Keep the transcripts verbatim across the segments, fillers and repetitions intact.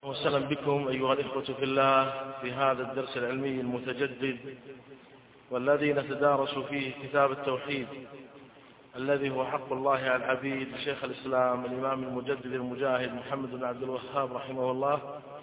وسهلا بكم أيها الإخوة في الله في هذا الدرس العلمي المتجدد والذي نتدارس فيه كتاب التوحيد الذي هو حق الله على العبيد لشيخ الإسلام الإمام المجدد المجاهد محمد بن عبد الوهاب رحمه الله.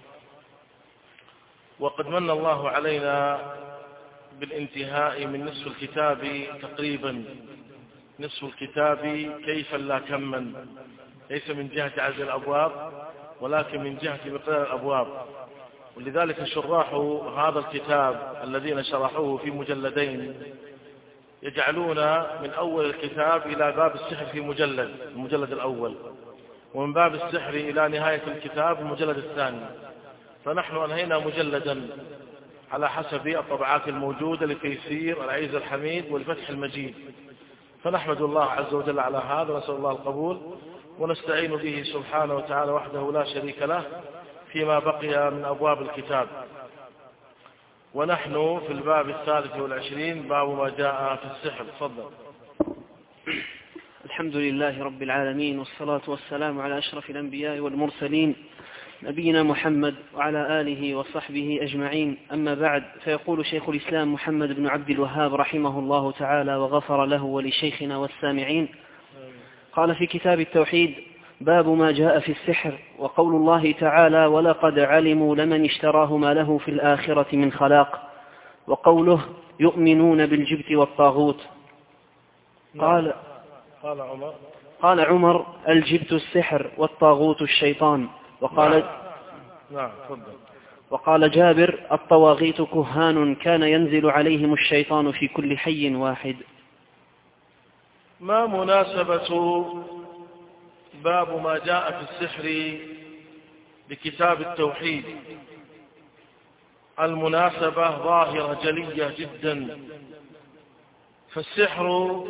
وقد من الله علينا بالانتهاء من نصف الكتاب تقريبا، نصف الكتاب كيفا لا كما، ليس من جهة عدد الأبواب ولكن من جهة مقدار الأبواب. ولذلك شراح هذا الكتاب الذين شرحوه في مجلدين يجعلون من أول الكتاب إلى باب السحر في مجلد المجلد الأول، ومن باب السحر إلى نهاية الكتاب المجلد الثاني. فنحن أنهينا مجلدا على حسب الطبعات الموجودة لتيسير العزيز الحميد والفتح المجيد، فنحمد الله عز وجل على هذا ونسأل الله القبول ونستعين به سبحانه وتعالى وحده لا شريك له فيما بقي من أبواب الكتاب. ونحن في الباب الثالث والعشرين باب ما جاء في السحر. تفضل. الحمد لله رب العالمين، والصلاة والسلام على أشرف الأنبياء والمرسلين نبينا محمد وعلى آله وصحبه أجمعين. أما بعد، فيقول شيخ الإسلام محمد بن عبد الوهاب رحمه الله تعالى وغفر له ولشيخنا والسامعين، قال في كتاب التوحيد: باب ما جاء في السحر. وقول الله تعالى: ولقد علموا لمن اشتراه ما له في الآخرة من خلاق. وقوله: يؤمنون بالجبت والطاغوت. قال قال عمر قال عمر: الجبت السحر والطاغوت الشيطان. وقال نعم تفضل. وقال جابر: الطواغيت كهان كان ينزل عليهم الشيطان في كل حي واحد. ما مناسبة باب ما جاء في السحر بكتاب التوحيد؟ المناسبة ظاهرة جلية جدا، فالسحر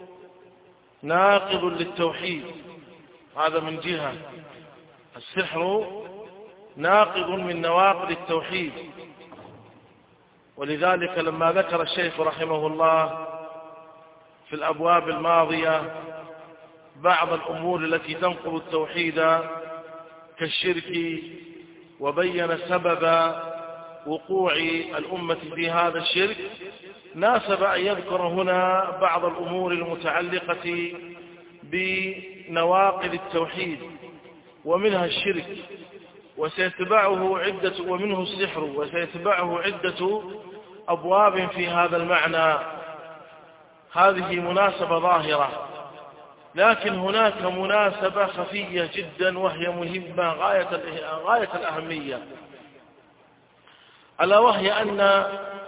ناقض للتوحيد، هذا من جهة. السحر ناقض من نواقض التوحيد، ولذلك لما ذكر الشيخ رحمه الله في الأبواب الماضية بعض الأمور التي تنقض التوحيد كالشرك، وبين سبب وقوع الأمة في هذا الشرك، ناسب أن يذكر هنا بعض الأمور المتعلقة بنواقض التوحيد، ومنها الشرك وسيتبعه عدة ومنه السحر وسيتبعه عدة أبواب في هذا المعنى. هذه مناسبة ظاهرة، لكن هناك مناسبة خفية جدا وهي مهمة غاية غاية الأهمية، ألا وهي أن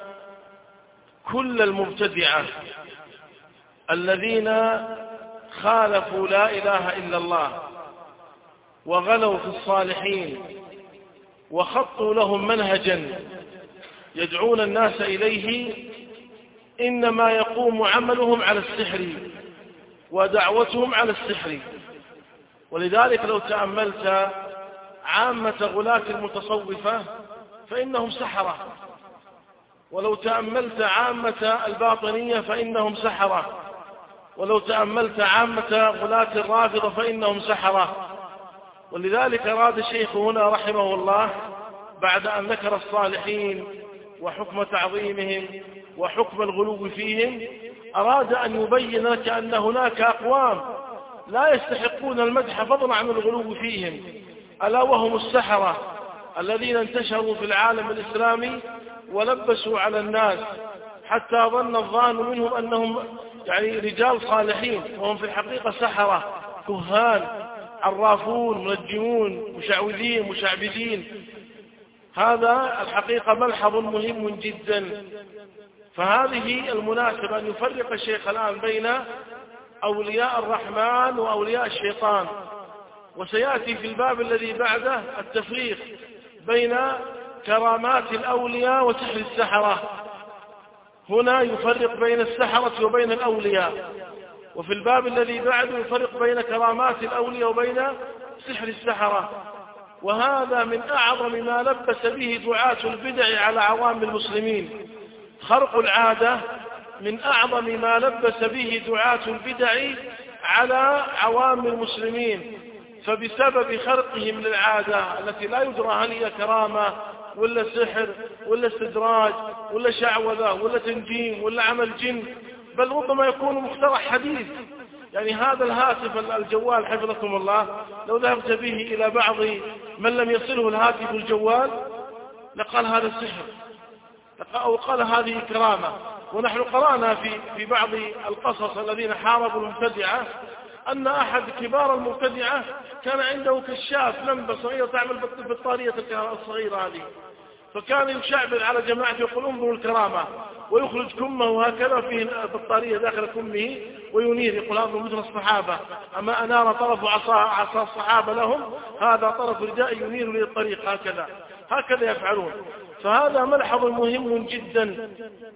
كل المبتدعة الذين خالفوا لا إله إلا الله وغلوا في الصالحين وخطوا لهم منهجا يدعون الناس إليه، إنما يقوم عملهم على السحر ودعوتهم على السحر. ولذلك لو تأملت عامة غلاة المتصوفة فإنهم سحرة، ولو تأملت عامة الباطنية فإنهم سحرة، ولو تأملت عامة غلاة الرافضة فإنهم سحرة. ولذلك أراد الشيخ هنا رحمه الله بعد أن ذكر الصالحين وحكم تعظيمهم وحكم الغلو فيهم، أراد أن يبين لك أن هناك أقوام لا يستحقون المدح فضلا عن الغلو فيهم، ألا وهم السحرة الذين انتشروا في العالم الإسلامي ولبسوا على الناس حتى ظن الظان منهم أنهم يعني رجال صالحين، وهم في الحقيقة سحرة كهان عرافون منجمون مشعوذين مشعبذين. هذا الحقيقة ملحظ مهم جدا. فهذه المناسبة أن يفرق الشيخ الآن بين أولياء الرحمن وأولياء الشيطان، وسيأتي في الباب الذي بعده التفريق بين كرامات الأولياء وسحر السحرة. هنا يفرق بين السحرة وبين الأولياء، وفي الباب الذي بعده يفرق بين كرامات الأولياء وبين سحر السحرة. وهذا من أعظم ما لبس به دعاة البدع على عوام المسلمين. خرق العادة من أعظم ما لبس به دعاة البدع على عوام المسلمين، فبسبب خرقهم للعادة التي لا يدرى هل هي كرامة ولا سحر ولا استدراج ولا شعوذة ولا تنجيم ولا عمل جن، بل ربما يكون مخترع حديث. يعني هذا الهاتف الجوال حفظكم الله لو ذهبت به إلى بعض من لم يصله الهاتف الجوال لقال هذا السحر أو قال هذه كرامة. ونحن قرأنا في في بعض القصص الذين حاربوا المبتدعة أن أحد كبار المبتدعة كان عنده كشاف لمبة صغيرة تعمل بالبطارية الصغيرة هذه، فكان يشعبر على جماعة يقول انظروا الكرامة، ويخرج كمه هكذا فيه بطارية داخل كمه وينير، يقول هذا مثل الصحابة، أما أنار طرف عصا عصا الصحابة لهم هذا طرف رداء ينير لي الطريق، هكذا هكذا يفعلون. فهذا ملحظ مهم جدا،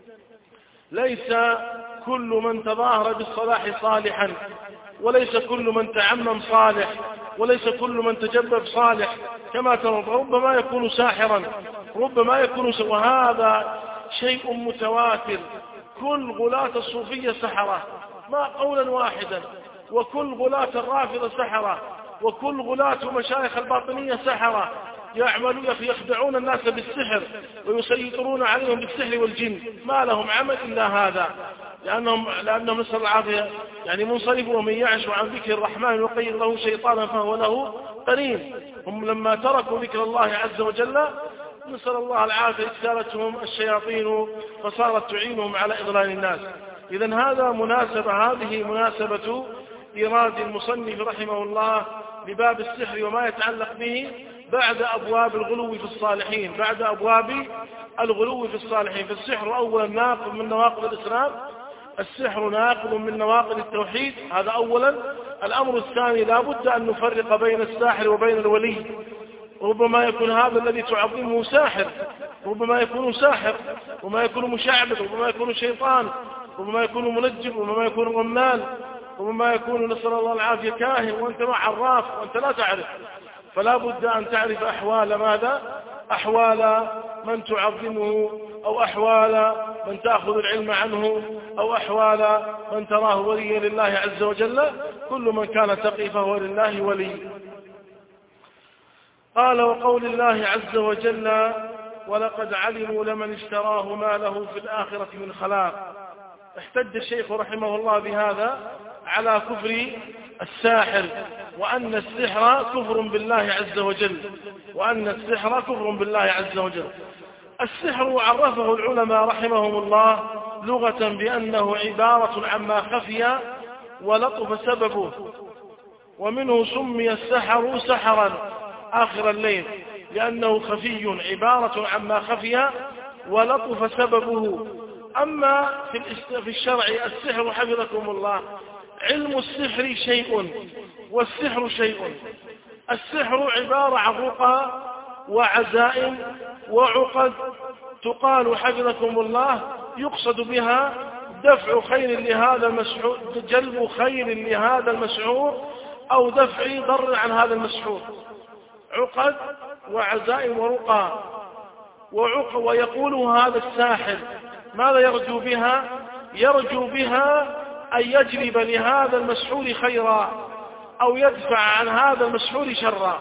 ليس كل من تظاهر بالصلاح صالحا، وليس كل من تعمم صالح، وليس كل من تجبب صالح كما ترى، ربما يكون ساحرا، ربما يكون س... وهذا شيء متواتر. كل غلاة الصوفية سحرة، ما قولا واحدا، وكل غلاة الرافضة سحرة، وكل غلاة مشايخ الباطنية سحرة، يعملون يخدعون الناس بالسحر ويسيطرون عليهم بالسحر والجن، ما لهم عمل إلا هذا، لأنهم, لأنهم نسأل العافية يعني منصرفوا، ومن يعش عن ذكر الرحمن ويقيض له شيطانا فهو له قرين. هم لما تركوا ذكر الله عز وجل نسأل الله العافية اجتالتهم الشياطين فصارت تعينهم على إضلال الناس. إذن هذا مناسبة، هذه مناسبة إيراد المصنف رحمه الله لباب السحر وما يتعلق به بعد أبواب الغلو في الصالحين، بعد أبواب الغلو في الصالحين. فالسحر أولا ناقض من نواقض الإسلام، السحر ناقض من نواقض التوحيد، هذا أولا. الأمر الثاني لا بد أن نفرق بين الساحر وبين الولي. ربما يكون هذا الذي تعظمه ساحر، ربما يكون ساحر، ربما يكون مشعبذ، ربما يكون شيطان، ربما يكون منجم، ربما يكون رمال، ربما يكون نسأل الله العافية كاهن وأنت ما عراف وأنت لا تعرف. فلا بد أن تعرف أحوال ماذا؟ أحوال من تعظمه، أو أحوال من تأخذ العلم عنه، أو أحوال من تراه وليا لله عز وجل. كل من كان تقي فهو لله ولي. قال وقول الله عز وجل ولقد علموا لمن اشتراه ما له في الآخرة من خلاق. احتج الشيخ رحمه الله بهذا على كفر الساحر، وأن السحر كفر بالله عز وجل، وأن السحر كفر بالله عز وجل. السحر عرفه العلماء رحمهم الله لغة بأنه عبارة عما خفي ولطف سببه، ومنه سمي السحر سحرا آخر الليل لأنه خفي، عبارة عما خفي ولطف سببه. أما في الشرع السحر حفظكم الله علم السحر شيء والسحر شيء. السحر عبارة عن رقى وعزائم وعقد تقال حفظكم الله يقصد بها دفع خير لهذا المسحور، جلب خير لهذا المسحور أو دفع ضر عن هذا المسحور. عقد وعزائم ورقى وعقد. ويقول هذا الساحر ماذا يرجو بها؟ يرجو بها أن يجلب لهذا المسحور خيرا أو يدفع عن هذا المسحور شرا.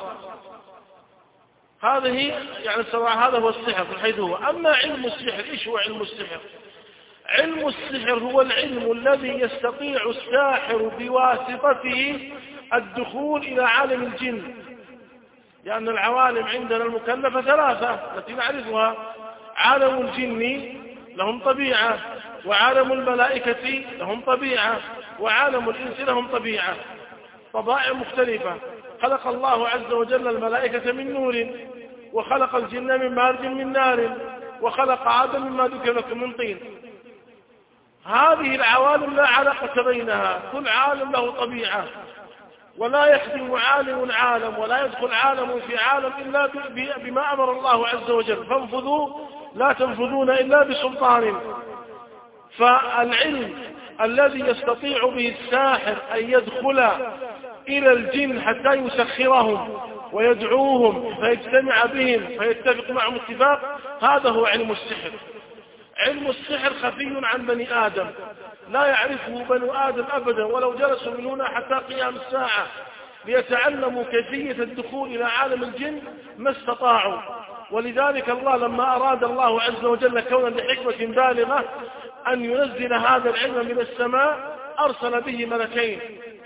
هذه يعني سواء هذا هو السحر في حيث هو. أما علم السحر، إيش هو علم السحر؟ علم السحر هو العلم الذي يستطيع الساحر بواسطته الدخول إلى عالم الجن، لأن العوالم عندنا المكلفة ثلاثة التي نعرفها: عالم الجن لهم طبيعة، وعالم الملائكة لهم طبيعة، وعالم الإنس لهم طبيعة، طبائع مختلفة. خلق الله عز وجل الملائكة من نور، وخلق الجن من مارج من نار، وخلق آدم مما ذكر لكم من طين. هذه العوالم لا علاقة بينها، كل عالم له طبيعة، ولا يخدم عالم عالم، ولا يدخل عالم في عالم إلا بما أمر الله عز وجل. فانفذوا لا تنفذون إلا بسلطان. فالعلم الذي يستطيع به الساحر أن يدخل إلى الجن حتى يسخرهم ويدعوهم فيجتمع بهم فيتفق معهم اتفاق، هذا هو علم السحر. علم السحر خفي عن بني آدم، لا يعرفه بنو آدم أبدا ولو جلسوا من هنا حتى قيام الساعة. ليتعلموا كيفية الدخول إلى عالم الجن ما استطاعوا. ولذلك الله لما أراد الله عز وجل كونا لحكمة بالغة أن ينزل هذا العلم من السماء أرسل به ملكين.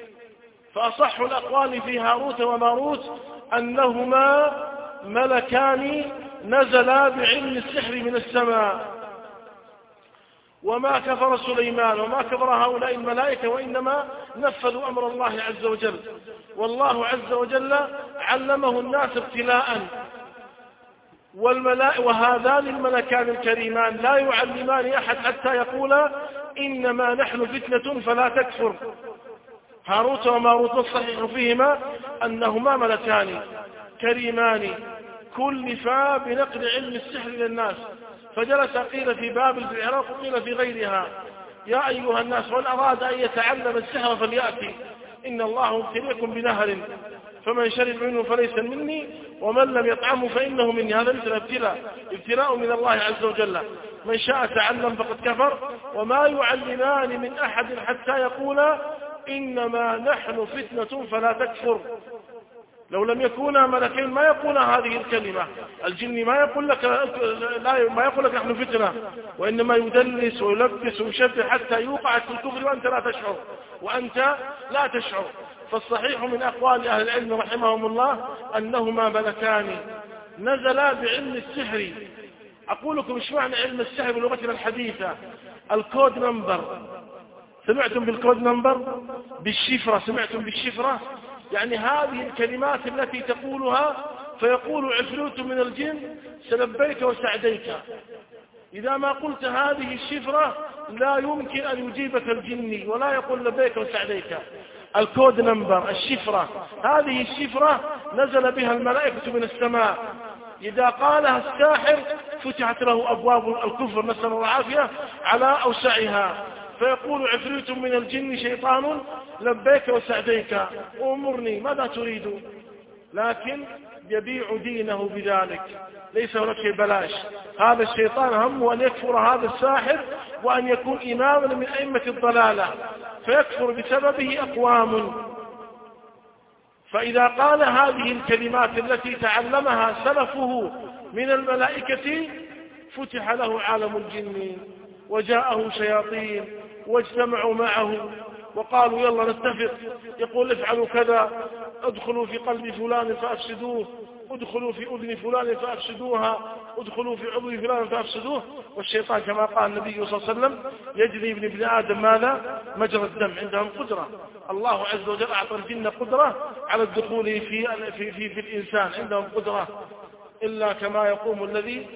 فأصح الأقوال في هاروت وماروت أنهما ملكان نزلا بعلم السحر من السماء. وما كفر سليمان وما كفر هؤلاء الملائكة، وإنما نفذوا أمر الله عز وجل. والله عز وجل علمه الناس ابتلاء. والملائكة وهذان الملكان الكريمان لا يعلمان أحد حتى يقولا إنما نحن فتنة فلا تكفر. هاروت وماروت الصحيح فيهما أنهما ملكان كريمان كلفا بنقل علم السحر للناس. فجلس قيل في بابل في العراق وقيل في غيرها: يا أيها الناس، من أراد أن يتعلم السحر فليأتي، إن الله مبتليكم بنهر فمن شرب منه فليس مني ومن لم يطعمه فإنه مني. هذا مثل ابتلاء ابتلاء من الله عز وجل. من شاء تعلم فقد كفر. وما يعلمان من أحد حتى يقولا إنما نحن فتنة فلا تكفر. لو لم يكونا ملكين ما يقول هذه الكلمة. الجن ما يقول لك لا ما يقول لك نحن فتنة، وإنما يدلس ويلبس ويشبه حتى يوقع في الكفر وأنت لا تشعر وأنت لا تشعر. فالصحيح من أقوال أهل العلم رحمهم الله أنهما ملكان نزلا بعلم السحر. أقول لكم إيش معنى علم السحر بلغتنا الحديثة؟ الكود نمبر. سمعتم بالكود نمبر؟ بالشفرة. سمعتم بالشفرة؟ يعني هذه الكلمات التي تقولها فيقول عفريت من الجن سلبيك وسعديك. إذا ما قلت هذه الشفرة لا يمكن أن يجيبك الجني ولا يقول لبيك وسعديك. الكود نمبر، الشفرة، هذه الشفرة نزل بها الملائكة من السماء. إذا قالها الساحر فتحت له أبواب الكفر نسأل الله العافية على أوسعها. فيقول عفريت من الجن شيطان لبيك وسعديك أمرني ماذا تريد؟ لكن يبيع دينه بذلك، ليس هناك شيء بلاش. هذا الشيطان همه أن يكفر هذا الساحر وأن يكون إماما من أئمة الضلالة، فيكفر بسببه أقوام. فإذا قال هذه الكلمات التي تعلمها سلفه من الملائكة فتح له عالم الجن وجاءه شياطين واجتمعوا معه وقالوا يلا نتفق. يقول افعلوا كذا، ادخلوا في قلب فلان فأفسدوه، ادخلوا في أذن فلان فأفسدوها، ادخلوا في عضو فلان فأفسدوه. والشيطان كما قال النبي صلى الله عليه وسلم يجري ابن ابن آدم ماذا؟ مجرى الدم. عندهم قدرة. الله عز وجل أعطى الجن قدرة على الدخول في, في, في, في الإنسان. عندهم قدرة إلا كما يقوم الذي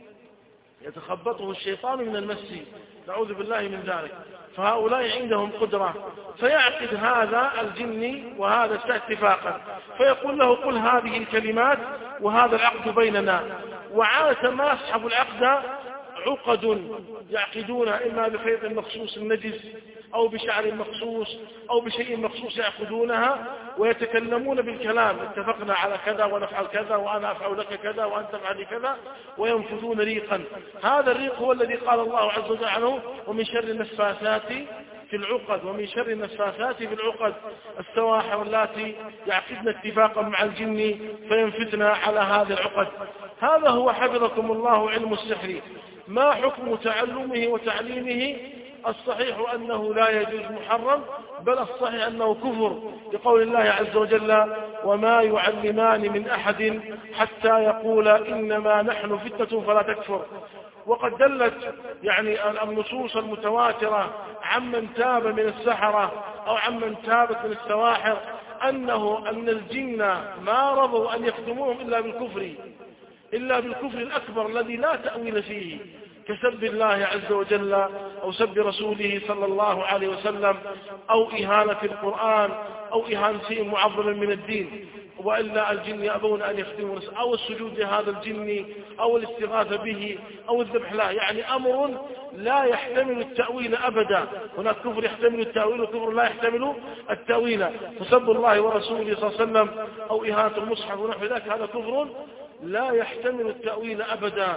يتخبطه الشيطان من المس، نعوذ بالله من ذلك. فهؤلاء عندهم قدرة. فيعقد هذا الجني وهذا اتفاقا فيقول له قل هذه الكلمات وهذا العقد بيننا. وعادة ما أصحاب العقد عقد يعقدونها إما بخيط مخصوص النجس أو بشعر مخصوص أو بشيء مخصوص يأخذونها ويتكلمون بالكلام، اتفقنا على كذا ونفعل كذا وأنا أفعل لك كذا وأنت تفعل كذا، وينفذون ريقا. هذا الريق هو الذي قال الله عز وجل عنه ومن شر النفاثات في العقد ومن شر النفاثات في العقد السواحر اللاتي يعقدن اتفاقا مع الجن فينفتنا على هذه العقد. هذا هو حفظكم الله علم السحر. ما حكم تعلمه وتعليمه؟ الصحيح أنه لا يجوز محرم، بل الصحيح أنه كفر، لقول الله عز وجل وما يعلمان من أحد حتى يقول إنما نحن فتنة فلا تكفر. وقد دلت يعني النصوص المتواترة عمن تاب من السحرة أو عمن تابت من السواحر أنه أن الجن ما رضوا أن يخدموهم إلا بالكفر إلا بالكفر الأكبر الذي لا تأويل فيه، كسب الله عز وجل أو سب رسوله صلى الله عليه وسلم أو إهانة القرآن أو إهانة شيء معظم من الدين. وإلا الجن يأبون أن يخدموا أو السجود لهذا الجن أو الاستغاثة به أو الذبح له، يعني أمر لا يحتمل التأويل أبدا. هناك كفر يحتمل التأويل وكفر لا يحتمل التأويل. فسب الله ورسوله صلى الله عليه وسلم أو إهانة المصحف ونحو ذلك هذا كفر لا يحتمل التأويل أبدا.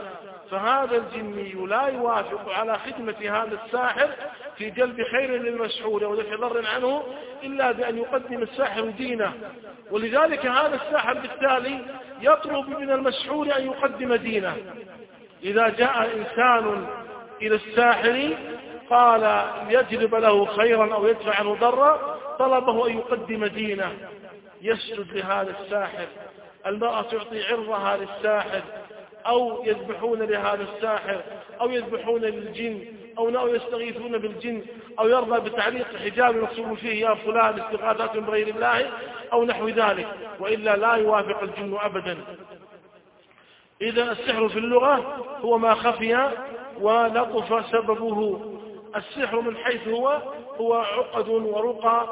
فهذا الجني لا يوافق على خدمة هذا الساحر في جلب خير للمسحور ودفع ضر عنه إلا بأن يقدم الساحر دينه. ولذلك هذا الساحر بالتالي يطلب من المسحور أن يقدم دينه. إذا جاء إنسان إلى الساحر قال يجلب له خيرا أو يدفع عنه ضرا، طلبه أن يقدم دينه، يسجد لهذا الساحر، المرأة تعطي عرضها للساحر، أو يذبحون لهذا الساحر، أو يذبحون للجن، أو يستغيثون بالجن، أو يرضى بتعليق حجاب مكتوب فيه يا فلان استغاثات بغير الله أو نحو ذلك، وإلا لا يوافق الجن أبدا. إذا السحر في اللغة هو ما خفي ولطف سببه. السحر من حيث هو هو عقد ورقى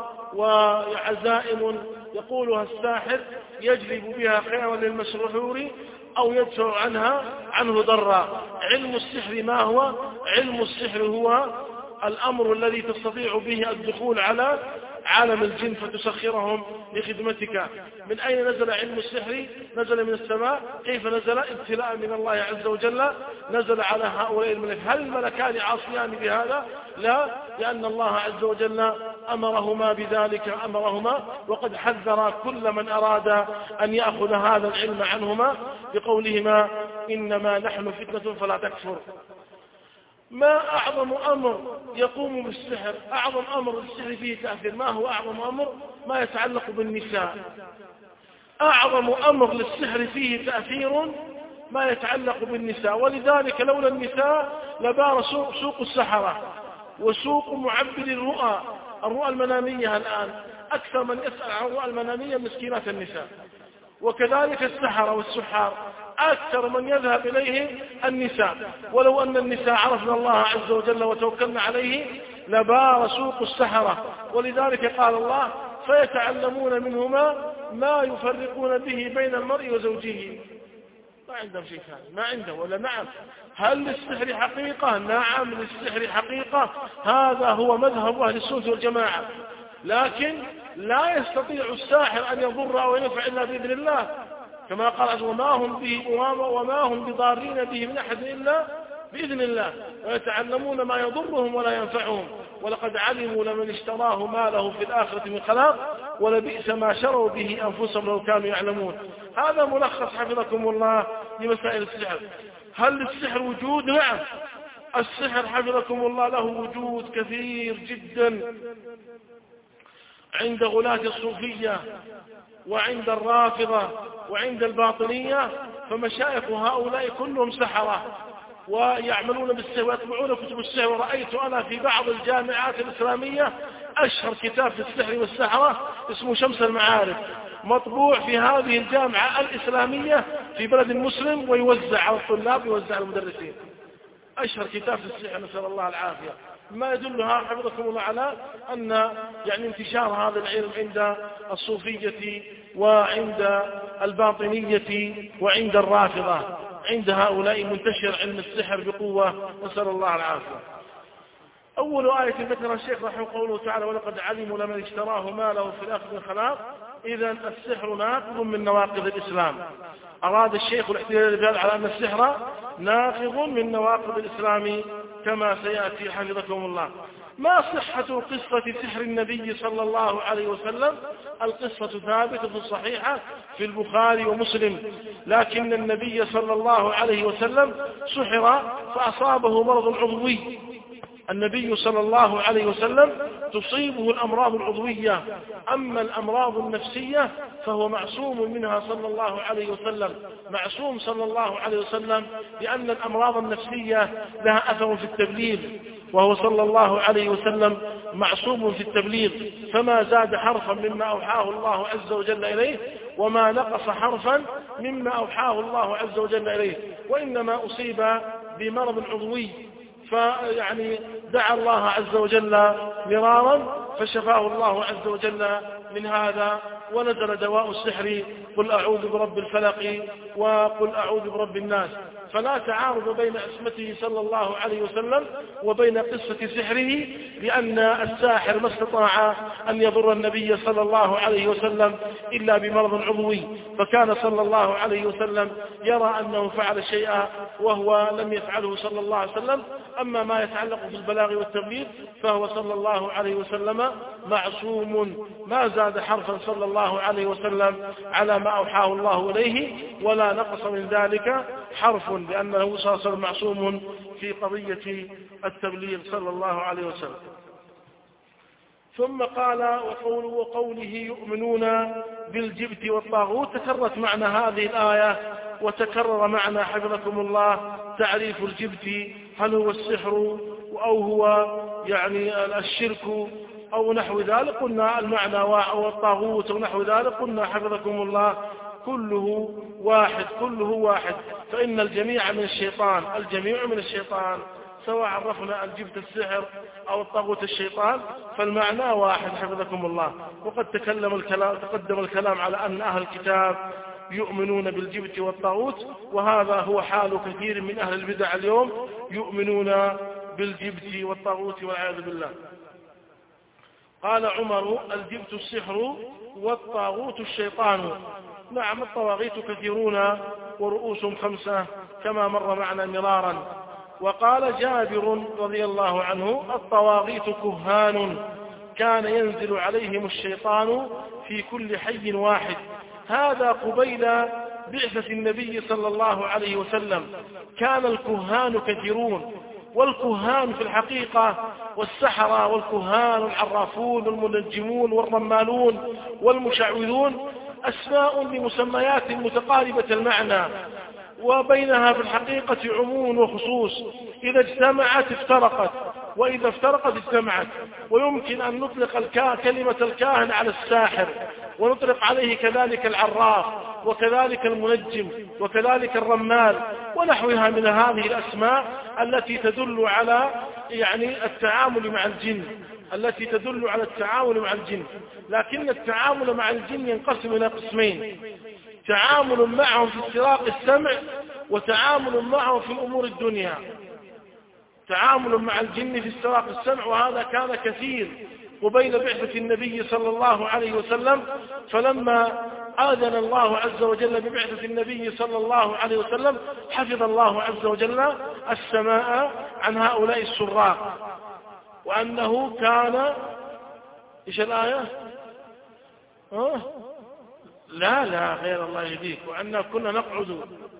وعزائم يقولها الساحر يجلب بها خيرا للمسحور أو يدفع عنها عنه ضرا. علم السحر ما هو؟ علم السحر هو الأمر الذي تستطيع به الدخول على عالم الجن فتسخرهم لخدمتك. من أين نزل علم السحر؟ نزل من السماء. كيف نزل؟ ابتلاء من الله عز وجل نزل على هؤلاء الملك. هل الملكان عاصيان بهذا؟ لا، لأن الله عز وجل أمرهما بذلك، أمرهما وقد حذر كل من أراد أن يأخذ هذا العلم عنهما بقولهما إنما نحن فتنة فلا تكفر. ما أعظم أمر يقوم بالسحر؟ أعظم أمر السحر فيه تأثير. ما هو أعظم أمر؟ ما يتعلق بالنساء. أعظم أمر للسحر فيه تأثير ما يتعلق بالنساء. ولذلك لولا النساء لبار سوق, سوق السحرة وسوق معبد الرؤى، الرؤى المنامية. الآن أكثر من يسأل عن الرؤى المنامية مسكينات النساء، وكذلك السحرة والسحار أكثر من يذهب إليه النساء. ولو أن النساء عرفنا الله عز وجل وتوكلنا عليه لبار سوق السحرة. ولذلك قال الله فيتعلمون منهما ما يفرقون به بين المرء وزوجه. ما عندهم شيء ثاني، ما عندهم. ولا نعم، هل للسحر حقيقة؟ نعم للسحر حقيقة، هذا هو مذهب أهل السنة والجماعة. لكن لا يستطيع الساحر أن يضر أو ينفع إلا بإذن الله، كما قال وما هم به وما هم بضارين به من أحد إلا بإذن الله، ويتعلمون ما يضرهم ولا ينفعهم، ولقد علموا لمن اشتراه ما له في الآخرة من خلاق ولبئس ما شروا به أنفسهم لو كانوا يعلمون. هذا ملخص حفظكم الله لمسائل السحر. هل للسحر وجود؟ نعم، السحر حفظكم الله له وجود كثير جدا عند غلاة الصوفية وعند الرافضة وعند الباطنية، فمشايخ هؤلاء كلهم سحرة ويعملون بالسحر ويطبعون كتب السحر. ورأيت أنا في بعض الجامعات الإسلامية أشهر كتاب في السحر والسحرة اسمه شمس المعارف، مطبوع في هذه الجامعة الإسلامية في بلد مسلم ويوزع على الطلاب ويوزع على المدرسين. أشهر كتاب في السحر، نسأل الله العافية. ما يدلها حفظكم الله على أن يعني انتشار هذا العلم عند الصوفية وعند الباطنية وعند الرافضة، عند هؤلاء منتشر علم السحر بقوة، نسأل الله العافية. أول آية ذكر الشيخ رحمه قوله تعالى ولقد علموا لمن اشتراه ما له في الآخرة من خلاق. إذن السحر ناقض من نواقض الإسلام. أراد الشيخ الاحتجاج على أن السحر ناقض من نواقض الإسلام كما سيأتي حفظكم الله. ما صحة قصة سحر النبي صلى الله عليه وسلم؟ القصة ثابتة صحيحة في البخاري ومسلم، لكن النبي صلى الله عليه وسلم سحر فأصابه مرض عضوي. النبي صلى الله عليه وسلم تصيبه الأمراض العضوية، أما الأمراض النفسية فهو معصوم منها صلى الله عليه وسلم، معصوم صلى الله عليه وسلم، لأن الأمراض النفسية لها أثر في التبليغ، وهو صلى الله عليه وسلم معصوم في التبليغ، فما زاد حرفا مما أوحاه الله عز وجل إليه وما نقص حرفا مما أوحاه الله عز وجل إليه، وإنما أصيب بمرض عضوي فيعني دعا الله عز وجل مرارا فشفاه الله عز وجل من هذا، ونزل دواء السحر قل أعوذ برب الفلق وقل أعوذ برب الناس، فلا تعارض بين اسمته صلى الله عليه وسلم وبين قصة سحره، لأن الساحر ما استطاع أن يضر النبي صلى الله عليه وسلم إلا بمرض عضوي، فكان صلى الله عليه وسلم يرى أنه فعل شيئا وهو لم يفعله صلى الله عليه وسلم. أما ما يتعلق بالبلاغ والتبليغ فهو صلى الله عليه وسلم معصوم، ما زاد حرفا صلى الله عليه وسلم على ما أوحاه الله إليه ولا نقص من ذلك حرف، لأنه صلى الله عليه وسلم معصوم في قضية التبليغ صلى الله عليه وسلم. ثم قال وقول وقوله يؤمنون بالجبت والطاغوت، تكررت معنى هذه الآية وتكرر معنى حفظكم الله تعريف الجبت، هل هو السحر أو هو يعني الشرك أو نحو ذلك، قلنا المعنى والطاغوت ونحو ذلك، قلنا حفظكم الله كله واحد كله واحد، فإن الجميع من الشيطان، الجميع من الشيطان، سواء عرفنا الجبت السحر أو الطاغوت الشيطان فالمعنى واحد حفظكم الله. وقد تكلم الكلام تقدم الكلام على أن أهل الكتاب يؤمنون بالجبت والطاغوت، وهذا هو حال كثير من أهل البدع اليوم، يؤمنون بالجبت والطاغوت والعياذ بالله. قال عمر الجبت السحر والطاغوت الشيطان. نعم الطواغيت كثيرون ورؤوسهم خمسة كما مر معنا مرارا. وقال جابر رضي الله عنه الطواغيت كهان كان ينزل عليهم الشيطان في كل حي واحد. هذا قبيل بعثة النبي صلى الله عليه وسلم، كان الكهان كثيرون، والكهان في الحقيقة والسحرة والكهان والعرافون والمنجمون والرمالون والمشعوذون أسماء لمسميات متقاربة المعنى، وبينها في الحقيقة عموم وخصوص، إذا اجتمعت افترقت وإذا افترقت اجتمعت. ويمكن أن نطلق الكا... كلمة الكاهن على الساحر، ونطلق عليه كذلك العراف وكذلك المنجم وكذلك الرمال ونحوها من هذه الأسماء التي تدل على يعني التعامل مع الجن التي تدل على التعامل مع الجن. لكن التعامل مع الجن ينقسم إلى قسمين: تعامل معهم في استراق السمع، وتعامل معهم في الأمور الدنيا. تعامل مع الجن في استراق السمع، وهذا كان كثير قبيل بعثة النبي صلى الله عليه وسلم، فلما آذن الله عز وجل ببعثة النبي صلى الله عليه وسلم حفظ الله عز وجل السماء عن هؤلاء السراق، وأنه كان إيش الآية؟ أه؟ لا لا غير الله يهديك، وأننا كنا نقعد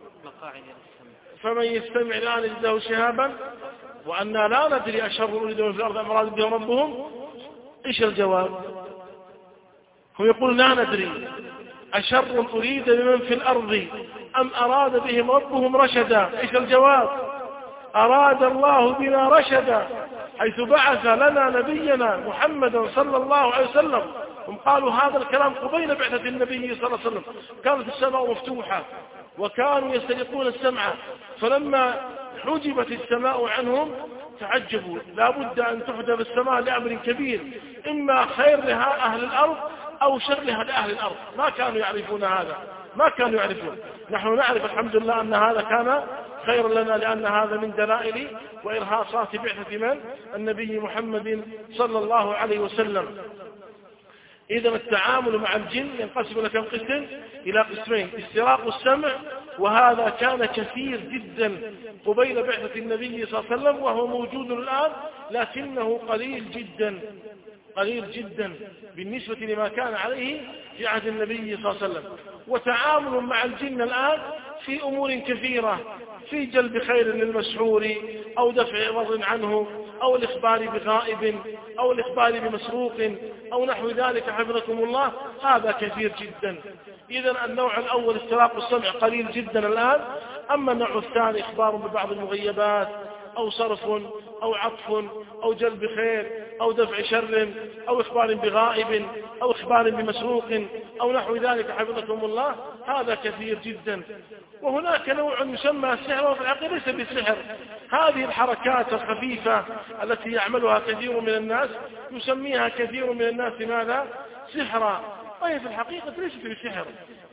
فمن يستمع الآن يجده شهابا وأننا لا ندري أشر أريد من في الأرض أم أراد بهم ربهم. إيش الجواب؟ هم يقول لا ندري أشر أريد بمن في الأرض أم أراد بهم ربهم رشدا. إيش الجواب؟ أراد الله بنا رشدا حيث بعث لنا نبينا محمدا صلى الله عليه وسلم. هم قالوا هذا الكلام قبيل بعثة النبي صلى الله عليه وسلم، كانت السماء مفتوحة وكانوا يسترقون السمع، فلما حجبت السماء عنهم تعجبوا، لا بد أن تحجب السماء لأمر كبير، إما خير لها أهل الأرض أو شر لها لأهل الأرض. ما كانوا يعرفون هذا، ما كانوا يعرفون. نحن نعرف الحمد لله أن هذا كان خير لنا، لأن هذا من دلائل وإرهاصات بعثة من النبي محمد صلى الله عليه وسلم. إذا التعامل مع الجن ينقسم إلى كم قسم؟ إلى قسمين: استراق السمع، وهذا كان كثير جدا قبيل بعثة النبي صلى الله عليه وسلم، وهو موجود الآن لكنه قليل جدا قليل جدا بالنسبة لما كان عليه في عهد النبي صلى الله عليه وسلم. وتعامل مع الجن الآن في أمور كثيرة، في جلب خير للمسحور أو دفع عوض عنه أو الإخبار بغائب أو الإخبار بمسروق أو نحو ذلك حفظكم الله، هذا كثير جدا. إذن النوع الأول استراق السمع قليل جدا الآن. أما النوع الثاني إخبار ببعض المغيبات أو صرف أو عطف أو جلب خير أو دفع شر أو إخبار بغائب أو إخبار بمسروق أو نحو ذلك حفظكم الله، هذا كثير جدا. وهناك نوع يسمى السحر، وفي الحقيقة ليس بالسحر. هذه الحركات الخفيفة التي يعملها كثير من الناس يسميها كثير من الناس ماذا؟ سحرا، وهي في الحقيقة ليست بسحر،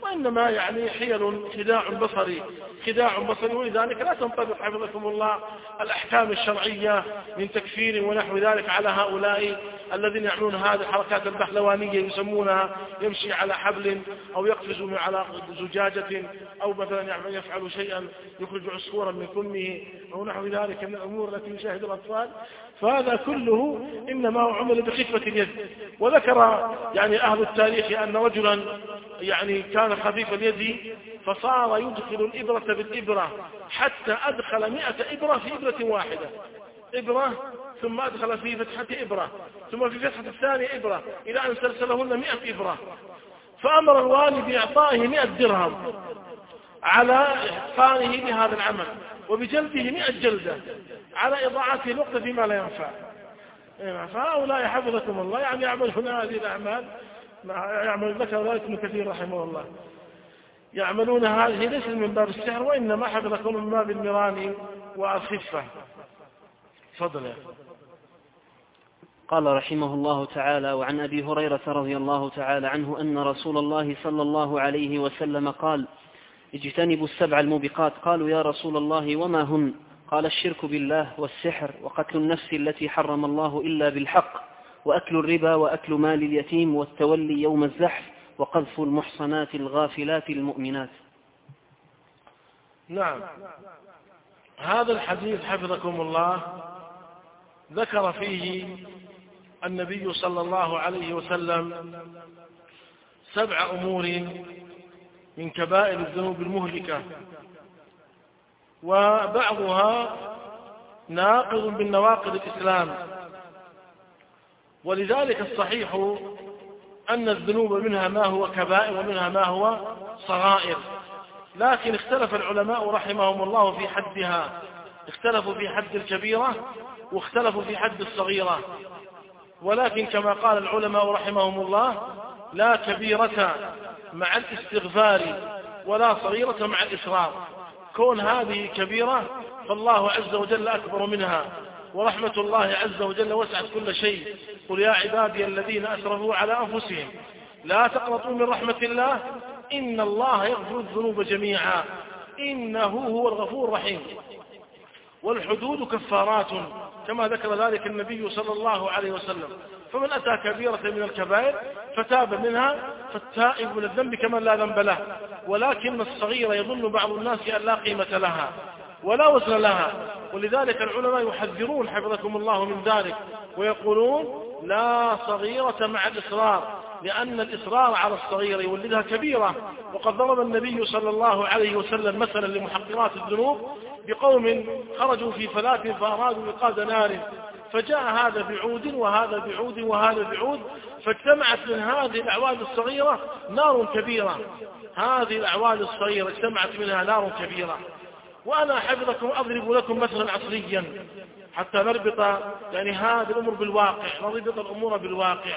وإنما يعني حيل خداع بصري خداع بصري ولذلك لا تنطبق حفظكم الله الأحكام الشرعية من تكفير ونحو ذلك على هؤلاء الذين يعملون هذه الحركات البهلوانية يسمونها يمشي على حبل أو يقفز على زجاجة أو مثلا يفعل شيئا يخرج عصفورا من فمه أو نحو ذلك من الأمور التي يشاهد الأطفال. فهذا كله إنما عمل بخفة اليد. وذكر يعني أهل التاريخ أن رجلا يعني كان خفيف اليد فصار يدخل الإبرة بالإبرة حتى أدخل مئة إبرة في إبرة واحدة، إبرة ثم أدخل في فتحة إبرة ثم في فتحة الثانية إبرة إلى أن سلسلهن مئة إبرة. فأمر الوالي بإعطائه مئة درهم على إحقانه لهذا العمل وبجلده مئة جلدة على إضاعته الوقت فيما لا ينفع. فهؤلاء حفظكم الله يعني يعملون هذه الأعمال يعمل ذكر ذلك ابن كثير رحمه الله يعملون هذه ليس من باب السحر وإنما حفظكم من باب المران والخفة. تفضل يا قال رحمه الله تعالى: وعن أبي هريرة رضي الله تعالى عنه أن رسول الله صلى الله عليه وسلم قال: اجتنبوا السبع الموبقات. قالوا: يا رسول الله وما هن؟ قال: الشرك بالله والسحر وقتل النفس التي حرم الله إلا بالحق وأكل الربا وأكل مال اليتيم والتولي يوم الزحف وقذف المحصنات الغافلات المؤمنات. نعم، هذا الحديث حفظكم الله ذكر فيه النبي صلى الله عليه وسلم سبع أمور من كبائر الذنوب المهلكة وبعضها ناقض من نواقض الإسلام. ولذلك الصحيح أن الذنوب منها ما هو كبائر ومنها ما هو صغائر، لكن اختلف العلماء رحمهم الله في حدها، اختلفوا في حد الكبيرة واختلفوا في حد الصغيرة. ولكن كما قال العلماء رحمهم الله: لا كبيرة مع الاستغفار ولا صغيرة مع الإصرار. كون هذه كبيرة فالله عز وجل أكبر منها، ورحمة الله عز وجل وسعت كل شيء. قل يا عبادي الذين أسرفوا على أنفسهم لا تقنطوا من رحمة الله إن الله يغفر الذنوب جميعا إنه هو الغفور الرحيم. والحدود كفارات كما ذكر ذلك النبي صلى الله عليه وسلم. فمن أتى كبيرة من الكبائر فتاب منها فالتائب من الذنب كمن لا ذنب له. ولكن الصغيرة يظن بعض الناس أن لا قيمة لها ولا وزن لها، ولذلك العلماء يحذرون حفظكم الله من ذلك ويقولون: لا صغيرة مع الإصرار، لأن الإصرار على الصغيرة يولدها كبيرة. وقد ضرب النبي صلى الله عليه وسلم مثلا لمحقرات الذنوب بقوم خرجوا في فلاة فأرادوا إيقاد نار، فجاء هذا بعود وهذا بعود وهذا بعود، فاجتمعت من هذه الأعواد الصغيرة نار كبيرة. هذه الأعواد الصغيرة اجتمعت منها نار كبيرة. وأنا حفظكم أضرب لكم مثلا عصريا حتى نربط يعني هذه الأمور بالواقع، نربط الأمور بالواقع.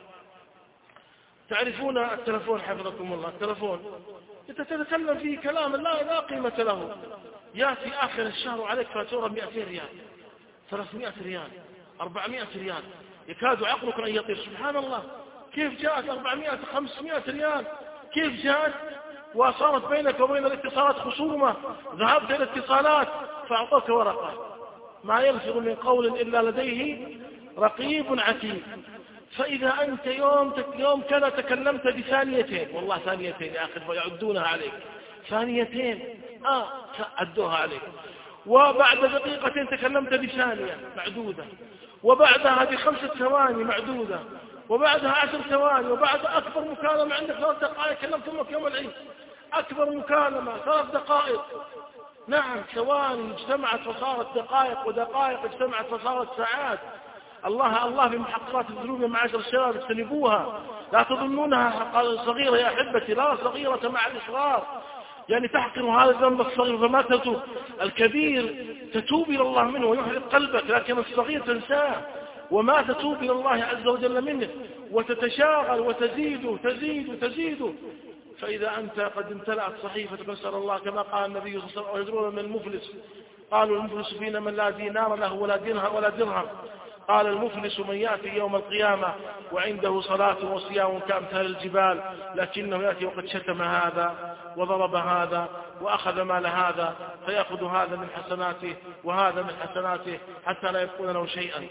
تعرفون التلفون حفظكم الله، التلفون تتكلم فيه كلام لا لا قيمة له، يأتي آخر الشهر عليك فاتورة مئتين ريال، ثلاثمائة ريال، أربعمائة ريال، يكاد عقلك أن يطير. سبحان الله، كيف جاءت أربعمائة خمسمائة ريال؟ كيف جاءت؟ وصارت بينك وبين الاتصالات خصومة، ذهبت إلى الاتصالات فأعطوك ورقة ما يلفظ من قول إلا لديه رقيب عتيد. فإذا أنت يوم يوم كذا تكلمت بثانيتين، والله ثانيتين يا أخي يعدونها عليك، ثانيتين آه عدوها عليك، وبعد دقيقتين تكلمت بثانية معدودة، وبعدها بخمسة ثواني معدودة، وبعدها عشر ثواني، وبعد أكبر مكالمة عندك ثلاث دقائق كلمت أمك يوم العيد، أكبر مكالمة ثلاث دقائق. نعم، ثواني اجتمعت فصارت دقائق، ودقائق اجتمعت فصارت ساعات. الله الله في محققات الذنوب يا معاشر الشباب اجتنبوها، لا تظنونها صغيرة يا أحبتي، لا صغيرة مع الإصرار، يعني تحقر هذا الذنب الصغير فما تتوب. الكبير تتوب إلى الله منه ويحرق قلبك، لكن الصغير تنساه وما تتوب إلى الله عز وجل منه، وتتشاغل وتزيد وتزيد وتزيد. فإذا أنت قد امتلأت صحيفة نسأل الله كما قال النبي صلى الله عليه وسلم: ويدرون من المفلس، قالوا المفلس فينا من لا دينار له ولا درهم ولا درهم قال المفلس من يأتي يوم القيامة وعنده صلاة وصيام كأمثال الجبال، لكنه يأتي وقد شتم هذا وضرب هذا وأخذ مال هذا، فيأخذ هذا من حسناته وهذا من حسناته حتى لا يكون له شيئا.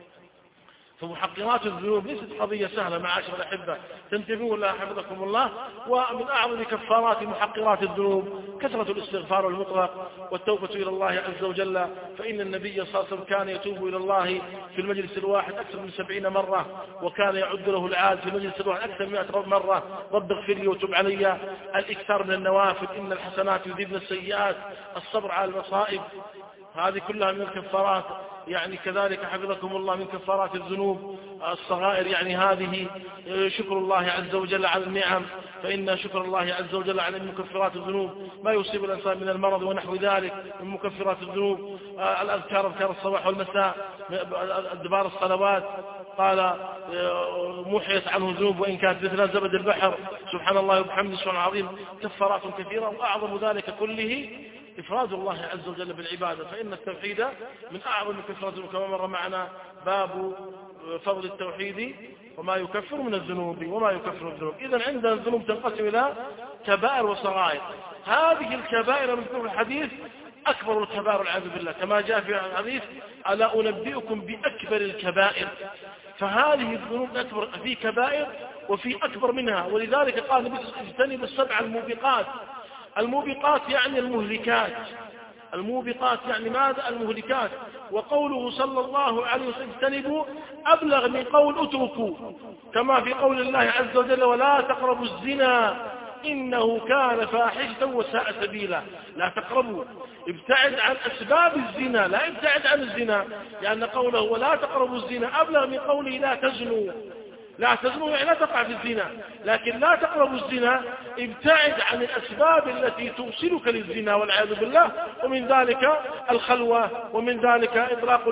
فمحقرات الذنوب ليست قضية سهلة معاشر الأحبة، تنتبهوا لها حفظكم الله. ومن أعظم كفارات محقرات الذنوب كثرة الاستغفار المطلق والتوبة إلى الله عز وجل، فإن النبي صلى الله عليه وسلم كان يتوب إلى الله في المجلس الواحد أكثر من سبعين مرة، وكان يعد له العاد في المجلس الواحد أكثر من مئة مرة: رب اغفر لي وتب علي. الإكثار من النوافل، إن الحسنات يذهبن السيئات، الصبر على المصائب، هذه كلها من الكفارات. يعني كذلك حفظكم الله من كفارات الذنوب الصغائر، يعني هذه شكر الله عز وجل على النعم، فإن شكر الله عز وجل على مكفرات الذنوب ما يصيب الإنسان من المرض ونحو ذلك من مكفرات الذنوب. الأذكار، أذكار الصباح والمساء، أدبار الصلوات، قال محيت عنه ذنوب وإن كانت مثل زبد البحر، سبحان الله وبحمده سبحان العظيم. كفارات كثيرة، وأعظم ذلك كله إفراد الله عز وجل بالعبادة، فإن التوحيد من أعظم كفارات الذنوب، كما مر معنا باب فضل التوحيد وما يكفر من الذنوب وما يكفر الذنوب. إذن عندنا الذنوب تنقسم إلى كبائر وصغائر. هذه الكبائر من كل الحديث أكبر الكبائر والعياذ بالله، كما جاء في الحديث: ألا أنبئكم بأكبر الكبائر. فهذه الذنوب أكبر، في كبائر وفي أكبر منها، ولذلك قال النبي: اجتنبوا السبع الموبقات. الموبقات يعني المهلكات، الموبقات يعني ماذا؟ المهلكات. وقوله صلى الله عليه وسلم اجتنبوا أبلغ من قول اتركوا، كما في قول الله عز وجل: ولا تقربوا الزنا إنه كان فاحشة وساء سبيلا. لا تقربوا، ابتعد عن أسباب الزنا، لا ابتعد عن الزنا، لأن قوله ولا تقربوا الزنا أبلغ من قوله لا تزنوا. لا تزنوا يعني لا تقع في الزنا، لكن لا تقربوا الزنا ابتعد عن الأسباب التي توصلك للزنا والعياذ بالله، ومن ذلك الخلوة، ومن ذلك إطلاق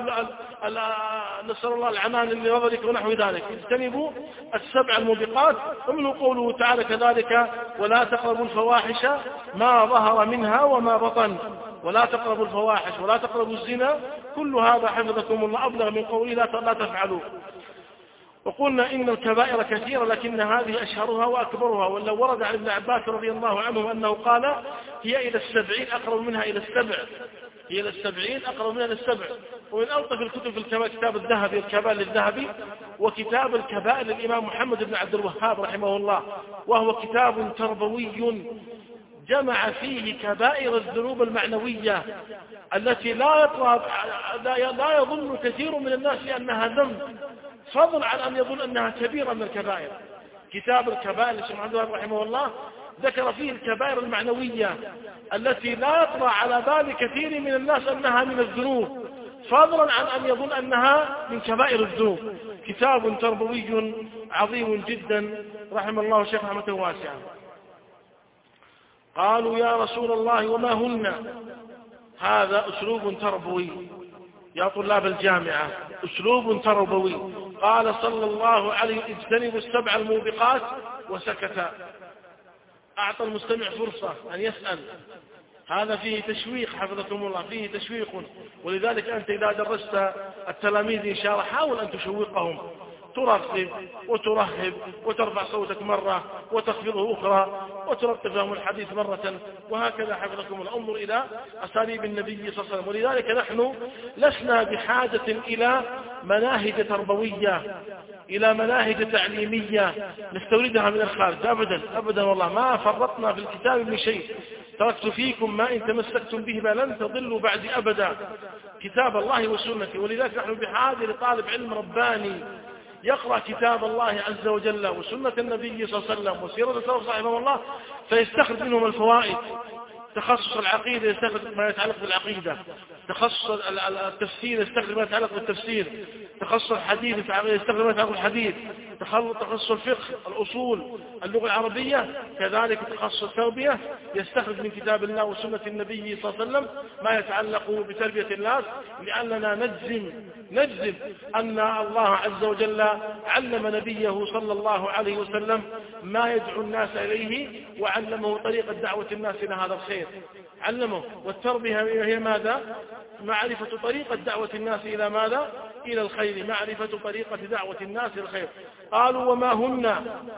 نسأل الله العنان لنظرك ونحو ذلك. اجتنبوا السبع الموبقات. ومنه قوله تعالى كذلك: ولا تقربوا الفواحش ما ظهر منها وما بطن. ولا تقربوا الفواحش ولا تقربوا الزنا، كل هذا حفظكم الله أبلغ من قوله لا تفعلوا. وقلنا إن الكبائر كثيرة، لكن هذه أشهرها وأكبرها. ولو ورد عن ابن عباس رضي الله عنه أنه قال: هي إلى السبعين أقرب منها إلى السبع، هي إلى السبعين أقرب منها إلى السبع. ومن ألطف الكتب في الكبائر كتاب الذهبي الكبائر للذهبي، وكتاب الكبائر للإمام محمد بن عبد الوهاب رحمه الله، وهو كتاب تربوي جمع فيه كبائر الذنوب المعنوية التي لا يطلب لا يظن كثير من الناس أنها ذنب، فضل عن أن يظن أنها كبيرة من الكبائر. كتاب الكبائر للشيخ محمد رحمه الله ذكر فيه الكبائر المعنوية التي لا يطلع على بال كثير من الناس أنها من الذنوب، فضلا عن أن يظن أنها من كبائر الذنوب. كتاب تربوي عظيم جدا رحم الله الشيخ رحمة واسعة. قالوا: يا رسول الله وما هن؟ هذا أسلوب تربوي يا طلاب الجامعة، أسلوب تربوي. قال صلى الله عليه وسلم: اجتنبوا السبع الموبقات، وسكت. أعطى المستمع فرصة أن يسأل. هذا فيه تشويق حفظكم الله، فيه تشويق. ولذلك أنت إذا درست التلاميذ إن شاء الله حاول أن تشوقهم، ترغب وترهب وترفع صوتك مرة وتخفضه أخرى وترتب لهم الحديث مرة، وهكذا حفظكم الله. انظر إلى أساليب النبي صلى الله عليه وسلم. ولذلك نحن لسنا بحاجة إلى مناهج تربوية، إلى مناهج تعليمية نستوردها من الخارج، أبدا أبدا والله ما فرطنا في الكتاب من شيء. تركت فيكم ما إن تمسكتم به ما لن تضلوا بعد أبدا، كتاب الله وسنته. ولذلك نحن بحاجة لطالب علم رباني يقرأ كتاب الله عز وجل وسنة النبي صلى الله عليه وسلم وسيرة السلف رحمه الله، فيستخرج منهم الفوائد. تخصص العقيدة يستخرج ما يتعلق بالعقيدة، تخصص التفسير يستخرج ما يتعلق بالتفسير، تخصص الحديث يستخرج ما يتعلق بالحديث، تخصص الفقه، الأصول، اللغة العربية، كذلك تخصص التربية يستخرج من كتاب الله وسنة النبي صلى الله عليه وسلم ما يتعلق بتربية الناس، لأننا نجزم نجزم أن الله عز وجل علم نبيه صلى الله عليه وسلم ما يدعو الناس إليه، وعلمه طريقة دعوة الناس إلى هذا الخير. علمه. والتربية هي ماذا؟ معرفة طريقة دعوة الناس إلى ماذا؟ إلى الخير، معرفة طريقة دعوة الناس إلى الخير. قالوا وما هن؟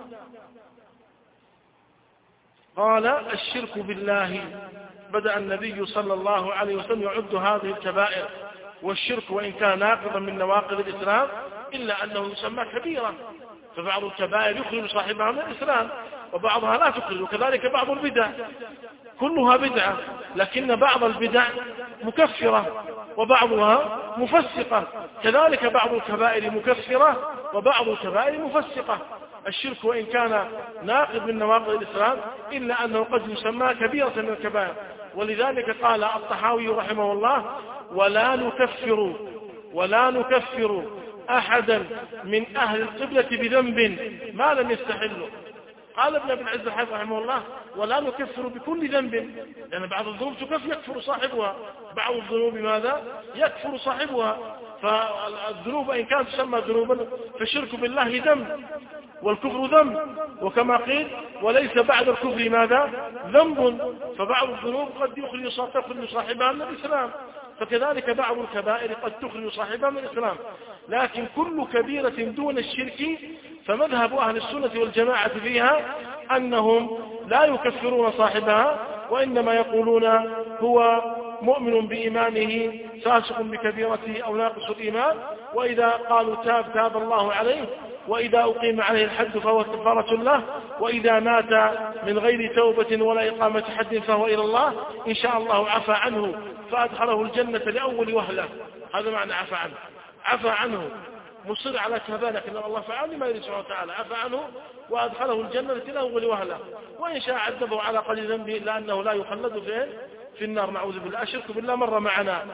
قال الشرك بالله. بدأ النبي صلى الله عليه وسلم يعد هذه الكبائر، والشرك وإن كان ناقضا من نواقض الإسلام إلا أنه يسمى كبيرة، فبعض الكبائر يخرج صاحبها من الإسلام وبعضها لا تخرج، وكذلك بعض البدع كلها بدعة، لكن بعض البدع مكفرة وبعضها مفسقة، كذلك بعض الكبائر مكفرة وبعض الكبائر مفسقة. الشرك وإن كان ناقض من نواقض الإسلام إلا أنه قد يسمى كبيرة من الكبائر. ولذلك قال الطحاوي رحمه الله ولا نكفر ولا نكفر أحدا من أهل القبلة بذنب ما لم يستحله. قال ابن ابي العز رحمه الله ولا نكفر بكل ذنب، لأن يعني بعض الذنوب تكفر يكفر صاحبها، بعض الذنوب ماذا؟ يكفر صاحبها. فالذنوب إن كانت تسمى ذنوبا فالشرك بالله ذنب والكفر ذنب، وكما قيل وليس بعد الكفر ماذا؟ ذنب. فبعض الذنوب قد يخرج صاحبها من الإسلام، فكذلك بعض الكبائر قد تخرج صاحبها من الإسلام. لكن كل كبيرة دون الشرك فمذهب أهل السنة والجماعة فيها أنهم لا يكفرون صاحبها، وإنما يقولون هو مؤمن بإيمانه فاسق بكبيرته أو ناقص الإيمان، وإذا قالوا تاب تاب الله عليه، وإذا أقيم عليه الحد فهو كفارة له، وإذا مات من غير توبة ولا إقامة حد فهو إلى الله إن شاء الله عفى عنه فأدخله الجنة لأول وهلة. هذا معنى عفى عنه، عفى عنه مصر على كذا، لكن الله فعل ما يريد سبحانه وتعالى، عفى عنه وأدخله الجنة لأول وهلة، وإن شاء عذبه على قدر ذنبه لأنه لا يخلد فيه في النار، نعوذ بالله. الشرك بالله مر معنا،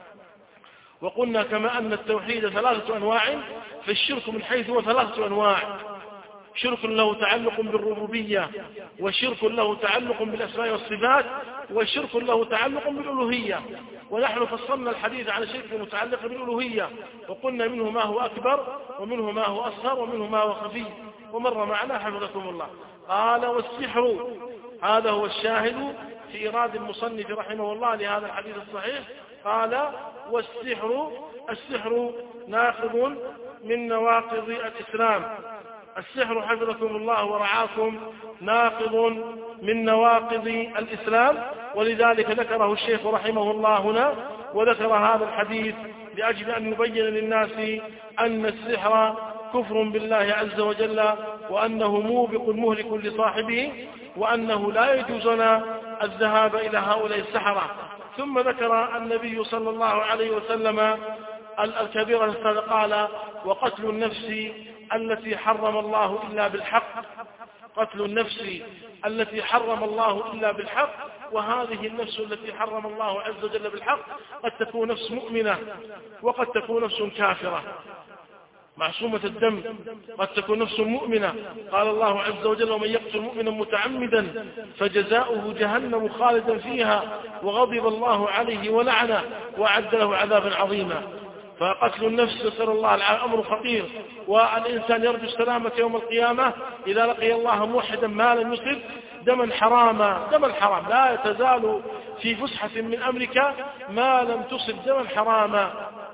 وقلنا كما أن التوحيد ثلاثة أنواع فالشرك من حيث هو ثلاثة أنواع: شرك له تعلق بالربوبية، وشرك له تعلق بالأسماء والصفات، وشرك له تعلق بالألوهية. ونحن فصلنا الحديث عن الشرك المتعلق بالألوهية، وقلنا منه ما هو أكبر ومنه ما هو أصغر ومنه ما هو خفي، ومر معنا حفظكم الله. قال والسحر، هذا هو الشاهد في إيراد المصنف رحمه الله لهذا الحديث الصحيح. قال والسحر، السحر ناقض من نواقض الإسلام. السحر حفظكم الله ورعاكم ناقض من نواقض الإسلام، ولذلك ذكره الشيخ رحمه الله هنا، وذكر هذا الحديث لأجل أن يبين للناس أن السحر كفر بالله عز وجل، وأنه موبق مهلك لصاحبه، وأنه لا يجوز لنا الذهاب إلى هؤلاء السحرة. ثم ذكر النبي صلى الله عليه وسلم الكبيرة الثالثة، قال وقتل النفس التي حرم الله إلا بالحق، قتل النفس التي حرم الله إلا بالحق. وهذه النفس التي حرم الله عز وجل بالحق قد تكون نفس مؤمنة وقد تكون نفس كافرة معصومة الدم، قد تكون نفس مؤمنة. قال الله عز وجل ومن يقتل مؤمنا متعمدا فجزاؤه جهنم خالدا فيها وغضب الله عليه ولعنه وأعد له عذابا عظيما. فقتل النفس نسأل الله العافية أمر خطير، والإنسان يرجو السلامة يوم القيامة إذا لقي الله موحدا ما لم يصب دما حراما. دما حرام لا تزال في فسحة من أمرك ما لم تصب دما حراما.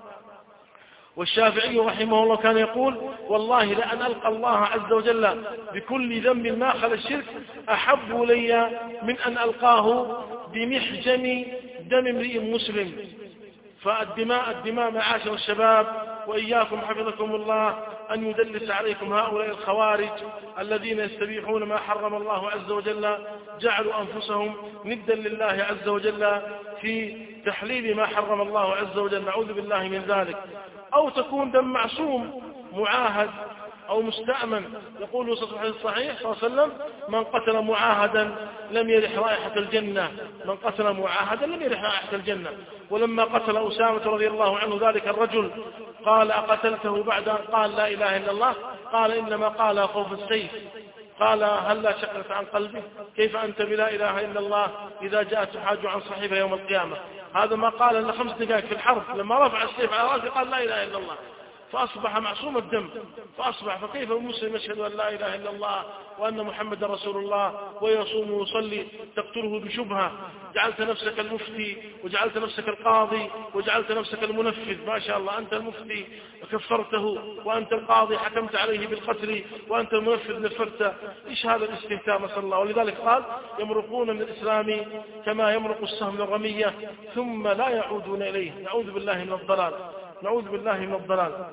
والشافعي رحمه الله كان يقول والله لأن ألقى الله عز وجل بكل ذنب ما خلا الشرك أحب لي من أن ألقاه بمحجم دم امرئ مسلم. فالدماء الدماء معاشر الشباب، وإياكم حفظكم الله أن يدلس عليكم هؤلاء الخوارج الذين يستبيحون ما حرم الله عز وجل، جعلوا أنفسهم ندا لله عز وجل في تحليل ما حرم الله عز وجل، نعوذ بالله من ذلك. أو تكون دم معصوم معاهد أو مستأمن، يقول صلى الله عليه الصحيح صلى الله عليه وسلم من قتل معاهدا لم يرح رائحة الجنة، من قتل معاهدا لم يرح رائحة الجنة. ولما قتل أسامة رضي الله عنه ذلك الرجل قال أقتلته بعد أن قال لا إله إلا الله؟ قال إنما قال خوف السيف. قال هل لا شقلت عن قلبه؟ كيف أنت بلا إله إلا الله إذا جاءت تحاج عن صحيفة يوم القيامة؟ هذا ما قال إلا خمس دقائق في الحرب، لما رفع السيف على رأسه قال لا إله إلا الله. فأصبح معصوم الدم، فأصبح فكيف المسلم يشهد أن لا إله إلا الله وأن محمد رسول الله ويصوم ويصلي تقتله بشبهة؟ جعلت نفسك المفتي وجعلت نفسك القاضي وجعلت نفسك المنفذ، ما شاء الله أنت المفتي وكفرته، وأنت القاضي حكمت عليه بالقتل، وأنت المنفذ نفرته. إيش هذا الاستهتار؟ نسأل الله. ولذلك قال يمرقون من الإسلام كما يمرق السهم من الرمية ثم لا يعودون إليه. نعوذ بالله من الضلال، نعوذ بالله من الضلال.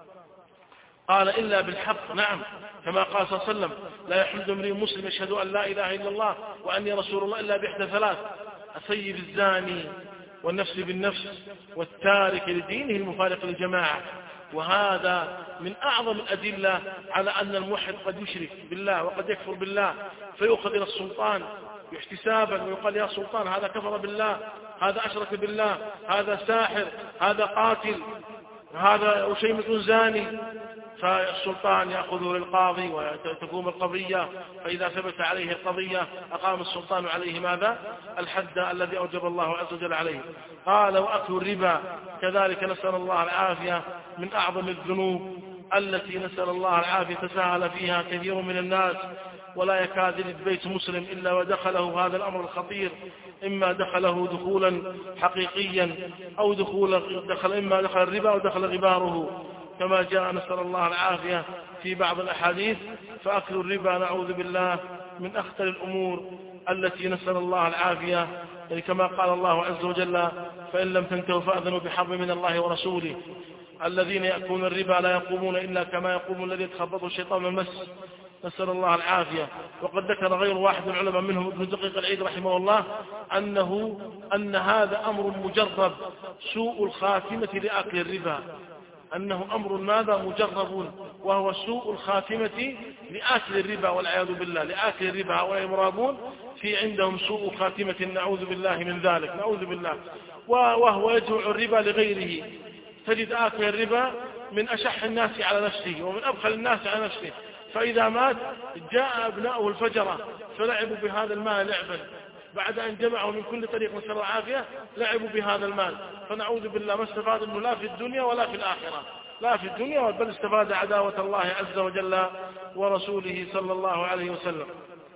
قال إلا بالحق، نعم، كما قال صلى الله عليه وسلم لا يحل امرئ مسلم يشهد أن لا إله إلا الله وأني رسول الله إلا بإحدى ثلاث: السيد الزاني والنفس بالنفس والتارك لدينه المفارق للجماعة. وهذا من أعظم الأدلة على أن الموحد قد يشرك بالله وقد يكفر بالله، فيؤخذ إلى السلطان احتسابا ويقال يا سلطان هذا كفر بالله، هذا أشرك بالله، هذا ساحر، هذا قاتل، هذا أشيمة زاني. فالسلطان يأخذه للقاضي وتقوم القضية، فإذا ثبت عليه القضية أقام السلطان عليه ماذا؟ الحد الذي أوجب الله عز وجل عليه. قال وأكل الربا كذلك نسأل الله العافية من أعظم الذنوب التي نسأل الله العافية تساهل فيها كثير من الناس، ولا يكاد يجد بيت مسلم إلا ودخله هذا الأمر الخطير، إما دخله دخولا حقيقيا أو دخول دخل إما دخل الربا أو دخل غباره، كما جاء نسأل الله العافية في بعض الأحاديث. فأكل الربا نعوذ بالله من أخطر الأمور التي نسأل الله العافية، يعني كما قال الله عز وجل فإن لم تنتهوا فأذنوا بحرب من الله ورسوله. الذين يأكلون الربا لا يقومون إلا كما يقوم الذي يتخبطه الشيطان من المس، نسأل الله العافية. وقد ذكر غير واحد من العلماء منهم ابن دقيق العيد رحمه الله أنه أن هذا أمر مجرب سوء الخاتمة لأكل الربا، أنه أمر ماذا مجرب، وهو سوء الخاتمة لآكل الربا والعياذ بالله. لآكل الربا هؤلاء مرابون في عندهم سوء خاتمة، نعوذ بالله من ذلك، نعوذ بالله. وهو يدعو الربا لغيره. تجد آكل الربا من أشح الناس على نفسه ومن أبخل الناس على نفسه، فإذا مات جاء أبناؤه الفجرة فلعبوا بهذا المال لعبا، بعد أن جمعوا من كل طريق نسأل الله العافية لعبوا بهذا المال. فنعوذ بالله ما استفاد منه لا في الدنيا ولا في الآخرة، لا في الدنيا بل استفاد عداوة الله عز وجل ورسوله صلى الله عليه وسلم.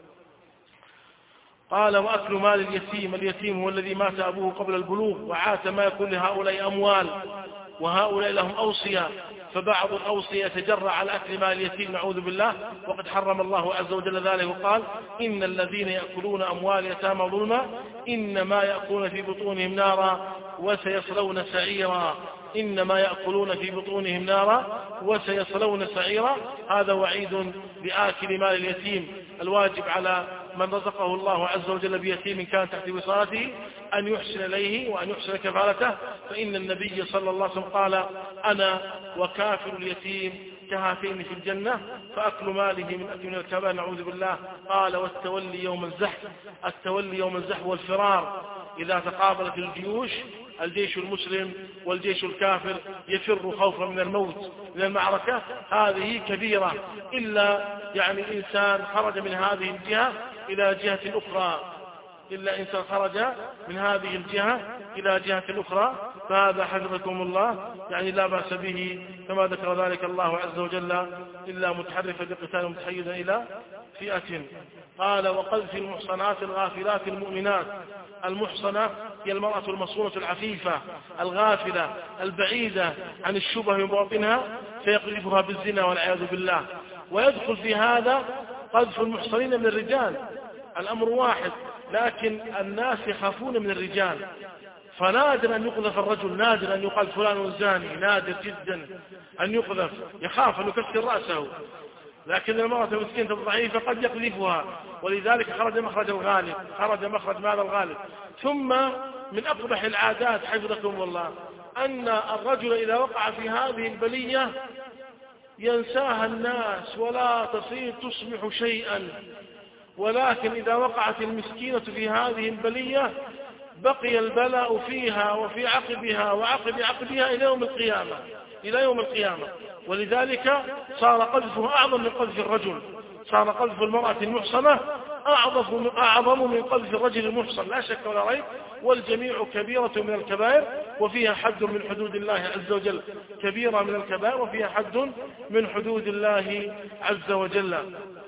قال وأكل مال اليتيم، اليتيم هو الذي مات أبوه قبل البلوغ وعات ما يكون لهؤلاء أموال، وهؤلاء لهم أوصية، فبعض الأوصية يتجرع على أكل مال اليتيم نعوذ بالله، وقد حرم الله عز وجل ذلك وقال إن الذين يأكلون أموال يتامى ظلما إنما يأكلون في بطونهم نارا وسيصلون سعيرا، إنما يأكلون في بطونهم نارا وسيصلون سعيرا. هذا وعيد بآكل مال اليتيم. الواجب على من رزقه الله عز وجل بيتيم كان تحت وصايته أن يحسن إليه وأن يحسن كفالته، فإن النبي صلى الله عليه وسلم قال أنا وكافل اليتيم كهاتين في الجنة، فأكل ماله من أكل الكبائر نعوذ بالله. قال والتولي يوم الزحف، التولي يوم الزحف والفرار، إذا تقابلت الجيوش الجيش المسلم والجيش الكافر يفر خوفا من الموت من المعركة، هذه كبيرة، إلا يعني إنسان خرج من هذه الجهة إلى جهة أخرى، إلا إنسان خرج من هذه الجهة إلى جهة أخرى، فهذا حفظكم الله يعني لا بأس به، كما ذكر ذلك الله عز وجل إلا متحرفا بقتال متحيزا إلى فئة. قال وقذف المحصنات الغافلات المؤمنات. المحصنة هي المرأة المصونة العفيفة الغافلة البعيدة عن الشبه وباطنها، فيقذفها بالزنا والعياذ بالله. ويدخل في هذا قذف المحصنين من الرجال، الأمر واحد، لكن الناس يخافون من الرجال، فنادر أن يقذف الرجل، نادر أن يقال فلان زاني، نادر جدا أن يقذف، يخاف أن يكسر رأسه، لكن المرأة المسكينة الضعيفة قد يقذفها، ولذلك خرج مخرج الغالب، خرج مخرج مال الغالب. ثم من أقبح العادات حفظكم الله أن الرجل إذا وقع في هذه البلية ينساها الناس ولا تصير تصبح شيئا، ولكن إذا وقعت المسكينة في هذه البلية بقي البلاء فيها وفي عقبها وعقب عقبها إلى يوم القيامة، إلى يوم القيامة. ولذلك صار قذفه أعظم من قذف الرجل، صار قذف المرأة المحصنة أعظم, أعظم من قذف الرجل المحصن لا شك ولا ريب، والجميع كبيرة من الكبائر وفيها حد من حدود الله عز وجل، كبيرة من الكبائر وفيها حد من حدود الله عز وجل.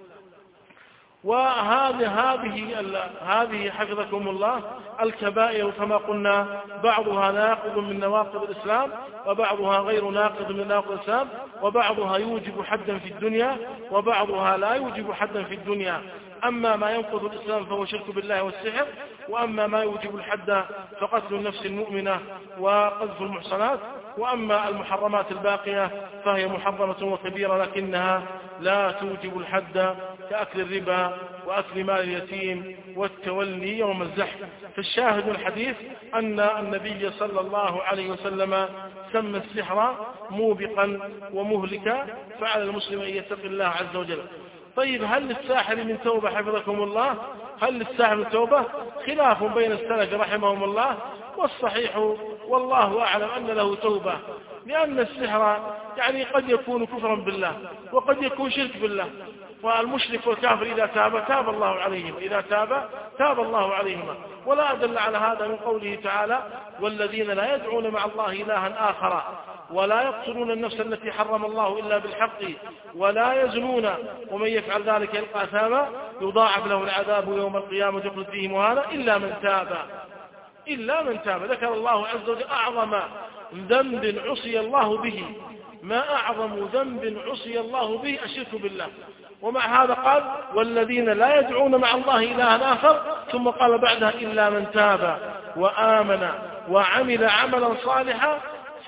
وهذه هذه هذه حفظكم الله الكبائر كما قلنا بعضها ناقض من نواقض الإسلام وبعضها غير ناقض من نواقض الإسلام، وبعضها يوجب حدا في الدنيا وبعضها لا يوجب حدا في الدنيا. أما ما ينقض الإسلام فهو شرك بالله والسحر، وأما ما يوجب الحد فقتل النفس المؤمنة وقذف المحصنات، وأما المحرمات الباقية فهي محرمة وكبيرة لكنها لا توجب الحد كأكل الربا وأكل مال اليتيم والتولي يوم الزحف. فالشاهد من الحديث أن النبي صلى الله عليه وسلم سمى السحر موبقا ومهلكا، فعلى المسلم أن يتقي الله عز وجل. طيب هل للساحر من توبة حفظكم الله؟ هل للساحر من توبة؟ خلاف بين السلف رحمهم الله، والصحيح والله أعلم أن له توبة، لأن السحر يعني قد يكون كفرا بالله وقد يكون شرك بالله، والمشرك والكافر إذا تاب تاب الله عليهم، إذا تاب تاب الله عليهما. ولا أدل على هذا من قوله تعالى: والذين لا يدعون مع الله إلها آخر ولا يقتلون النفس التي حرم الله إلا بالحق ولا يزنون ومن يفعل ذلك يلقى أثاما يضاعف له العذاب يوم القيامة يخلد فيه مهانا إلا من تاب إلا من تاب. ذكر الله عز وجل أعظم ذنب عصي الله به، ما أعظم ذنب عصي الله به الشرك بالله، ومع هذا قال: والذين لا يدعون مع الله إلها آخر، ثم قال بعدها: إلا من تاب وآمن وعمل عملا صالحا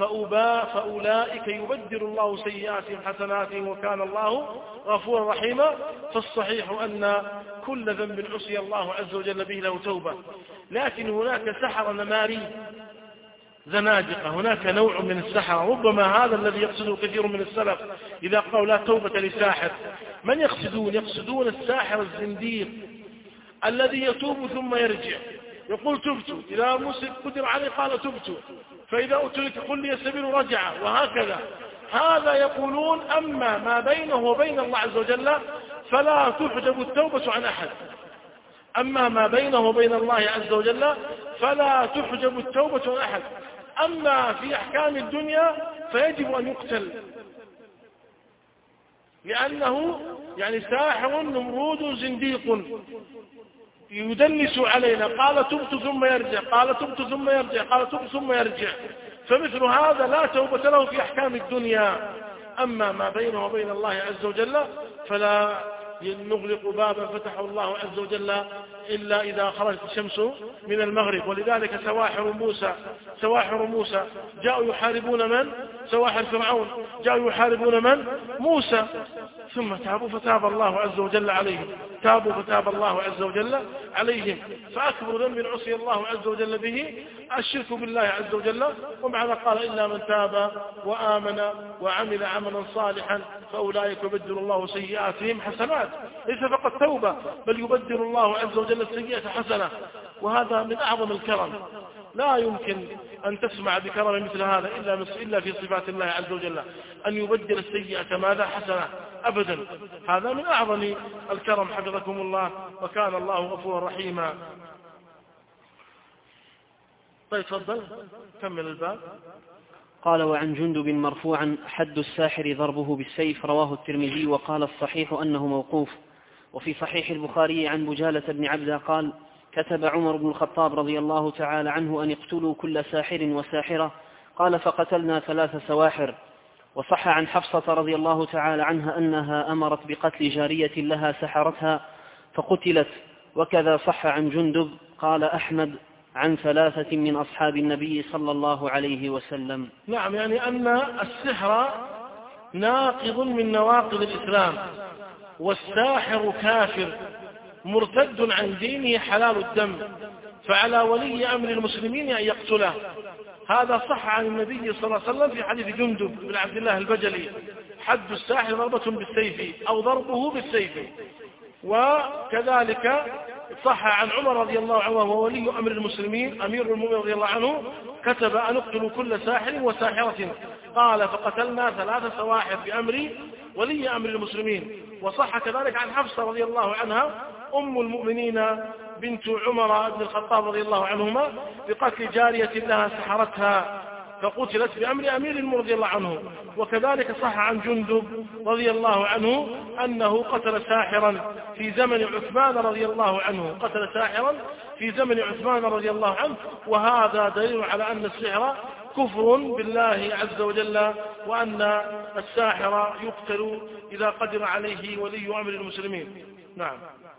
فأولئك يبدل الله سيئاتهم حسنات وكان الله غفورا رحيما. فالصحيح أن كل ذنب عصي الله عز وجل به له توبة، لكن هناك سحر نماري زنادقة، هناك نوع من السحر ربما هذا الذي يقصده كثير من السلف إذا قالوا لا توبة لساحر. من يقصدون؟ يقصدون الساحر الزنديق الذي يتوب ثم يرجع، يقول تبت، إذا مسك قدر عليه قال تبت، فإذا أترك قل لي السبيل رجع، وهكذا. هذا يقولون أما ما بينه وبين الله عز وجل فلا تحجب التوبة عن أحد، أما ما بينه وبين الله عز وجل فلا تحجب التوبة عن أحد. أما في أحكام الدنيا فيجب أن يقتل، لأنه يعني ساحر نمرود زنديق يدنس علينا، قال تبت ثم يرجع، قال تبت ثم يرجع، قال تبت ثم يرجع، فمثل هذا لا توبة له في أحكام الدنيا. أما ما بينه وبين الله عز وجل فلا نغلق بابا فتحه الله عز وجل إلا إذا خرجت الشمس من المغرب. ولذلك سواحر موسى سواحر موسى جاءوا يحاربون من؟ سواحر فرعون جاءوا يحاربون من؟ موسى، ثم تابوا فتاب الله عز وجل عليهم، تابوا فتاب الله عز وجل عليهم. فأكبر ذنب عصي الله عز وجل به الشرك بالله عز وجل. ومعنى قال: إلا من تاب وآمن وعمل عملا صالحا فأولئك يبدل الله سيئاتهم حسنات. ليس فقط توبة بل يبدل الله عز وجل السيئة حسنة، وهذا من أعظم الكرم. لا يمكن أن تسمع بكرم مثل هذا إلا في صفات الله عز وجل، أن يبدل السيئة ماذا؟ حسنة، أبدا. هذا من أعظم الكرم حفظكم الله، وكان الله غفورا رحيما. طيب تفضل كمل الباب. قال: وعن جندب مرفوعا: حد الساحر ضربه بالسيف، رواه الترمذي، وقال الصحيح أنه موقوف. وفي صحيح البخاري عن بجالة بن عبدة قال: كتب عمر بن الخطاب رضي الله تعالى عنه أن يقتلوا كل ساحر وساحرة، قال: فقتلنا ثلاث سواحر. وصح عن حفصة رضي الله تعالى عنها أنها أمرت بقتل جارية لها سحرتها فقتلت. وكذا صح عن جندب قال أحمد عن ثلاثة من أصحاب النبي صلى الله عليه وسلم. نعم، يعني أن السحر ناقض من نواقض الإسلام، والساحر كافر مرتد عن دينه حلال الدم، فعلى ولي أمر المسلمين أن يقتله. هذا صح عن النبي صلى الله عليه وسلم في حديث جندب بن عبد الله البجلي: حد الساحر ضربة بالسيف أو ضربه بالسيف. وكذلك صح عن عمر رضي الله عنه وهو ولي أمر المسلمين أمير المؤمنين رضي الله عنه: كتب أن نقتل كل ساحر وساحرة، قال: فقتلنا ثلاث سواحر بأمر ولي أمر المسلمين. وصح كذلك عن حفصة رضي الله عنها أم المؤمنين بنت عمر بن الخطاب رضي الله عنهما بقتل جارية لها سحرتها فقتلت بأمر أمير المؤمنين رضي الله عنه. وكذلك صح عن جندب رضي الله عنه أنه قتل ساحرا في زمن عثمان رضي الله عنه قتل ساحرا في زمن عثمان رضي الله عنه. وهذا دليل على أن السحر كفر بالله عز وجل، وأن الساحر يقتل إذا قدر عليه ولي أمر المسلمين. نعم.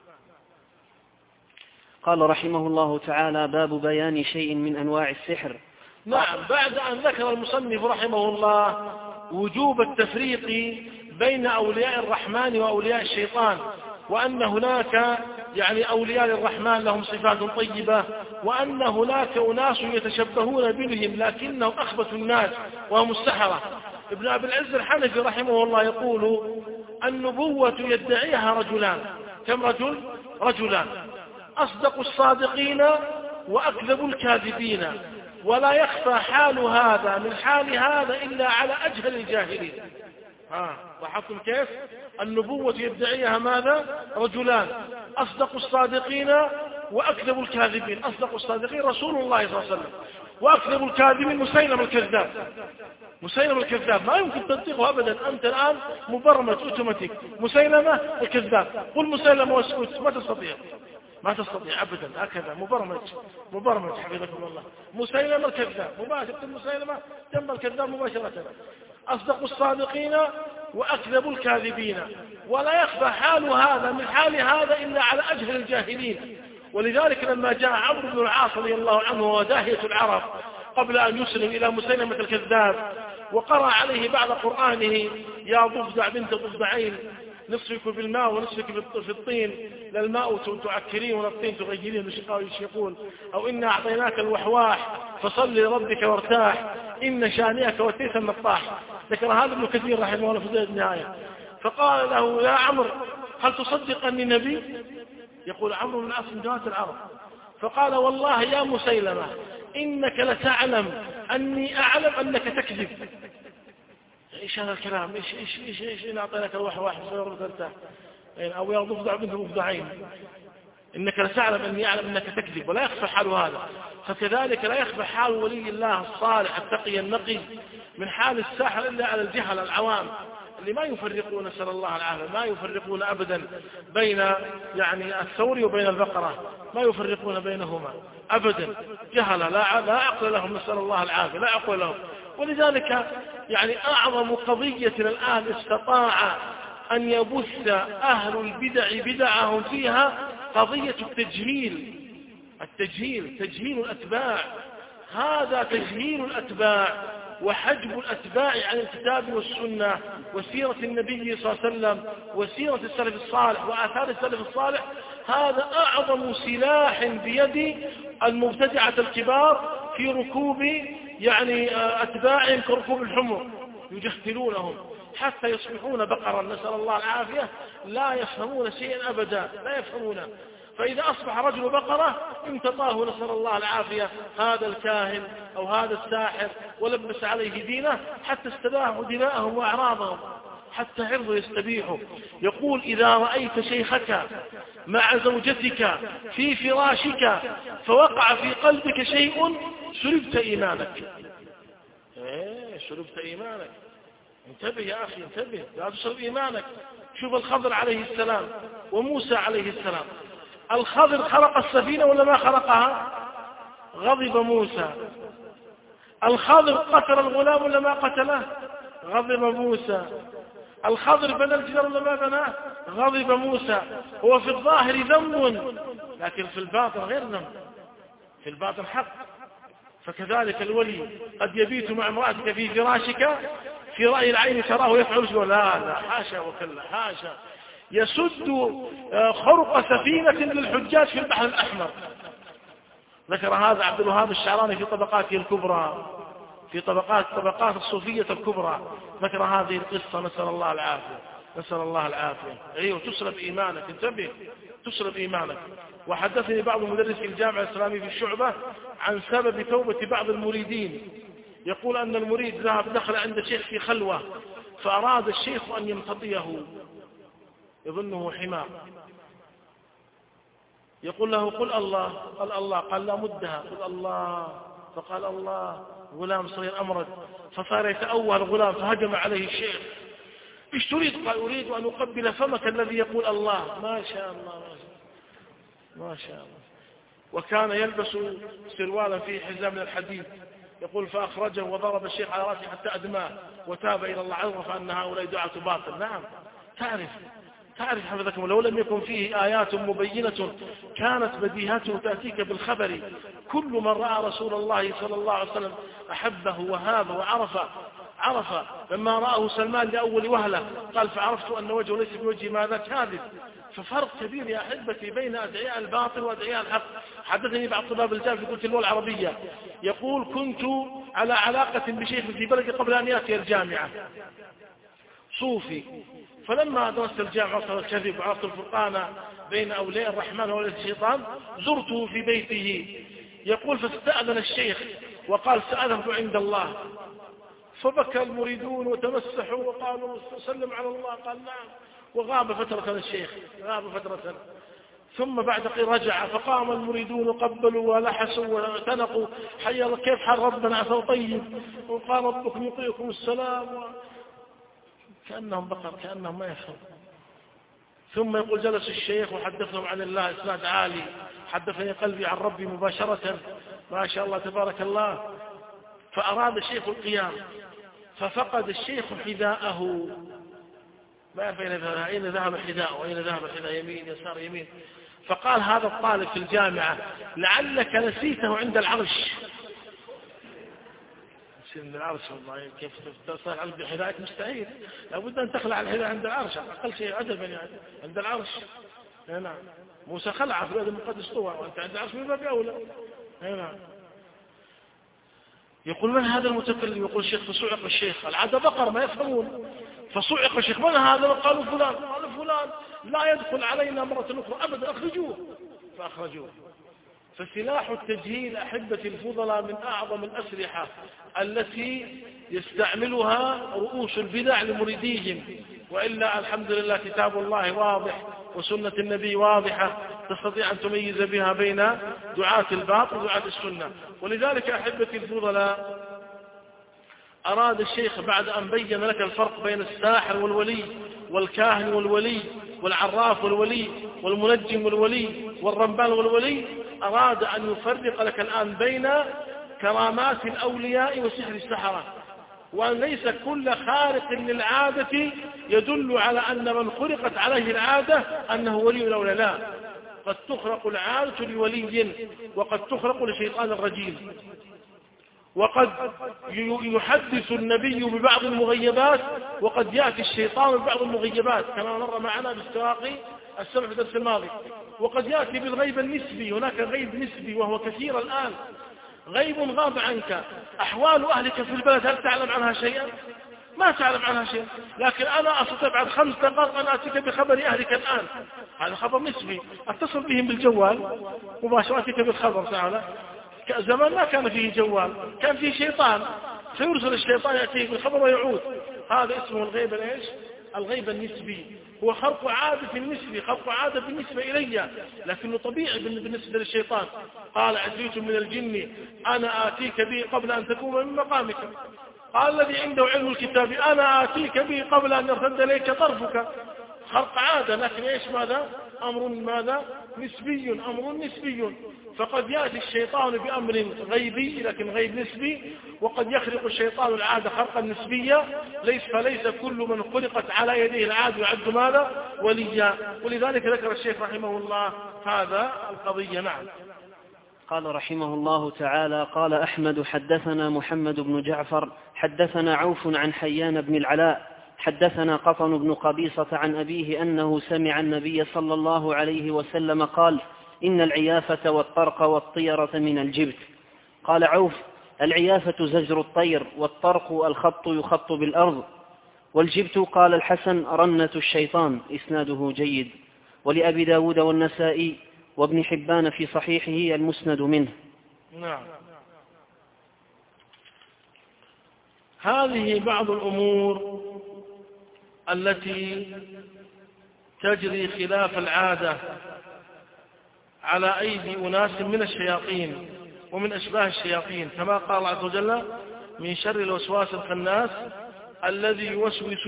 قال رحمه الله تعالى: باب بيان شيء من أنواع السحر. نعم. بعد أن ذكر المصنف رحمه الله وجوب التفريق بين أولياء الرحمن وأولياء الشيطان، وأن هناك يعني أولياء الرحمن لهم صفات طيبة، وأن هناك أناس يتشبهون بهم لكنهم أخبث الناس وهم السحرة. ابن أبي العز الحنفي رحمه الله يقول: النبوة يدعيها رجلان. كم رجل؟ رجلان: أصدق الصادقين وأكذب الكاذبين، ولا يخفى حال هذا من حال هذا إلا على أجهل الجاهلين. ها لاحظتم كيف؟ النبوة يدعيها ماذا؟ رجلان: أصدق الصادقين وأكذب الكاذبين. أصدق الصادقين رسول الله صلى الله عليه وسلم، وأكذب الكاذبين مسيلمة الكذاب. مسيلمة الكذاب ما يمكن تصديقه أبدا. أنت الآن مبرمج أوتوماتيك مسيلمة الكذاب، قل مسيلمة واسكت، ما تستطيع ما تستطيع أبدا. هكذا مبرمج مبرمج حفظكم الله. مسيلمة الكذاب مباشرة، مسيلمة جنب الكذاب مباشرة. أصدق الصادقين وأكذب الكاذبين، ولا يخفى حال هذا من حال هذا إلا على أجهل الجاهلين. ولذلك لما جاء عمرو بن العاص رضي الله عنه وداهية العرب قبل أن يسلم إلى مسيلمة الكذاب، وقرأ عليه بعد قرآنه: يا ضفدع بنت ضفدعين، نصفك بالماء ونصفك في الطين، لا الماء تعكرين ولا الطين تغيرين وش يقول، أو إنا أعطيناك الوحواح فصل لربك وارتاح، إن شانئك وتيس النطاح. ذكر هذا ابن كثير رحمه الله في بداية النهاية. فقال له: يا عمرو هل تصدق أني نبي؟ يقول عمرو بن العاص من جهات العرب. فقال: والله يا مسيلمة إنك لتعلم أني أعلم أنك تكذب. إيش هذا الكلام؟ إيش إيش إيش إيش إن أعطيناك الوحواح فصل أو يا ضفدع بنت ضفدعين، إنك لتعلم أني أعلم أنك تكذب، ولا يخفى حال هذا. فكذلك لا يخفى حال ولي الله الصالح التقي النقي من حال الساحر إلا على الجهل العوام اللي ما يفرقون، نسأل الله العافية، ما يفرقون أبدا بين يعني الثور وبين البقرة، ما يفرقون بينهما أبدا. جهل لا لا عقل لهم، نسأل الله العافية، لا عقل لهم. ولذلك يعني أعظم قضية الآن استطاع أن يبث أهل البدع بدعهم فيها قضية التجهيل. التجهيل تجهيل الأتباع، هذا تجهيل الأتباع وحجب الأتباع عن الكتاب والسنة وسيرة النبي صلى الله عليه وسلم وسيرة السلف الصالح وآثار السلف الصالح. هذا أعظم سلاح بيد المبتدعة الكبار في ركوب يعني أتباعهم كركوب الحمر، يجهلونهم حتى يصبحون بقرا، نسأل الله العافية، لا يفهمون شيئا أبدا، لا يفهمون. فإذا أصبح رجل بقرة امتطاه، نسأل الله العافية، هذا الكاهن أو هذا الساحر ولبس عليه دينه حتى استباحوا دماءهم وأعراضهم، حتى عرضه يستبيحوا. يقول: إذا رأيت شيخك مع زوجتك في فراشك فوقع في قلبك شيء سلبت إيمانك. إيه سلبت إيمانك، انتبه يا أخي انتبه، لا تسلب إيمانك. شوف الخضر عليه السلام وموسى عليه السلام. الخضر خلق السفينة ولا ما خلقها؟ غضب موسى. الخضر قتل الغلام ولا ما قتله؟ غضب موسى. الخضر بنى الجدار ولا ما بناه؟ غضب موسى. هو في الظاهر ذنب لكن في الباطن غير ذنب، في الباطن حق. فكذلك الولي قد يبيت مع امرأتك في فراشك في رأي العين تراه يفعل شيء، لا لا حاشا وكلا حاشا، يسد خرق سفينة للحجاج في البحر الأحمر. ذكر هذا عبد الوهاب الشعراني في طبقاته الكبرى، في طبقات طبقات الصوفية الكبرى، ذكر هذه القصة، نسأل الله العافية، نسأل الله العافية. أيوه تسلب إيمانك، انتبه تسلب إيمانك. وحدثني بعض مدرسي الجامعة الإسلامية في الشعبة عن سبب توبة بعض المريدين. يقول أن المريد ذهب دخل عند شيخ في خلوة، فأراد الشيخ أن يمتطيه، يظنه حمار، يقول له قل الله، قال الله، قال لا مدها، قل الله، فقال الله. غلام صغير أمرد، فصار يتأوه الغلام، فهجم عليه الشيخ: ايش تريد؟ قال أريد أن أقبل فمك الذي يقول الله. ما شاء الله ما شاء الله. وكان يلبس سروالا فيه حزام من الحديد، يقول فأخرجه وضرب الشيخ على رأسه حتى أدماه وتاب إلى الله، عرف أن هؤلاء دعاة باطل. نعم، تعرف تعرف حفظكم، لو لم يكن فيه آيات مبينة كانت بديهته تأتيك بالخبر. كل من رأى رسول الله صلى الله عليه وسلم أحبه وهابه وعرف عرف لما رآه سلمان لأول وهلة قال فعرفت أن وجهه ليس بوجه ماذا كاذب. ففرق كبير يا أحبتي بين أدعياء الباطل وأدعياء الحق. حدثني بعض طلاب الجامعة في كلية اللغة العربية يقول كنت على علاقة بشيخ في بلدي قبل أن يأتي الجامعة صوفي، فلما درست الجامعة وصل الكذب وعرفت الفرقان بين أولياء الرحمن وأولياء الشيطان زرته في بيته. يقول فاستأذن الشيخ وقال سأذهب عند الله، فبكى المريدون وتمسحوا وقالوا سلم على الله، قال نعم، وغاب فترة الشيخ، غاب فترة. ثم بعد قليل رجع، فقام المريدون وقبلوا ولحسوا واعتنقوا حي الله كيف حال ربنا عسى طيب، وقال ربكم يطيعكم السلام و... كأنهم بقر، كأنهم ما يفهم. ثم يقول جلس الشيخ وحدثهم عن الله إسناد عالي، حدثني قلبي عن ربي مباشرة، ما شاء الله تبارك الله. فأراد الشيخ القيام ففقد الشيخ حذاءه، ما يعرف أين ذهب حذاءه، أين ذهب حذاء، يمين يسار يمين. فقال هذا الطالب في الجامعة لعلك نسيته عند العرش. عند العرش والله كيف تصل عند حذائك؟ مستحيل، لابد أن تخلع الحذاء عند العرش، أقل شيء عجبا يعني عند العرش. نعم، موسى خلع في الأرض المقدس طوى، وأنت عند العرش من باب أولى. نعم. يقول من هذا المتكلم؟ يقول الشيخ. فصعق الشيخ، العادة بقر ما يفهمون. فصعق الشيخ من هذا؟ قالوا فلان. قالوا فلان لا يدخل علينا مرة أخرى أبدا، أخرجوه. فأخرجوه. فسلاح التجهيل أحبتي الفضلاء من أعظم الأسلحة التي يستعملها رؤوس البدع لمريديهم، وإلا الحمد لله كتاب الله واضح وسنة النبي واضحة تستطيع أن تميز بها بين دعاة الباطل ودعاة السنة. ولذلك أحبتي الفضلاء أراد الشيخ بعد أن بين لك الفرق بين الساحر والولي والكاهن والولي والعراف والولي والمنجم والولي والرمبان والولي، أراد أن يفرق لك الآن بين كرامات الأولياء وسحر السحرة، وأن ليس كل خارق للعادة يدل على أن من خلقت عليه العادة أنه ولي الأولى. لا، قد تخرق العادة لولي وقد تخرق لشيطان الرجيم، وقد يحدث النبي ببعض المغيبات وقد يأتي الشيطان ببعض المغيبات كما مر معنا باستواقي السبع في الدرس الماضي. وقد يأتي بالغيب النسبي، هناك غيب نسبي وهو كثير الآن، غيب غاب عنك. أحوال أهلك في البلد هل تعلم عنها شيئا؟ ما تعلم عنها شيئا، لكن أنا أستطيع بعد خمس دقائق أن أتيك بخبر أهلك الآن، هذا خبر نسبي، أتصل بهم بالجوال مباشرة أتيك بالخبر تعالى. زمان ما كان فيه جوال، كان فيه شيطان، فيرسل الشيطان يأتيه بالخبر ويعود. هذا اسمه الغيب الايش؟ الغيب النسبي، هو خرق عادة النسبي، خرق عادة بالنسبة إلي لكنه طبيعي بالنسبة للشيطان. قال عفريت من الجن أنا آتيك به قبل أن تقوم من مقامك. قال الذي عنده علم الكتاب أنا آتيك به قبل أن يرتد إليك طرفك. خرق عادة، لكن إيش ماذا؟ أمر ماذا؟ نسبي، أمر نسبي. فقد يأتي الشيطان بأمر غيبي لكن غيب نسبي، وقد يخرق الشيطان العادة خرقا نسبيا. ليس فليس كل من خلقت على يديه العادة يعد ماذا؟ وليا. ولذلك ذكر الشيخ رحمه الله هذا القضية. نعم. قال رحمه الله تعالى: قال أحمد حدثنا محمد بن جعفر حدثنا عوف عن حيان بن العلاء حدثنا قطن بن قبيصة عن أبيه أنه سمع النبي صلى الله عليه وسلم قال: إن العيافة والطرق والطيرة من الجبت. قال عوف: العيافة زجر الطير، والطرق الخط يخط بالأرض، والجبت قال الحسن رنة الشيطان. إسناده جيد. ولأبي داود والنسائي وابن حبان في صحيحه المسند منه. نعم. هذه بعض الأمور التي تجري خلاف العادة على أيدي أناس من الشياطين ومن أشباه الشياطين، كما قال الله عز وجل: من شر الوسواس الخناس الذي يوسوس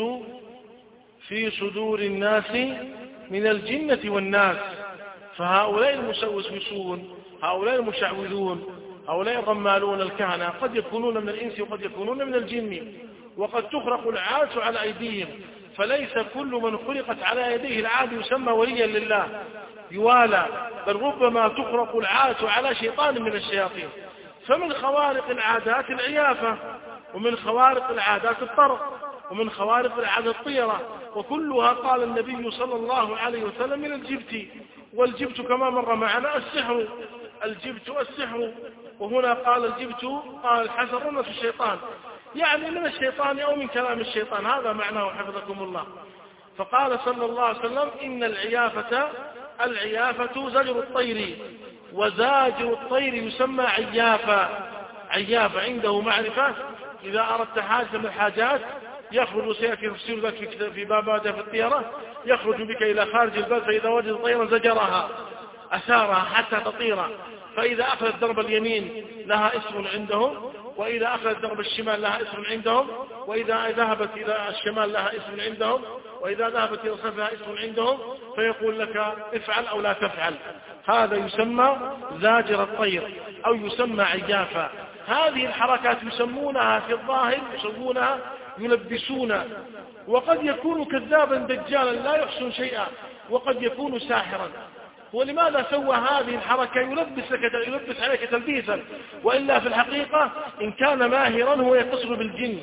في صدور الناس من الجنة والناس. فهؤلاء الموسوسون، هؤلاء المشعوذون، هؤلاء الرمالون الكهنة قد يكونون من الإنس وقد يكونون من الجن، وقد تخرق العادة على أيديهم، فليس كل من خلقت على يديه العادة يسمى وليا لله يوالى، بل ربما تخرق العادة على شيطان من الشياطين. فمن خوارق العادات العيافة، ومن خوارق العادات الطرق، ومن خوارق العادات الطيرة، وكلها قال النبي صلى الله عليه وسلم من الجبت. والجبت كما مر معنا السحر، الجبت السحر، وهنا قال الجبت قال الحسن رمز الشيطان، يعني من الشيطان أو من كلام الشيطان، هذا معناه حفظكم الله. فقال صلى الله عليه وسلم: إن العيافة العيافة زجر الطير، وزاجر الطير يسمى عيافة. عيافة عنده معرفة، إذا أردت حاجة من الحاجات يخرج، سيأتي تفسير ذلك في باب في الطيرة، يخرج بك إلى خارج البلد، فإذا وجد طيرا زجرها أسارها حتى تطير، فإذا أخذت درب اليمين لها اسم عندهم، وإذا أخذت درب الشمال لها اسم عندهم، وإذا ذهبت إلى الشمال لها اسم عندهم، وإذا ذهبت إلى الصف لها اسم عندهم، فيقول لك افعل أو لا تفعل. هذا يسمى زاجر الطير أو يسمى عيافة. هذه الحركات يسمونها في الظاهر يسمونها يلبسون، وقد يكون كذابا دجالا لا يحسن شيئا، وقد يكون ساحرا. ولماذا سوى هذه الحركة؟ يلبس لك يلبس عليك تلبيسا، وإلا في الحقيقة إن كان ماهرا هو يتصل بالجن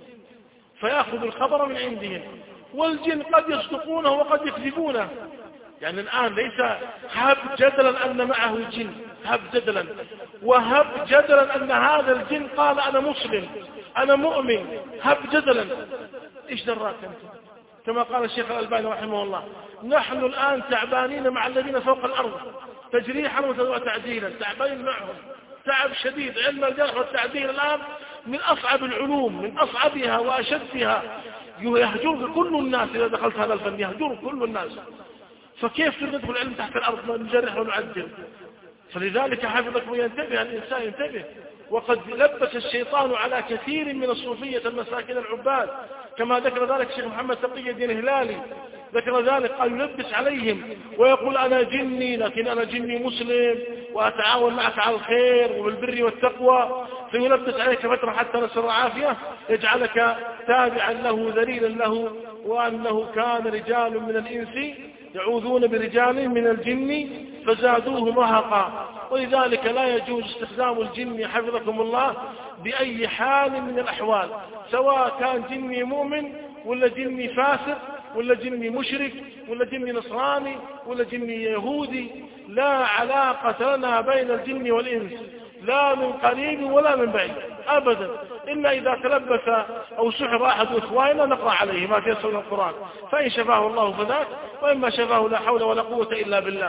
فيأخذ الخبر من عندهم، والجن قد يصدقونه وقد يكذبونه. يعني الآن ليس هب جدلا أن معه الجن، هب جدلا، وهب جدلا أن هذا الجن قال أنا مسلم أنا مؤمن، هب جدلا. إيش دراك أنت؟ كما قال الشيخ الألباني رحمه الله: نحن الآن تعبانين مع الذين فوق الأرض تجريحا وتعديلا، تعبانين معهم تعب شديد. علم الجرح والتعديل الآن من أصعب العلوم، من أصعبها وأشدها، يهجر كل الناس. إذا دخلت هذا الفن يهجر كل الناس، فكيف ندخل العلم تحت الأرض نجرح ونعدل؟ فلذلك حفظكم ينتبه الإنسان ينتبه. وقد لبس الشيطان على كثير من الصوفية المساكين العباد، كما ذكر ذلك الشيخ محمد تقي الدين الهلالي، ذكر ذلك قال يلبس عليهم ويقول أنا جني، لكن أنا جني مسلم وأتعاون معك على الخير وبالبر والتقوى، فيلبس عليك فترة حتى نسأل العافية، يجعلك تابعا له ذليلا له، وأنه كان رجال من الإنس يعوذون برجال من الجن فزادوهم رهقا. ولذلك لا يجوز استخدام الجن حفظكم الله بأي حال من الأحوال، سواء كان جني مؤمن ولا جني فاسق ولا جني مشرك ولا جني نصراني ولا جني يهودي. لا علاقة لنا بين الجن والإنس، لا من قريب ولا من بعيد أبدا، إلا إذا تلبس أو سحر أحد إخواننا نقرأ عليه ما تيسر من القرآن، فإن شفاه الله فذاك، وإما شفاه لا حول ولا قوة إلا بالله.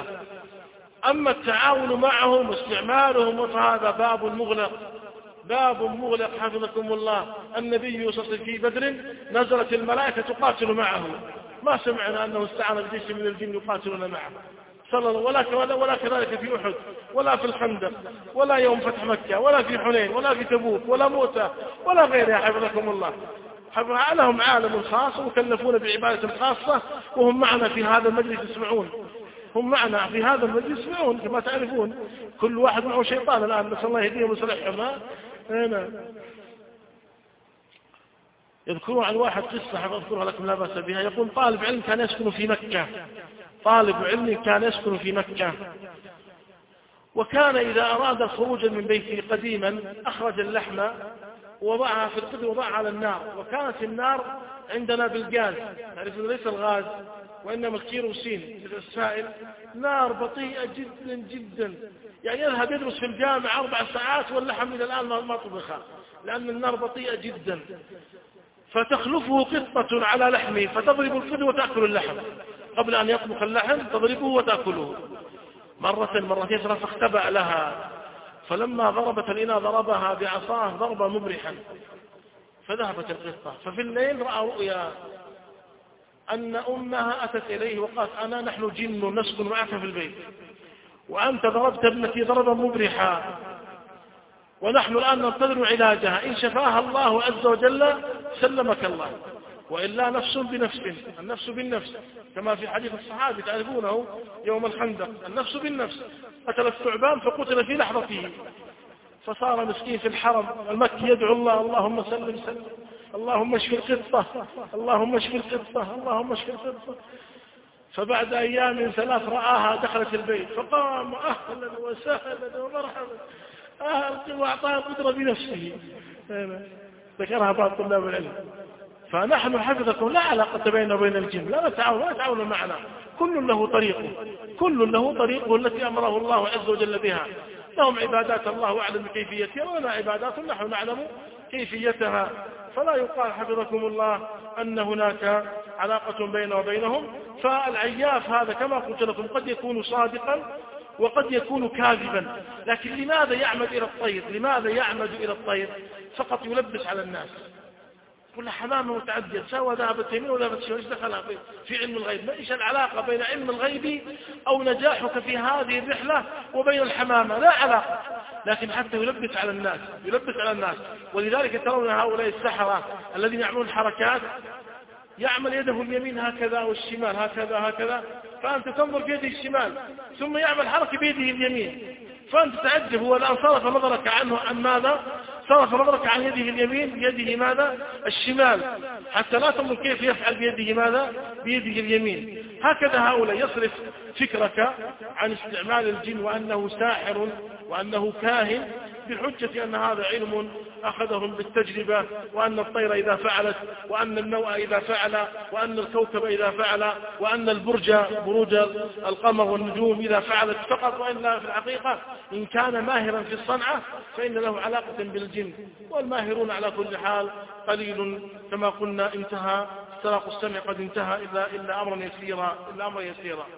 أما التعاون معهم واستعمالهم فهذا باب مغلق، باب مغلق حفظكم الله. النبي صلى الله عليه وسلم في بدر نزلت الملائكة تقاتل معه، ما سمعنا أنه استعان بجيش من الجن يقاتلون معه صلى الله، ولا ولا كذلك في أحد ولا في الخندق ولا يوم فتح مكة ولا في حنين ولا في تبوك ولا موتى ولا غيرها حفظكم الله. لهم عالم خاص ومكلفون بعبادة خاصة، وهم معنا في هذا المجلس يسمعون، هم معنا في هذا المجلس يسمعون كما تعرفون، كل واحد معه شيطان الآن، نسأل الله يهديهم ويصلحهم. هنا يذكرون عن واحد قصة أذكرها لكم لا بأس بها. يقول طالب علم كان يسكن في مكة، طالب علم كان يسكن في مكة، وكان إذا أراد الخروج من بيته قديما أخرج اللحم ووضعها في القدر ووضعها على النار، وكانت النار عندنا بالغاز، تعرفون ليس الغاز وإنما الكيروسين السائل، نار بطيئة جدا جدا، يعني يذهب يدرس في الجامعة أربع ساعات واللحم إلى الآن ما طبخها لأن النار بطيئة جدا، فتخلفه قطة على لحمه فتضرب القدر وتأكل اللحم، قبل أن يطبخ اللحم تضربه وتأكله. مرة مرتين فاختبأ لها، فلما ضربت الإناء ضربها بعصاه ضربا مبرحا فذهبت القطة. ففي الليل رأى رؤيا أن أمها أتت إليه وقالت أنا نحن جن نسكن معك في البيت، وأنت ضربت ابنتي ضربا مبرحا، ونحن الآن ننتظر علاجها، إن شفاها الله عز وجل سلمك الله، وإلا نفس بنفس، النفس بالنفس كما في حديث الصحابي تعرفونه يوم الخندق، النفس بالنفس، قتل الثعبان فقتل في لحظته، فصار مسكين في الحرم المكي يدعو الله اللهم سلم سلم، اللهم اشف القطة، اللهم اشف القطة، اللهم اشف القطة. فبعد أيام ثلاث رآها دخلت البيت فقام أهلا وسهلا ومرحبا أهلا، وأعطاها قدرة بنفسه. ذكرها بعض طلاب العلم. فنحن حفظكم لا علاقة بيننا وبين الجن، لا نتعاون لا نتعاون معنا، كل له طريقه، كل له طريقه التي أمره الله عز وجل بها. لهم عبادات الله أعلم بكيفيتها، ولنا عبادات نحن نعلم كيفيتها، فلا يقال حفظكم الله أن هناك علاقة بيننا وبينهم. فالعياف هذا كما قلت لكم قد يكون صادقا وقد يكون كاذبا، لكن لماذا يعمد إلى الطير؟ لماذا يعمد إلى الطير؟ فقط يلبس على الناس، كل حمامة متعدية سواء ذهبت يمين ولا ذهبت شمال، ايش دخلها في علم الغيب؟ ما ايش العلاقة بين علم الغيب أو نجاحك في هذه الرحلة وبين الحمامة؟ لا علاقة، لكن حتى يلبس على الناس، يلبس على الناس. ولذلك ترون هؤلاء السحرة الذين يعملون حركات، يعمل يده اليمين هكذا والشمال هكذا هكذا، فأنت تنظر في يده الشمال ثم يعمل حركة بيده اليمين، فأنت تعجب، هو الآن صرف نظرك عنه عن ماذا؟ صرف نظرك عن يده اليمين بيده ماذا؟ الشمال، حتى لا تنظر كيف يفعل بيده ماذا؟ بيده اليمين. هكذا هؤلاء يصرف فكرك عن استعمال الجن وأنه ساحر وأنه كاهن بحجة أن هذا علم أخذهم بالتجربة، وأن الطير إذا فعلت، وأن النوء إذا فعل، وأن الكوكب إذا فعل، وأن البرج بروج القمر والنجوم إذا فعلت فقط، وإلا في الحقيقة إن كان ماهرا في الصنعة فإن له علاقة بالجن، والماهرون على كل حال قليل. كما قلنا انتهى استراق السمع قد انتهى إلا, إلا أمرا يسيرا إلا أمرا يسيرا.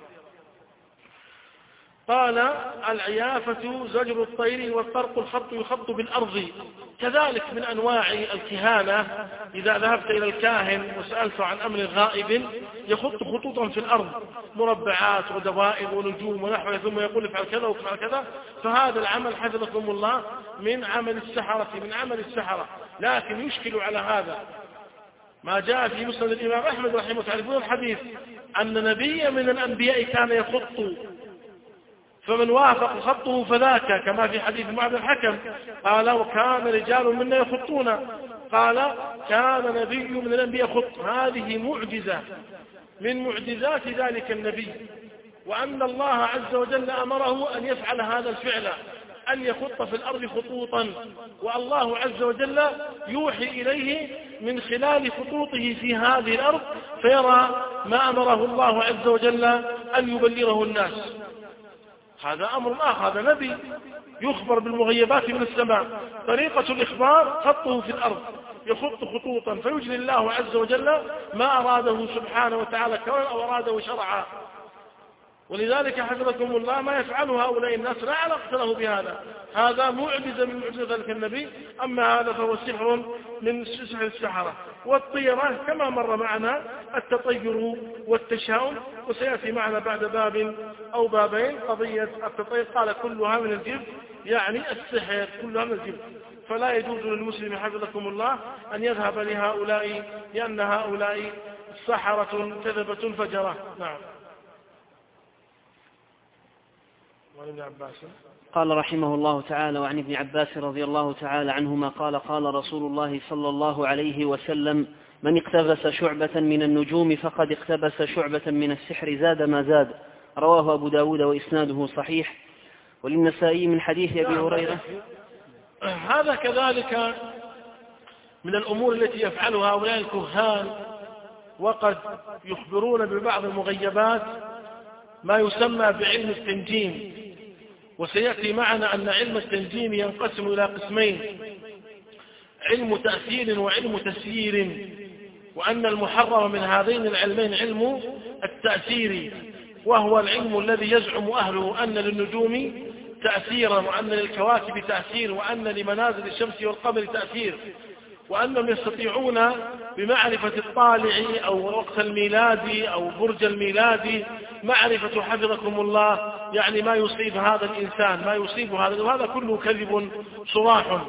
قال العيافة زجر الطير، والطرق الخط يخط بالأرض. كذلك من أنواع الكهانة إذا ذهبت إلى الكاهن وسألت عن أمر غائب يخط خطوطا في الأرض، مربعات ودوائر ونجوم ونحوها، ثم يقول افعل كذا وافعل كذا. فهذا العمل حفظكم الله من عمل السحرة، من عمل السحرة. لكن يشكل على هذا ما جاء في مسند الإمام أحمد رحمه الله. تعرفون الحديث أن نبيا من الأنبياء كان يخط، فمن وافق خطه فذاك، كما في حديث معاذ بن الحكم قال وكان رجال منا يخطون، قال كان نبي من الأنبياء يخط. هذه معجزة من معجزات ذلك النبي، وأن الله عز وجل أمره أن يفعل هذا الفعل، أن يخط في الأرض خطوطا، والله عز وجل يوحي إليه من خلال خطوطه في هذه الأرض فيرى ما أمره الله عز وجل أن يبلغه الناس. هذا أمر آخر، هذا نبي يخبر بالمغيبات من السماء. طريقة الإخبار خطه في الأرض، يخط خطوطا فيجري الله عز وجل ما أراده سبحانه وتعالى كون أو أراده شرعا. ولذلك حفظكم الله ما يفعله هؤلاء الناس لا علاقة له بهذا، هذا معجزة من معجزة ذلك النبي، أما هذا فهو سحر من سحر السحرة. والطيرة كما مر معنا التطير والتشاؤم، وسيأتي معنا بعد باب أو بابين قضية التطير. قال كلها من الجبت، يعني السحر كلها من الجبت. فلا يجوز للمسلم حفظكم الله أن يذهب لهؤلاء، لأن هؤلاء سحرة كذبة فجرة. نعم. قال رحمه الله تعالى وعن ابن عباس رضي الله تعالى عنهما قال قال رسول الله صلى الله عليه وسلم من اقتبس شعبة من النجوم فقد اقتبس شعبة من السحر زاد ما زاد. رواه أبو داود وإسناده صحيح. وللنسائي من حديث أبي هريرة. هذا كذلك من الأمور التي يفعلها هؤلاء الكهان، وقد يخبرون ببعض المغيبات ما يسمى بعلم التنجيم. وسيأتي معنا أن علم التنجيم ينقسم إلى قسمين، علم تأثير وعلم تسيير، وأن المحرم من هذين العلمين علم التأثير، وهو العلم الذي يزعم أهله أن للنجوم تأثيرا، وأن للكواكب تأثير، وأن لمنازل الشمس والقمر تأثير. وأنهم يستطيعون بمعرفة الطالع أو وقت الميلادي أو برج الميلادي معرفة حفظكم الله يعني ما يصيب هذا الإنسان ما يصيب هذا، وهذا كله كذب صراح.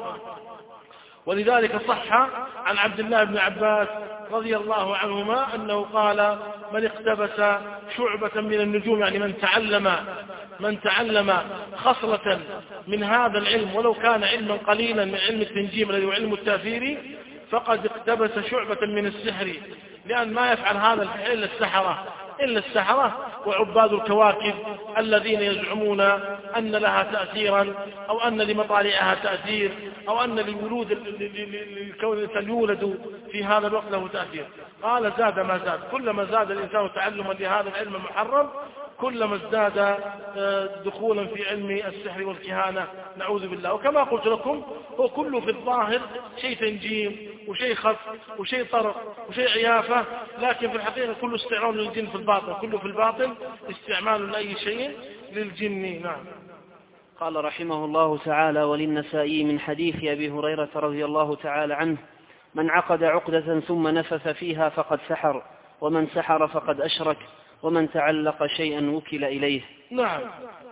ولذلك صح عن عبد الله بن عباس رضي الله عنهما أنه قال: من اقتبس شعبة من النجوم، يعني من تعلم من تعلم خصلة من هذا العلم ولو كان علما قليلا من علم التنجيم الذي هو علم التأثير، فقد اقتبس شعبة من السحر، لأن ما يفعل هذا الفعل إلا السحرة إلا السحرة وعباد الكواكب الذين يزعمون أن لها تأثيرا أو أن لمطالعها تأثير أو أن لولود الكون الإنسان يولد في هذا الوقت له تأثير. قال: زاد ما زاد، كلما زاد الإنسان تعلما لهذا العلم المحرم كلما ازداد دخولا في علم السحر والكهانة، نعوذ بالله. وكما قلت لكم هو كله في الظاهر شيء تنجيم وشيء خط وشيء طرق وشيء عيافة، لكن في الحقيقة كله استعمال للجن في الباطن، كله في الباطن استعمال لأي شيء للجن. نعم. قال رحمه الله تعالى: وللنسائي من حديث أبي هريرة رضي الله تعالى عنه: من عقد عقدة ثم نفث فيها فقد سحر، ومن سحر فقد أشرك، ومن تعلق شيئا وكل إليه. نعم.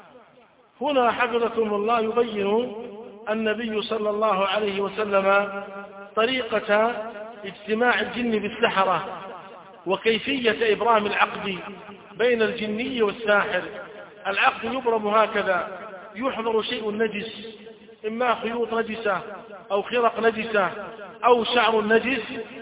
هنا حفظكم الله يبين النبي صلى الله عليه وسلم طريقة اجتماع الجن بالسحرة وكيفية إبرام العقد بين الجني والساحر. العقد يبرم هكذا: يحضر شيء نجس، إما خيوط نجسة أو خرق نجسة أو شعر نجس،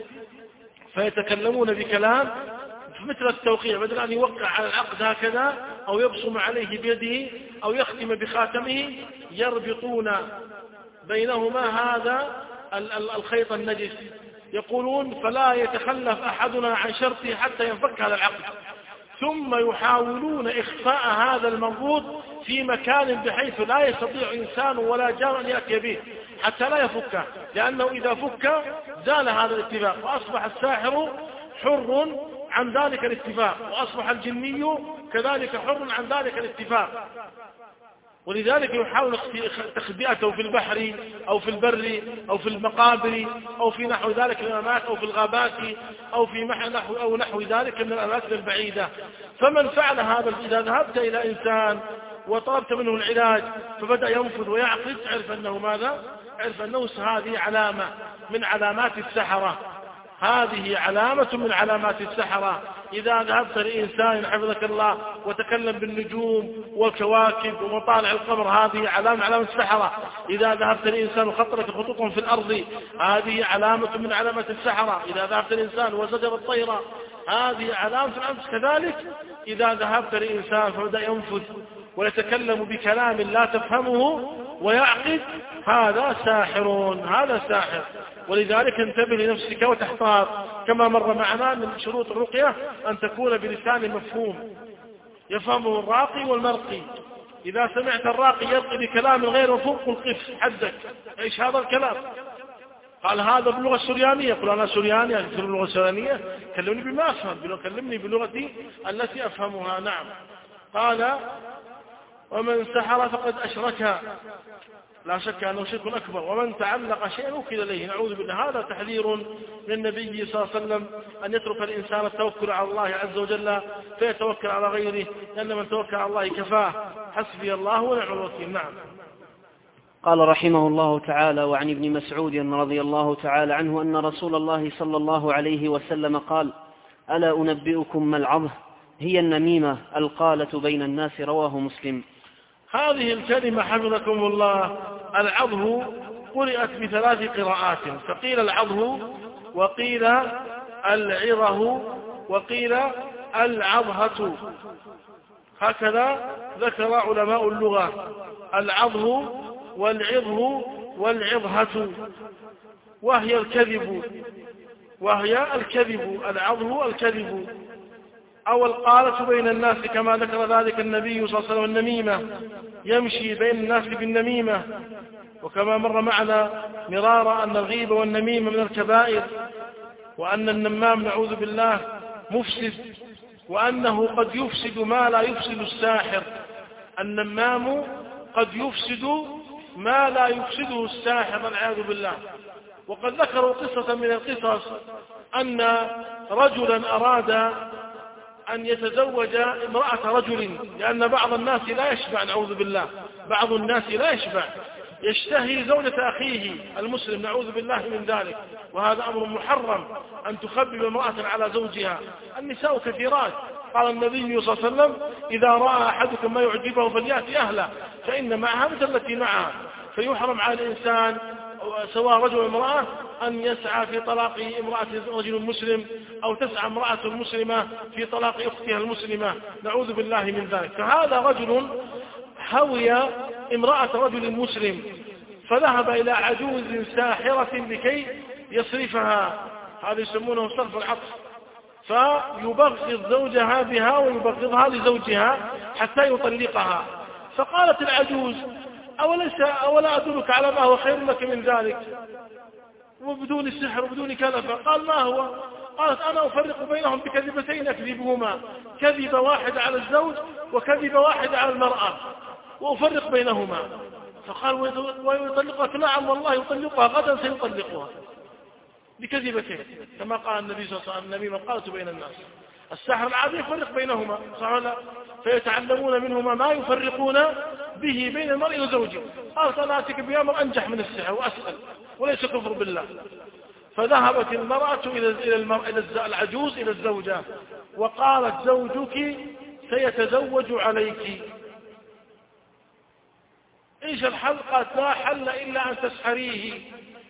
فيتكلمون بكلام مثل التوقيع، بدل أن يوقع على العقد هكذا أو يبصم عليه بيده أو يختم بخاتمه، يربطون بينهما هذا الخيط النجس. يقولون: فلا يتخلف أحدنا عن شرطه حتى ينفك هذا العقد، ثم يحاولون إخفاء هذا المربوط في مكان بحيث لا يستطيع إنسان ولا جار أن يأتي به حتى لا يفكه، لأنه إذا فك زال هذا الاتفاق وأصبح الساحر حر عن ذلك الاتفاق، وأصبح الجني كذلك حر عن ذلك الاتفاق. ولذلك يحاول تخبئته في البحر أو في البر أو في المقابر أو في نحو ذلك من الأماكن أو في الغابات أو في نحو أو نحو ذلك من الأماكن البعيدة. فمن فعل هذا، إذا ذهبت إلى إنسان وطلبت منه العلاج فبدأ ينفذ ويعقد، عرف أنه ماذا؟ عرف أنه هذه علامة من علامات السحرة، هذه علامة من علامات السحرة. إذا ذهبت لإنسان حفظك الله وتكلم بالنجوم والكواكب ومطالع القمر، هذه علامة علامة السحرة. إذا ذهبت لإنسان وخط لك خطوط في الأرض، هذه علامة من علامات السحرة. إذا ذهبت لإنسان وزجر الطيرة، هذه علامة الأمس. كذلك إذا ذهبت لإنسان فبدأ ينفذ ويتكلم بكلام لا تفهمه ويعقد، هذا ساحر، هذا ساحر. ولذلك انتبه لنفسك وتحتاط، كما مر معنا من شروط الرقية أن تكون بلسان مفهوم يفهمه الراقي والمرقي. إذا سمعت الراقي يرقي بكلام غير مفهوم قل قف حدك، ايش هذا الكلام؟ قال هذا باللغة السريانية، قل أنا سرياني أكثر باللغة السريانية، كلمني بما أفهم، كلمني بلغتي التي أفهمها. نعم. قال: ومن سحر فقد أشرك، لا شك أنه شرك أكبر. ومن تعلق شيئا وكل إليه، نعوذ بالله. هذا تحذير من النبي صلى الله عليه وسلم أن يترك الإنسان التوكل على الله عز وجل فيتوكل على غيره، لأن من توكل على الله كفاه، حسبي الله ونعم الوكيل. نعم. قال رحمه الله تعالى: وعن ابن مسعود رضي الله تعالى عنه أن رسول الله صلى الله عليه وسلم قال: ألا أنبئكم ما العظه؟ هي النميمة القالة بين الناس. رواه مسلم. هذه الكلمة حفظكم الله العظه قرأت بثلاث قراءات، فقيل العظه وقيل العظه وقيل العظهة، هكذا ذكر علماء اللغة: العظه والعظه والعظهة، وهي الكذب وهي الكذب العظه الكذب أو القالة بين الناس، كما ذكر ذلك النبي صلى الله عليه وسلم: النميمة، يمشي بين الناس بالنميمة. وكما مر معنا مرارا أن الغيبة والنميمة من الكبائر، وأن النمام نعوذ بالله مفسد، وأنه قد يفسد ما لا يفسد الساحر. النمام قد يفسد ما لا يفسده الساحر والعياذ بالله. وقد ذكروا قصة من القصص أن رجلا أراد أن يتزوج امرأة رجل، لأن بعض الناس لا يشبع، نعوذ بالله، بعض الناس لا يشبع، يشتهي زوجة أخيه المسلم، نعوذ بالله من ذلك، وهذا أمر محرم أن تخبب امرأة على زوجها. النساء كثيرات، قال النبي صلى الله عليه وسلم: إذا رأى أحدكم ما يعجبه فليأتي أهله فإن معها مثل التي معها. فيحرم على الإنسان سواء رجل أو امرأة أن يسعى في طلاق امرأة رجل مسلم، أو تسعى امرأة مسلمة في طلاق أختها المسلمة، نعوذ بالله من ذلك. فهذا رجل هوي امرأة رجل مسلم، فذهب إلى عجوز ساحرة لكي يصرفها، هذا يسمونه صرف العطف، فيبغض زوجها بها ويبغضها لزوجها حتى يطلقها. فقالت العجوز: أوليس أولا أدلك على ما هو خير لك من ذلك وبدون السحر وبدون كذا؟ فقال: ما هو؟ قالت: أنا أفرق بينهم بكذبتين أكذبهما، كذبة واحدة على الزوج وكذبة واحدة على المرأة، وأفرق بينهما. فقال: ويطلقك؟ نعم والله يطلقها، غدا سيطلقها بكذبتين، كما قال النبي صلى الله عليه وسلم: النبي من قالت بين الناس. السحر العادي يفرق بينهما، صح ولا؟ فيتعلمون منهما ما يفرقون به بين المرء وزوجه. قالت: أنا أتيك بأمر أنجح من السحر وأسأل وليس كفر بالله. فذهبت المرأة إلى المرأة إلى العجوز إلى الزوجة وقالت: زوجك سيتزوج عليك، إيش الحل؟ قالت: لا حل إلا أن تسحريه،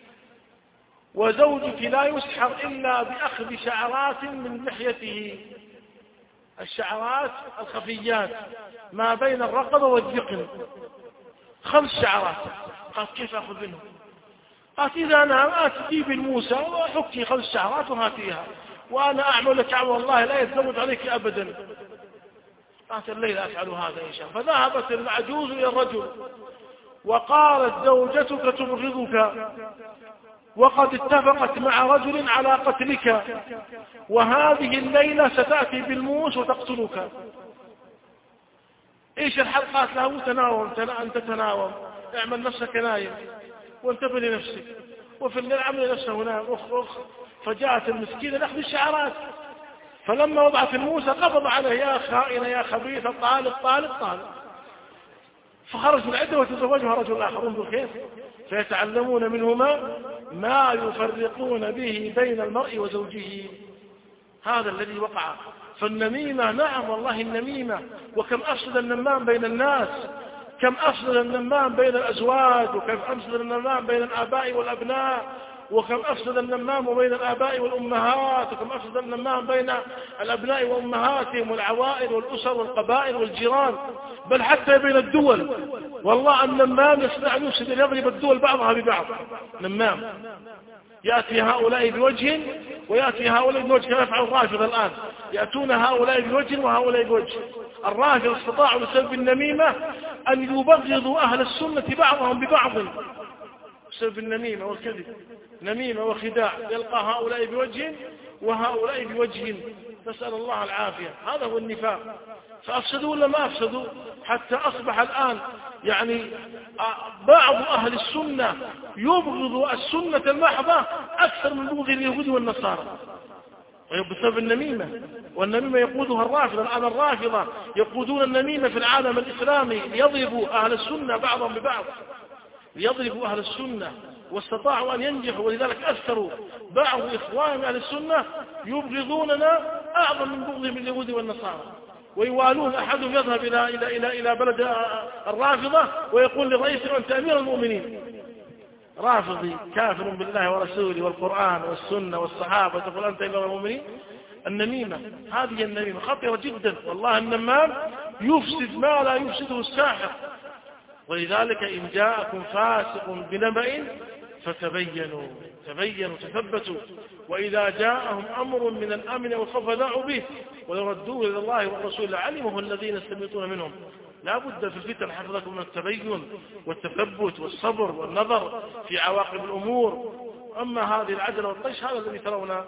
وزوجك لا يسحر إلا بأخذ شعرات من لحيته، الشعرات الخفيات ما بين الرقبة والذقن، خمس شعرات. قالت: كيف أخذ منهم؟ قالت: إذا أنا آتي بالموسى وحكي خمس شعرات وهاتيها، وأنا أعمل لك عمل الله لا يتزوج عليك أبدا. قالت: الليلة أفعل هذا إن شاء الله. فذهبت العجوز إلى الرجل وقالت: زوجتك تبغضك، وقد اتفقت مع رجل على قتلك، وهذه الليلة ستأتي بالموس وتقتلك، إيش الحل؟ قالت له: تناوم، أنت تناوم، اعمل نفسك نايم وانتبه لنفسك، وفي الليل عمل نفسه نام، أخ أخ. فجاءت المسكينة نأخذ الشعرات، فلما وضعت الموسى قبض عليه: يا خائنة يا خبيثة، طالق طالق طالق. فخرج من العدة وتزوجها رجل آخر. انظر كيف فيتعلمون منهما ما يفرقون به بين المرء وزوجه. هذا الذي وقع. فالنميمة، نعم والله النميمة، وكم أفسد النمام بين الناس، كم أفسد النمام بين الأزواج، وكم أفسد النمام بين الآباء والأبناء، وكم أفسد النمام بين الآباء والأمهات، وكم أفسد النمام بين الأبناء وأمهاتهم والعوائل والأسر والقبائل والجيران، بل حتى بين الدول. والله النمام يصنع يفسد أن يضرب الدول بعضها ببعض. نمام يأتي هؤلاء بوجه ويأتي هؤلاء بوجه، كما يفعل الرافضة الآن، يأتون هؤلاء بوجه وهؤلاء بوجه. الرافضة استطاعوا بسبب النميمة أن يبغضوا أهل السنة بعضهم ببعض بسبب النميمة والكذب، نميمة وخداع، يلقى هؤلاء بوجه وهؤلاء بوجه، نسأل الله العافية. هذا هو النفاق. فأفسدوا ولا ما أفسدوا؟ حتى أصبح الآن يعني بعض أهل السنة يبغض السنة المحضة أكثر من بغض اليهود والنصارى بسبب النميمة. والنميمة يقودها الرافضة. الآن الرافضة يقودون النميمة في العالم الإسلامي ليضربوا أهل السنة بعضهم ببعض، ليضربوا أهل السنة، واستطاعوا أن ينجحوا. ولذلك أثروا بعض إخوان أهل السنة يبغضوننا أعظم من بغضهم اليهود والنصارى، ويوالون. أحدهم يذهب إلى إلى إلى إلى بلد الرافضة ويقول لرئيسه: أنت أمير المؤمنين. رافضي كافر بالله ورسوله والقرآن والسنة والصحابة، تقول أنت أمير المؤمنين؟ النميمة هذه النميمة خطيرة جدا. والله النمام يفسد ما لا يفسده الساحر. ولذلك إن جاءكم فاسق بنبأ فتبينوا تبينوا تثبتوا، وإذا جاءهم أمر من الأمن والخوف ذاعوا به ولو ردوه إلى الله والرسول لعلمه الذين يستنبطون منهم. لا بد في الفتن حفظكم من التبين والتثبت والصبر والنظر في عواقب الأمور. أما هذه العجلة والطيش هذا الذي ترونه.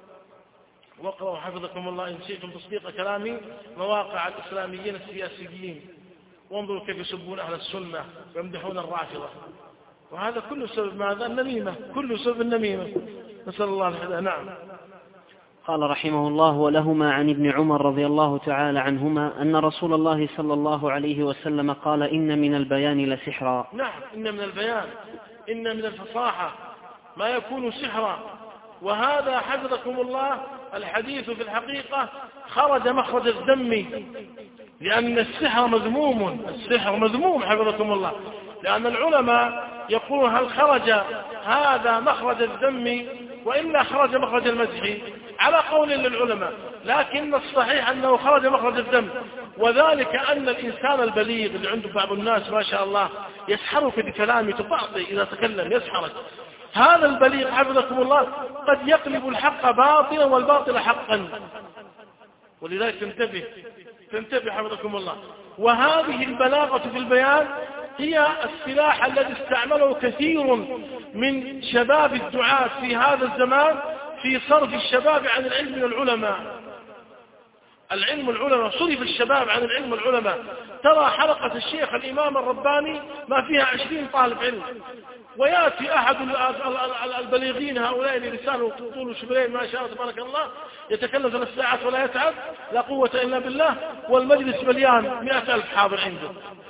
واقرأوا حفظكم الله إن شئتم تصديق كلامي مواقع الإسلاميين السياسيين، وانظروا كيف يسبون أهل السنة ويمدحون الرافضة. وهذا كله سبب ماذا؟ النميمة، كله سبب النميمة، نسأل الله الهداية. نعم. قال رحمه الله: ولهما عن ابن عمر رضي الله تعالى عنهما أن رسول الله صلى الله عليه وسلم قال: إن من البيان لسحرا. نعم، إن من البيان، إن من الفصاحة ما يكون سحرا. وهذا حفظكم الله الحديث في الحقيقة خرج مخرج الذم، لأن السحر مذموم، السحر مذموم حفظكم الله، لأن العلماء يقولون هل خرج هذا مخرج الذم وإلا خرج مخرج المدح، على قول للعلماء، لكن الصحيح أنه خرج مخرج الذم، وذلك أن الإنسان البليغ اللي عنده بعض الناس ما شاء الله يسحرك بكلامه تفاضي إذا تكلم يسحرك، هذا البليغ حفظكم الله قد يقلب الحق باطلا والباطل حقا، ولذلك تنتبه تنتبه حفظكم الله. وهذه البلاغة في البيان هي السلاح الذي استعمله كثير من شباب الدعاة في هذا الزمان في صرف الشباب عن العلم والعلماء. العلم والعلماء صرف الشباب عن العلم والعلماء. ترى حلقة الشيخ الإمام الرباني ما فيها عشرين طالب علم، ويأتي أحد البليغين هؤلاء لسانه طول شبرين ما شاء الله تبارك الله يتكلم ثلاث ساعات ولا يتعب، لا قوة إلا بالله، والمجلس مليان مئة ألف حاضر عنده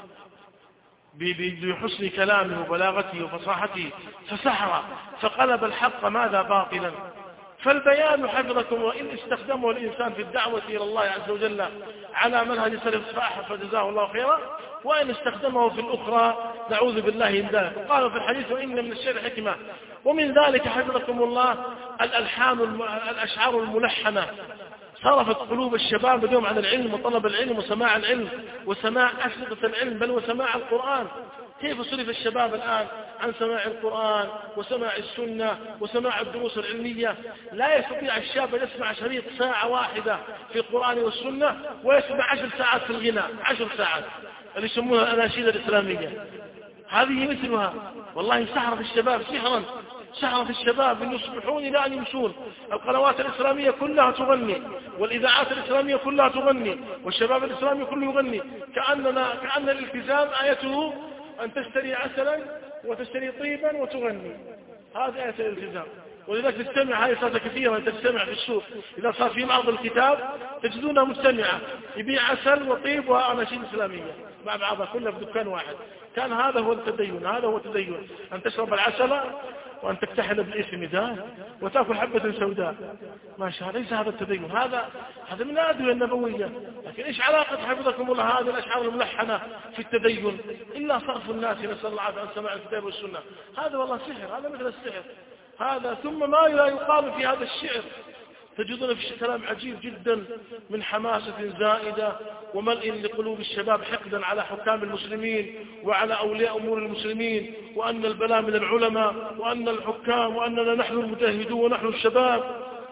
بحسن كلامه وبلاغته وفصاحته، فسحر فقلب الحق ماذا باطلا. فالبيان حفظكم، وإن استخدمه الإنسان في الدعوة إلى الله عز وجل على منهج سلف الصالح فجزاه الله خيرا، وإن استخدمه في الأخرى نعوذ بالله من ذلك. قال في الحديث: وإن من الشعر حكمة. ومن ذلك حفظكم الله الألحان الأشعار الملحنة صرفت قلوب الشباب اليوم عن العلم وطلب العلم وسماع العلم وسماع أشرطة العلم بل وسماع القرآن. كيف صرف الشباب الآن عن سماع القرآن وسماع السنة وسماع الدروس العلمية؟ لا يستطيع الشاب أن يسمع شريط ساعة واحدة في القرآن والسنة ويسمع عشر ساعات في الغناء، عشر ساعات اللي يسمونها الأناشيد الإسلامية. هذه مثلها والله سحر في الشباب، سحرا سحر في الشباب أن يصبحون إلى أن يمسون. القنوات الإسلامية كلها تغني، والإذاعات الإسلامية كلها تغني، والشباب الإسلامي كله يغني، كأننا كأن الالتزام آيته أن تشتري عسلا وتشتري طيبا وتغني، هذه آية الالتزام. ولذلك تستمع هذه صارت كثيرا، تستمع في السوق إذا صار في معرض الكتاب تجدونها مستمعة يبيع عسل وطيب وأناشيد إسلامية مع بعضها كلها في دكان واحد. كان هذا هو التدين، هذا هو التدين، أن تشرب العسل وأن تكتحل بالاسم ذا وتأكل حبة سوداء، ما شاء الله. ليس هذا التدين، هذا هذا من الأدوية النبوية. لكن إيش علاقة حفظكم الله هذه الأشعار الملحنة في التدين إلا صرف الناس نسأل الله عن سماع الكتاب والسنة؟ هذا والله سحر، هذا مثل السحر هذا. ثم ما لا يقال في هذا الشعر تجدون في كلام عجيب جدا من حماسة زائدة وملء لقلوب الشباب حقدا على حكام المسلمين وعلى أولياء أمور المسلمين، وأن البلاء من العلماء وأن الحكام وأننا نحن المجاهدون ونحن الشباب.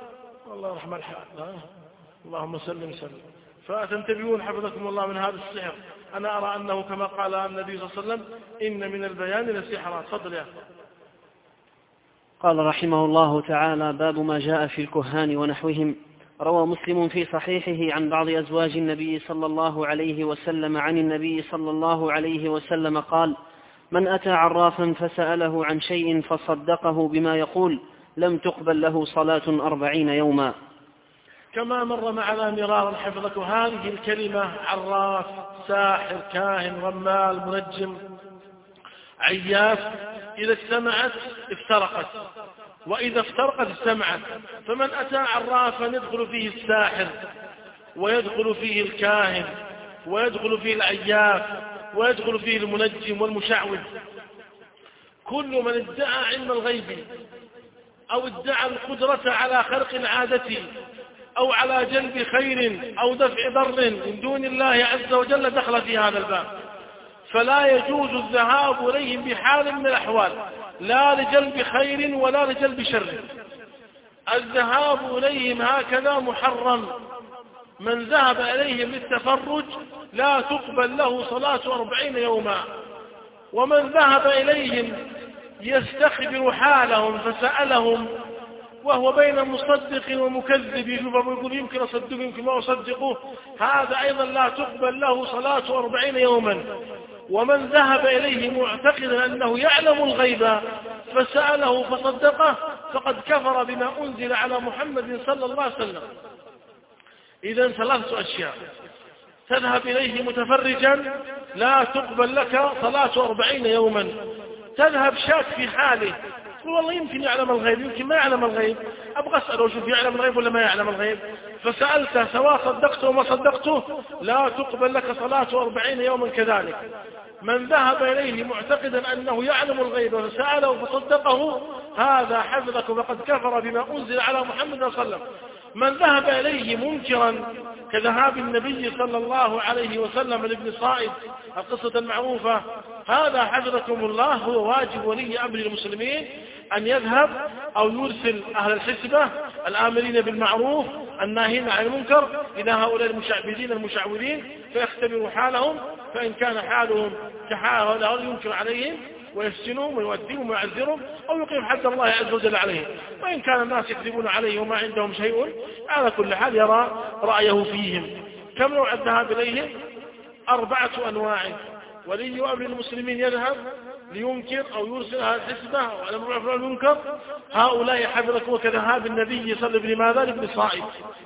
الله رحمة الحال، اللهم سلم سلم. فتنتبهون حفظكم الله من هذا السحر. أنا أرى أنه كما قال النبي صلى الله عليه وسلم: إن من البيان لسحرا. تفضل يا أخي. قال رحمه الله تعالى: باب ما جاء في الكهان ونحوهم. روى مسلم في صحيحه عن بعض أزواج النبي صلى الله عليه وسلم عن النبي صلى الله عليه وسلم قال: من أتى عرافا فسأله عن شيء فصدقه بما يقول لم تقبل له صلاة أربعين يوما. كما مر معنا مرارا حفظك هذه الكلمة: عراف، ساحر، كاهن، رمال، منجم، عياف، إذا اجتمعت افترقت، وإذا افترقت اجتمعت. فمن أتى عرافا يدخل فيه الساحر ويدخل فيه الكاهن ويدخل فيه العياف ويدخل فيه المنجم والمشعوذ. كل من ادعى علم الغيب أو ادعى القدرة على خرق العادة أو على جلب خير أو دفع ضر من دون الله عز وجل دخل في هذا الباب. فلا يجوز الذهاب إليهم بحال من الأحوال، لا لجلب خير ولا لجلب شر. الذهاب إليهم هكذا محرم. من ذهب إليهم للتفرج لا تقبل له صلاة أربعين يوما. ومن ذهب إليهم يستخبر حالهم فسألهم وهو بين مصدق ومكذب يقول يمكن أصدقه يمكن ما أصدقه، هذا أيضا لا تقبل له صلاة أربعين يوما. ومن ذهب إليه معتقدا أنه يعلم الغيب فسأله فصدقه فقد كفر بما أنزل على محمد صلى الله عليه وسلم. إذن ثلاثة أشياء: تذهب إليه متفرجا لا تقبل لك صلاة أربعين يوما. تذهب شاك في حاله، تقول والله يمكن يعلم الغيب يمكن ما يعلم الغيب، أبغى أسأله شوف يعلم الغيب ولا ما يعلم الغيب، فسألته سواء صدقته وما صدقته لا تقبل لك صلاة أربعين يوما كذلك. من ذهب إليه معتقدا أنه يعلم الغيب فسأله فصدقه هذا حفظك فقد كفر بما أنزل على محمد صلى الله عليه وسلم. من ذهب إليه منكرا كذهاب النبي صلى الله عليه وسلم لابن صائد القصة المعروفة هذا حفظكم الله هو واجب ولي أمر المسلمين أن يذهب أو يرسل أهل الحسبة الآمرين بالمعروف الناهين عن المنكر إلى هؤلاء المشعبدين المشعوذين فيختبروا حالهم، فإن كان حالهم كحال هؤلاء ينكر عليهم ويفتنهم ويؤدبهم ويعذرهم أو يقيم حد الله عز وجل عليهم. وإن كان الناس يكذبون عليه وما عندهم شيء على كل حال يرى رأيه فيهم. كم نوع الذهاب إليهم؟ أربعة أنواع. ولي أمر المسلمين يذهب لينكر أو يرسل أهل الحسبة أو على المعروف والمنكر هؤلاء حفظكم كذهاب النبي صلى الله عليه وسلم لماذا لابن صائد.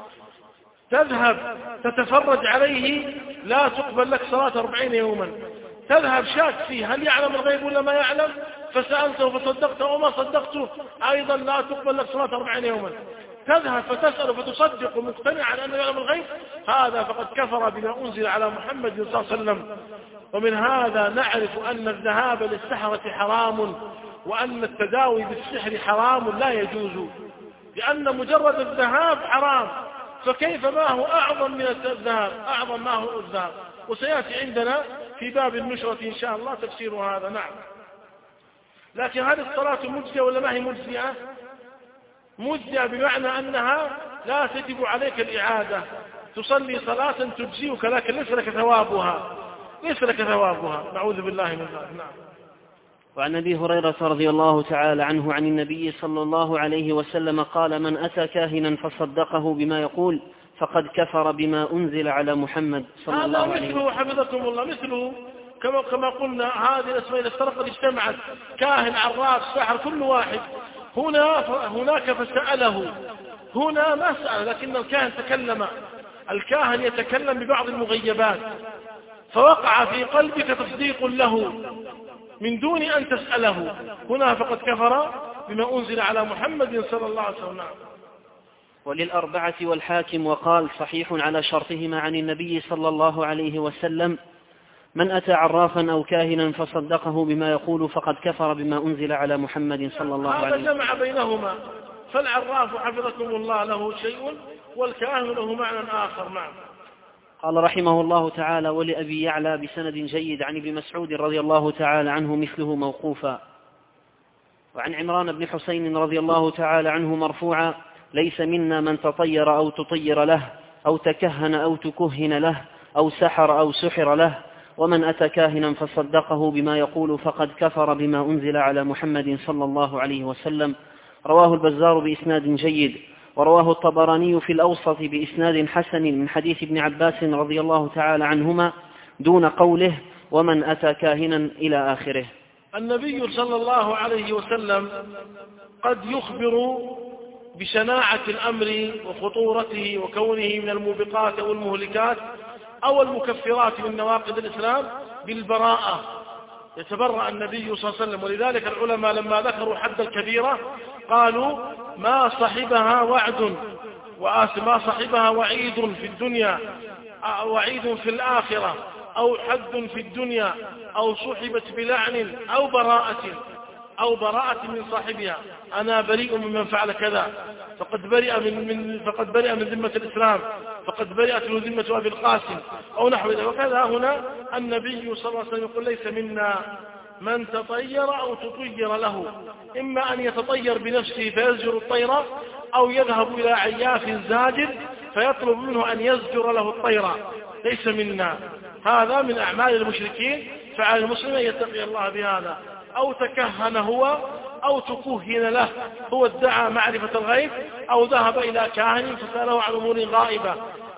تذهب تتفرج عليه لا تقبل لك صلاة أربعين يوما. تذهب شاك فيه هل يعلم الغيب ولا ما يعلم فسألته فصدقته وما صدقته أيضا لا تقبل لك صلاة أربعين يوما. تذهب فتسأل فتصدق مقتنعا أنه يعلم الغيب هذا فقد كفر بما أنزل على محمد صلى الله عليه وسلم. ومن هذا نعرف أن الذهاب للسحرة حرام وأن التداوي بالسحر حرام لا يجوز، لأن مجرد الذهاب حرام، فكيف ما هو أعظم من الذهاب أعظم ما هو الذهاب. وسيأتي عندنا في باب النشرة إن شاء الله تفسير هذا. نعم. لكن هذه الصلاة مجزية ولا ما هي مجزية؟ مجزية بمعنى أنها لا تجب عليك الإعادة، تصلي صلاة تجزيك لكن ليس لك ثوابها ليس لك ثوابها نعوذ بالله من ذلك. نعم. وعن أبي هريرة رضي الله تعالى عنه عن النبي صلى الله عليه وسلم قال: من أتى كاهنا فصدقه بما يقول فقد كفر بما أنزل على محمد صلى الله عليه وسلم. مثله حفظكم الله مثله كما كما قلنا هذه الأسماء إذا افترقت اجتمعت كاهن عراف ساحر كل واحد. هنا هناك فسأله هنا ما سأل لكن الكاهن تكلم. الكاهن يتكلم ببعض المغيبات فوقع في قلبك تصديق له من دون أن تسأله هنا فقد كفر بما أنزل على محمد صلى الله عليه وسلم. وللأربعة والحاكم وقال صحيح على شرطهما عن النبي صلى الله عليه وسلم: من أتى عرافا أو كاهنا فصدقه بما يقول فقد كفر بما أنزل على محمد صلى الله عليه وسلم. هذا جمع بينهما، فالعراف حفظكم الله له شيء والكاهن له معنى آخر. معه. قال رحمه الله تعالى: ولأبي يعلى بسند جيد عن ابن مسعود رضي الله تعالى عنه مثله موقوفا. وعن عمران بن حسين رضي الله تعالى عنه مرفوعا: ليس منا من تطير أو تطير له أو تكهن أو تكهن له أو سحر أو سحر له، ومن أتى كاهنا فصدقه بما يقول فقد كفر بما أنزل على محمد صلى الله عليه وسلم. رواه البزار بإسناد جيد، ورواه الطبراني في الأوسط بإسناد حسن من حديث ابن عباس رضي الله تعالى عنهما دون قوله ومن أتى كاهنا إلى آخره. النبي صلى الله عليه وسلم قد يخبر بشناعة الأمر وخطورته وكونه من الموبقات أو المهلكات أو المكفرات من نواقض الإسلام بالبراءة، يتبرأ النبي صلى الله عليه وسلم. ولذلك العلماء لما ذكروا حد الكبيرة قالوا ما صحبها وعد وما صحبها وعيد في الدنيا وعيد في الآخرة أو حد في الدنيا أو صحبت بلعن أو براءة أو براءة من صاحبها، أنا بريء ممن فعل كذا فقد برئ من, من فقد برئ من ذمة الإسلام فقد برئت من ذمة أبي القاسم أو نحو ذلك. وكذا هنا النبي صلى الله عليه وسلم يقول ليس منا من تطير أو تطير له، إما أن يتطير بنفسه فيزجر الطير أو يذهب إلى عياف زاجر فيطلب منه أن يزجر له الطير، ليس منا. هذا من أعمال المشركين، فعلى المسلم يتقي الله بهذا. أو تكهن هو أو تكهن له، هو ادعى معرفة الغيب أو ذهب إلى كاهن فسأله عن أمور غائبة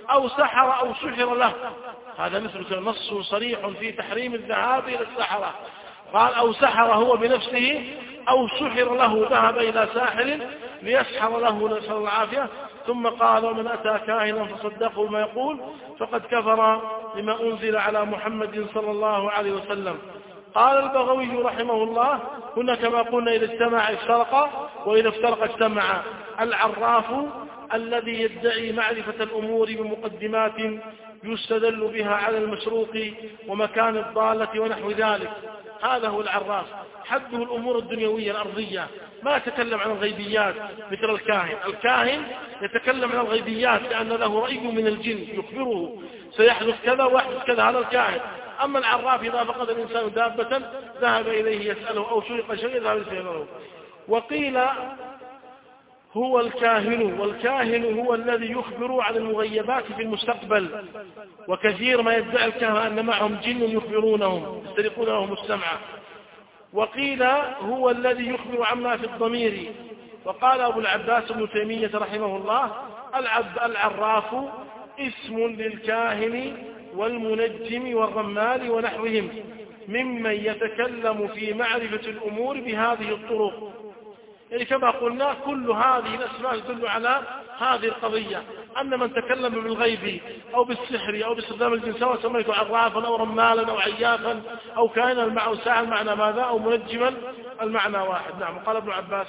أو سحر أو سحر له. هذا مثل نص صريح في تحريم الذهاب إلى السحرة. قال أو سحر هو بنفسه أو سحر له، ذهب إلى ساحر ليسحر له نسأل العافية، ثم قال ومن أتى كاهنا فصدقه ما يقول فقد كفر بما أنزل على محمد صلى الله عليه وسلم. قال البغوي رحمه الله هنا كما قلنا إذا اجتمع افترق وإذا افترق اجتمع. العراف الذي يدعي معرفة الأمور بمقدمات يستدل بها على المشروط ومكان الضالة ونحو ذلك، هذا هو العراف. حده الأمور الدنيوية الأرضية، ما يتكلم عن الغيبيات مثل الكاهن. الكاهن يتكلم عن الغيبيات لأن له رأي من الجن يخبره سيحدث كذا ويحدث كذا، هذا الكاهن. أما العراف إذا فقد الإنسان دابة ذهب إليه يسأله أو سرق شيء ذهب يسأله. وقيل هو الكاهن، والكاهن هو الذي يخبر عن المغيبات في المستقبل، وكثير ما يدعي الكهنة أن معهم جن يخبرونهم يسترقون لهم السمع. وقيل هو الذي يخبر عما في الضمير. وقال أبو العباس ابن تيمية رحمه الله العب العراف اسم للكاهن والمنجم والرمال ونحوهم ممن يتكلم في معرفة الأمور بهذه الطرق. يعني كما قلنا كل هذه الأسماء تدل على هذه القضية، أن من تكلم بالغيب أو بالسحر أو باستخدام الجن سواء سميته عرافا أو رمالا أو عيافا أو كائنا المعنى ساعة المعنى ماذا أو منجما المعنى واحد. نعم. قال ابن عباس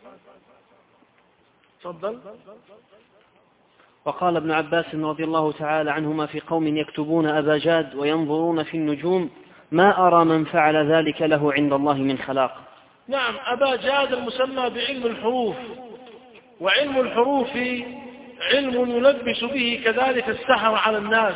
تفضل. وقال ابن عباس رضي الله تعالى عنهما في قوم يكتبون أبا جاد وينظرون في النجوم ما أرى من فعل ذلك له عند الله من خلاق. نعم. أبا جاد المسمى بعلم الحروف، وعلم الحروف علم يلبس به كذلك السحر على الناس،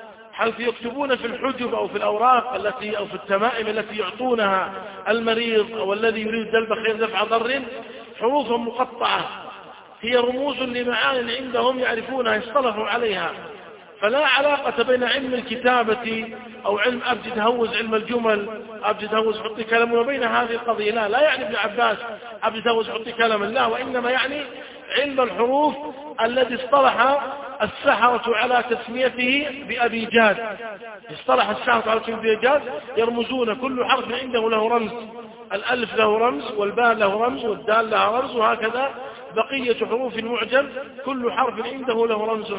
حيث يكتبون في الحجب أو في الأوراق التي أو في التمائم التي يعطونها المريض أو الذي يريد دلب خير دفع ضر حروفا مقطعة هي رموز لمعان عندهم يعرفونها يصطلحوا عليها، فلا علاقة بين علم الكتابة أو علم أبجد هوز علم الجمل أبجد هوز حطي كلام وبين هذه القضية. لا لا يعني ابن عباس أبجد هوز حطي كلام الله، وإنما يعني علم الحروف الذي اصطلح السحرة على تسميته بأبي جاد. اصطلح السحرة على تسميته بأبي جاد يرمزون كل حرف عنده له رمز، الألف له رمز والباء له رمز والدال له رمز، وهكذا بقية حروف المعجم كل حرف عنده له رمز.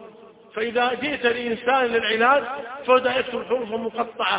فإذا جئت لإنسان للعلاج فبدأ يكتب حروف مقطعة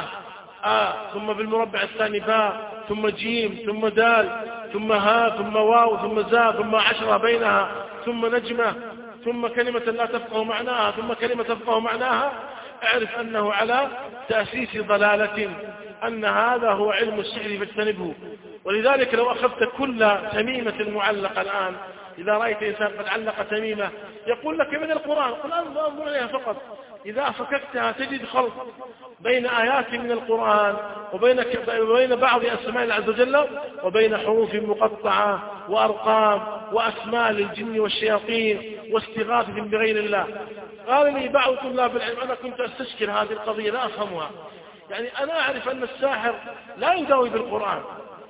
آ ثم بالمربع الثاني باء ثم جيم ثم دال ثم ها ثم واو ثم زا ثم عشرة بينها ثم نجمة ثم كلمة لا تفقه معناها ثم كلمة تفقه معناها، اعرف أنه على تأسيس ضلالة، أن هذا هو علم السحر فاجتنبه. ولذلك لو أخذت كل تميمة معلقة الآن، إذا رأيت إنسان قد علق تميمة يقول لك من القرآن، قل أنظر عليها فقط، إذا فككتها تجد خلط بين آيات من القرآن وبين وبين بعض أسماء الله عز وجل وبين حروف مقطعة وأرقام وأسماء للجن والشياطين واستغاثة بغير الله. قال لي بعض طلاب العلم أنا كنت أستشكل هذه القضية لا أفهمها، يعني أنا أعرف أن الساحر لا يداوي بالقرآن،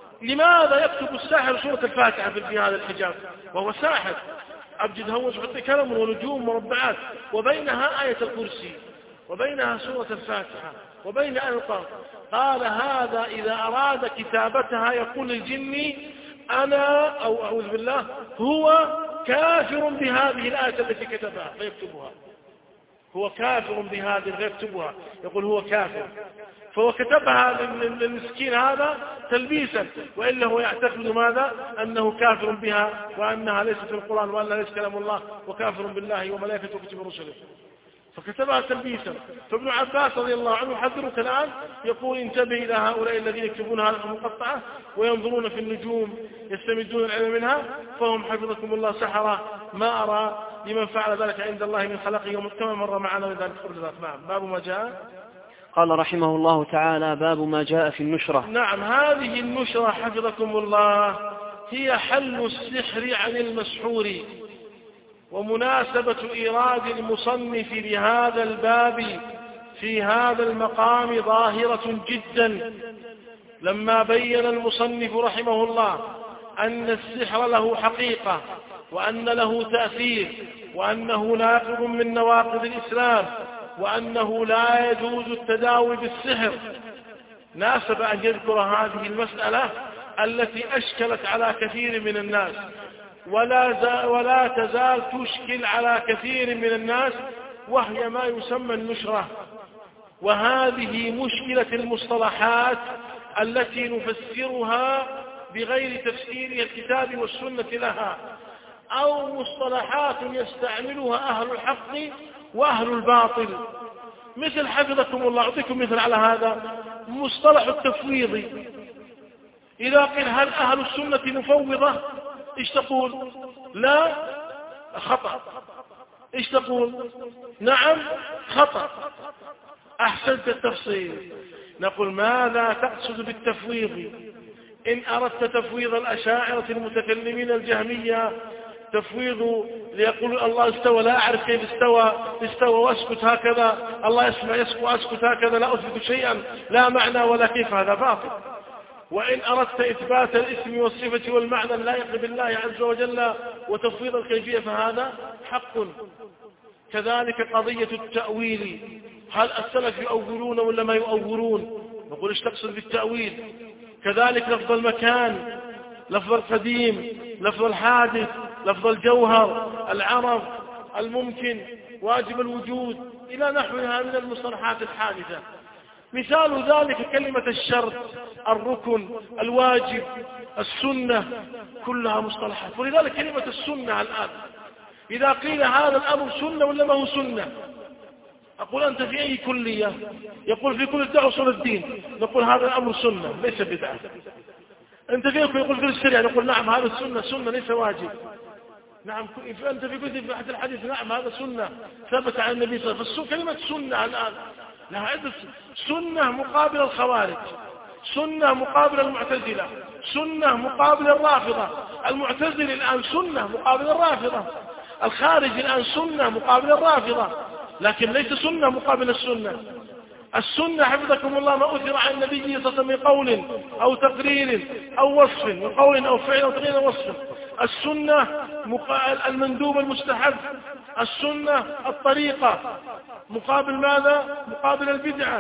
لماذا يكتب الساحر سورة الفاتحة في هذا الحجاب وهو ساحر؟ أبجد هوز حط كلم ونجوم مربعات وبينها آية الكرسي وبينها سورة الفاتحة وبين آية القرآن. قال هذا إذا أراد كتابتها يقول الجني أنا أو أعوذ بالله هو كافر بهذه الآية التي كتبها فيكتبها، هو كافر بهذه فيكتبها، يقول هو كافر، فهو كتبها للمسكين هذا تلبيسا، وإلا هو يعتقد ماذا؟ أنه كافر بها وأنها ليست في القرآن وأنها ليس كلام الله وكافر بالله وملائكته وكتب رسله، فكتبها تلبيسا. فابن عباس رضي الله عنه يحذرك الآن يقول انتبه إلى هؤلاء الذين يكتبون هذه المقطعة وينظرون في النجوم يستمدون العلم منها، فهم حفظكم الله سحرة ما أرى لمن فعل ذلك عند الله من خلقه يوم كما مر معنا وذلك فرزات. نعم. باب ما جاء. قال رحمه الله تعالى باب ما جاء في النشرة. نعم. هذه النشرة حفظكم الله هي حل السحر عن المسحور، ومناسبة إيراد المصنف لهذا الباب في هذا المقام ظاهرة جدا، لما بين المصنف رحمه الله أن السحر له حقيقة وأن له تأثير، وأنه ناقض من نواقض الإسلام، وأنه لا يجوز التداوي بالسحر، ناسب أن يذكر هذه المسألة التي أشكلت على كثير من الناس ولا, ولا تزال تشكل على كثير من الناس، وهي ما يسمى النشرة. وهذه مشكلة المصطلحات التي نفسرها بغير تفسير الكتاب والسنة لها، أو مصطلحات يستعملها أهل الحق وأهل الباطل، مثل حفظكم الله أعطيكم مثل على هذا مصطلح التفويض. إذا قيل هل أهل السنة مفوضة؟ إيش تقول؟ لا، خطأ. إيش تقول؟ نعم، خطأ. أحسنت التفصيل. نقول ماذا تقصد بالتفويض؟ إن أردت تفويض الأشاعرة المتكلمين الجهمية، تفويض ليقول الله استوى لا أعرف كيف استوى، استوى واسكت هكذا، الله يسمع يسكت واسكت هكذا، لا أثبت شيئا لا معنى ولا كيف، هذا باطل. وإن أردت إثبات الاسم والصفة والمعنى اللائق بالله عز وجل وتفويض الكيفية فهذا حق. كذلك قضية التأويل، هل السلف يؤولون ولا ما يؤولون؟ نقول ايش تقصد بالتأويل؟ كذلك لفظ المكان، لفظ القديم، لفظ الحادث، لفظ الجوهر، العرض، الممكن، واجب الوجود، إلى نحوها من المصطلحات الحادثة. مثال ذلك كلمة الشرط، الركن، الواجب، السنة، كلها مصطلحات. ولذلك كلمة السنة الآن إذا قيل هذا الأمر سنة ولا ما هو سنة، أقول أنت في أي كلية؟ يقول في كل الدعوة أصول الدين، نقول هذا الأمر سنة ليس بدعة. أنت في يقول في الشريعة، نقول نعم هذا السنة سنة ليس واجب. نعم أنت في كتب أحد الحديث، نعم هذا سنة ثبت عن النبي صلى الله عليه وسلم. كلمة سنة الآن لها عدة، سنة مقابل الخوارج، سنة مقابل المعتزلة، سنة مقابل الرافضة. المعتزلة الآن سنة مقابل الرافضة، الخارج الآن سنة مقابل الرافضة، لكن ليس سنة مقابل السنة. السنة حفظكم الله ما أثر عن النبي صلى الله عليه وسلم من قول أو تقرير أو وصف، من قول أو فعل أو تقرير أو وصف. السنة المندوب المستحب، السنة الطريقة مقابل ماذا؟ مقابل البدعة.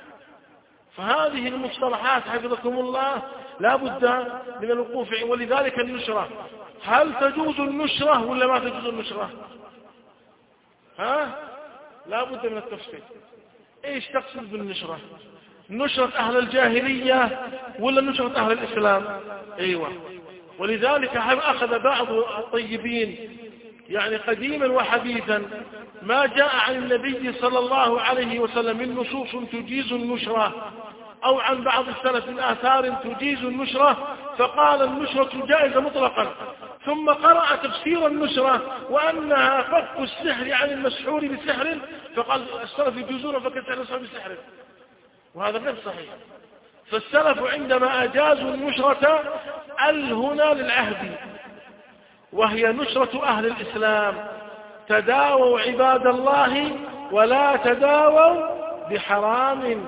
فهذه المصطلحات حفظكم الله لا بد من الوقوف. ولذلك النشرة، هل تجوز النشرة ولا ما تجوز النشرة؟ ها؟ لا بد من التفصيل. ايش تقصد بالنشرة؟ نشرة أهل الجاهلية ولا نشرة أهل الإسلام؟ ايوه. ولذلك أخذ بعض الطيبين يعني قديما وحديثا ما جاء عن النبي صلى الله عليه وسلم من نصوص تجيز النشرة، أو عن بعض السلف من آثار تجيز النشرة، فقال النشرة جائزة مطلقا، ثم قرأ تفسير النشرة وأنها فك السحر عن المسحور بسحر، فقال السلف يجوزون فك السحر المسحور بسحر، وهذا غير صحيح. فالسلف عندما أجازوا النشرة ال هنا للعهد، وهي نشرة أهل الإسلام. تداووا عباد الله ولا تداووا بحرام.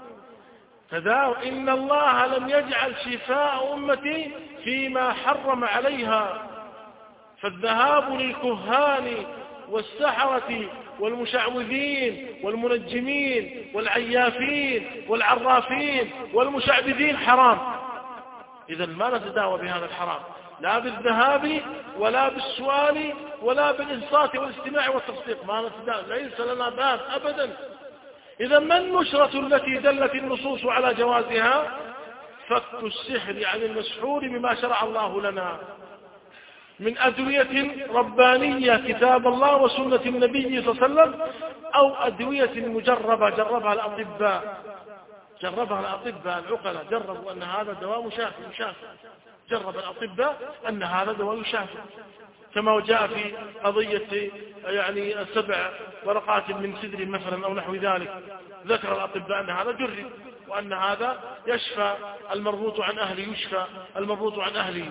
تداووا، إن الله لم يجعل شفاء أمتي فيما حرم عليها. فالذهاب للكهان والسحرة والمشعوذين والمنجمين والعيافين والعرافين والمشعبذين حرام. إذن ما نتداوى بهذا الحرام، لا بالذهاب ولا بالسؤال ولا بالإنصات والاستماع والتصديق، ما نتداوى، ليس لنا باب أبدا. إذا ما النشرة التي دلت النصوص على جوازها؟ فك السحر عن المسحور بما شرع الله لنا من أدوية ربانية كتاب الله وسنة النبي صلى الله عليه وسلم، أو أدوية مجربة جربها الأطباء، جربها الأطباء العقلاء، جربوا أن هذا دواء مشافي مشافي جرب الأطباء أن هذا دواء يشافي، كما جاء في قضية يعني سبع ورقات من سدر مثلا أو نحو ذلك، ذكر الأطباء أن هذا جرب وأن هذا يشفى، المربوط عن أهله يشفى، المربوط عن أهله.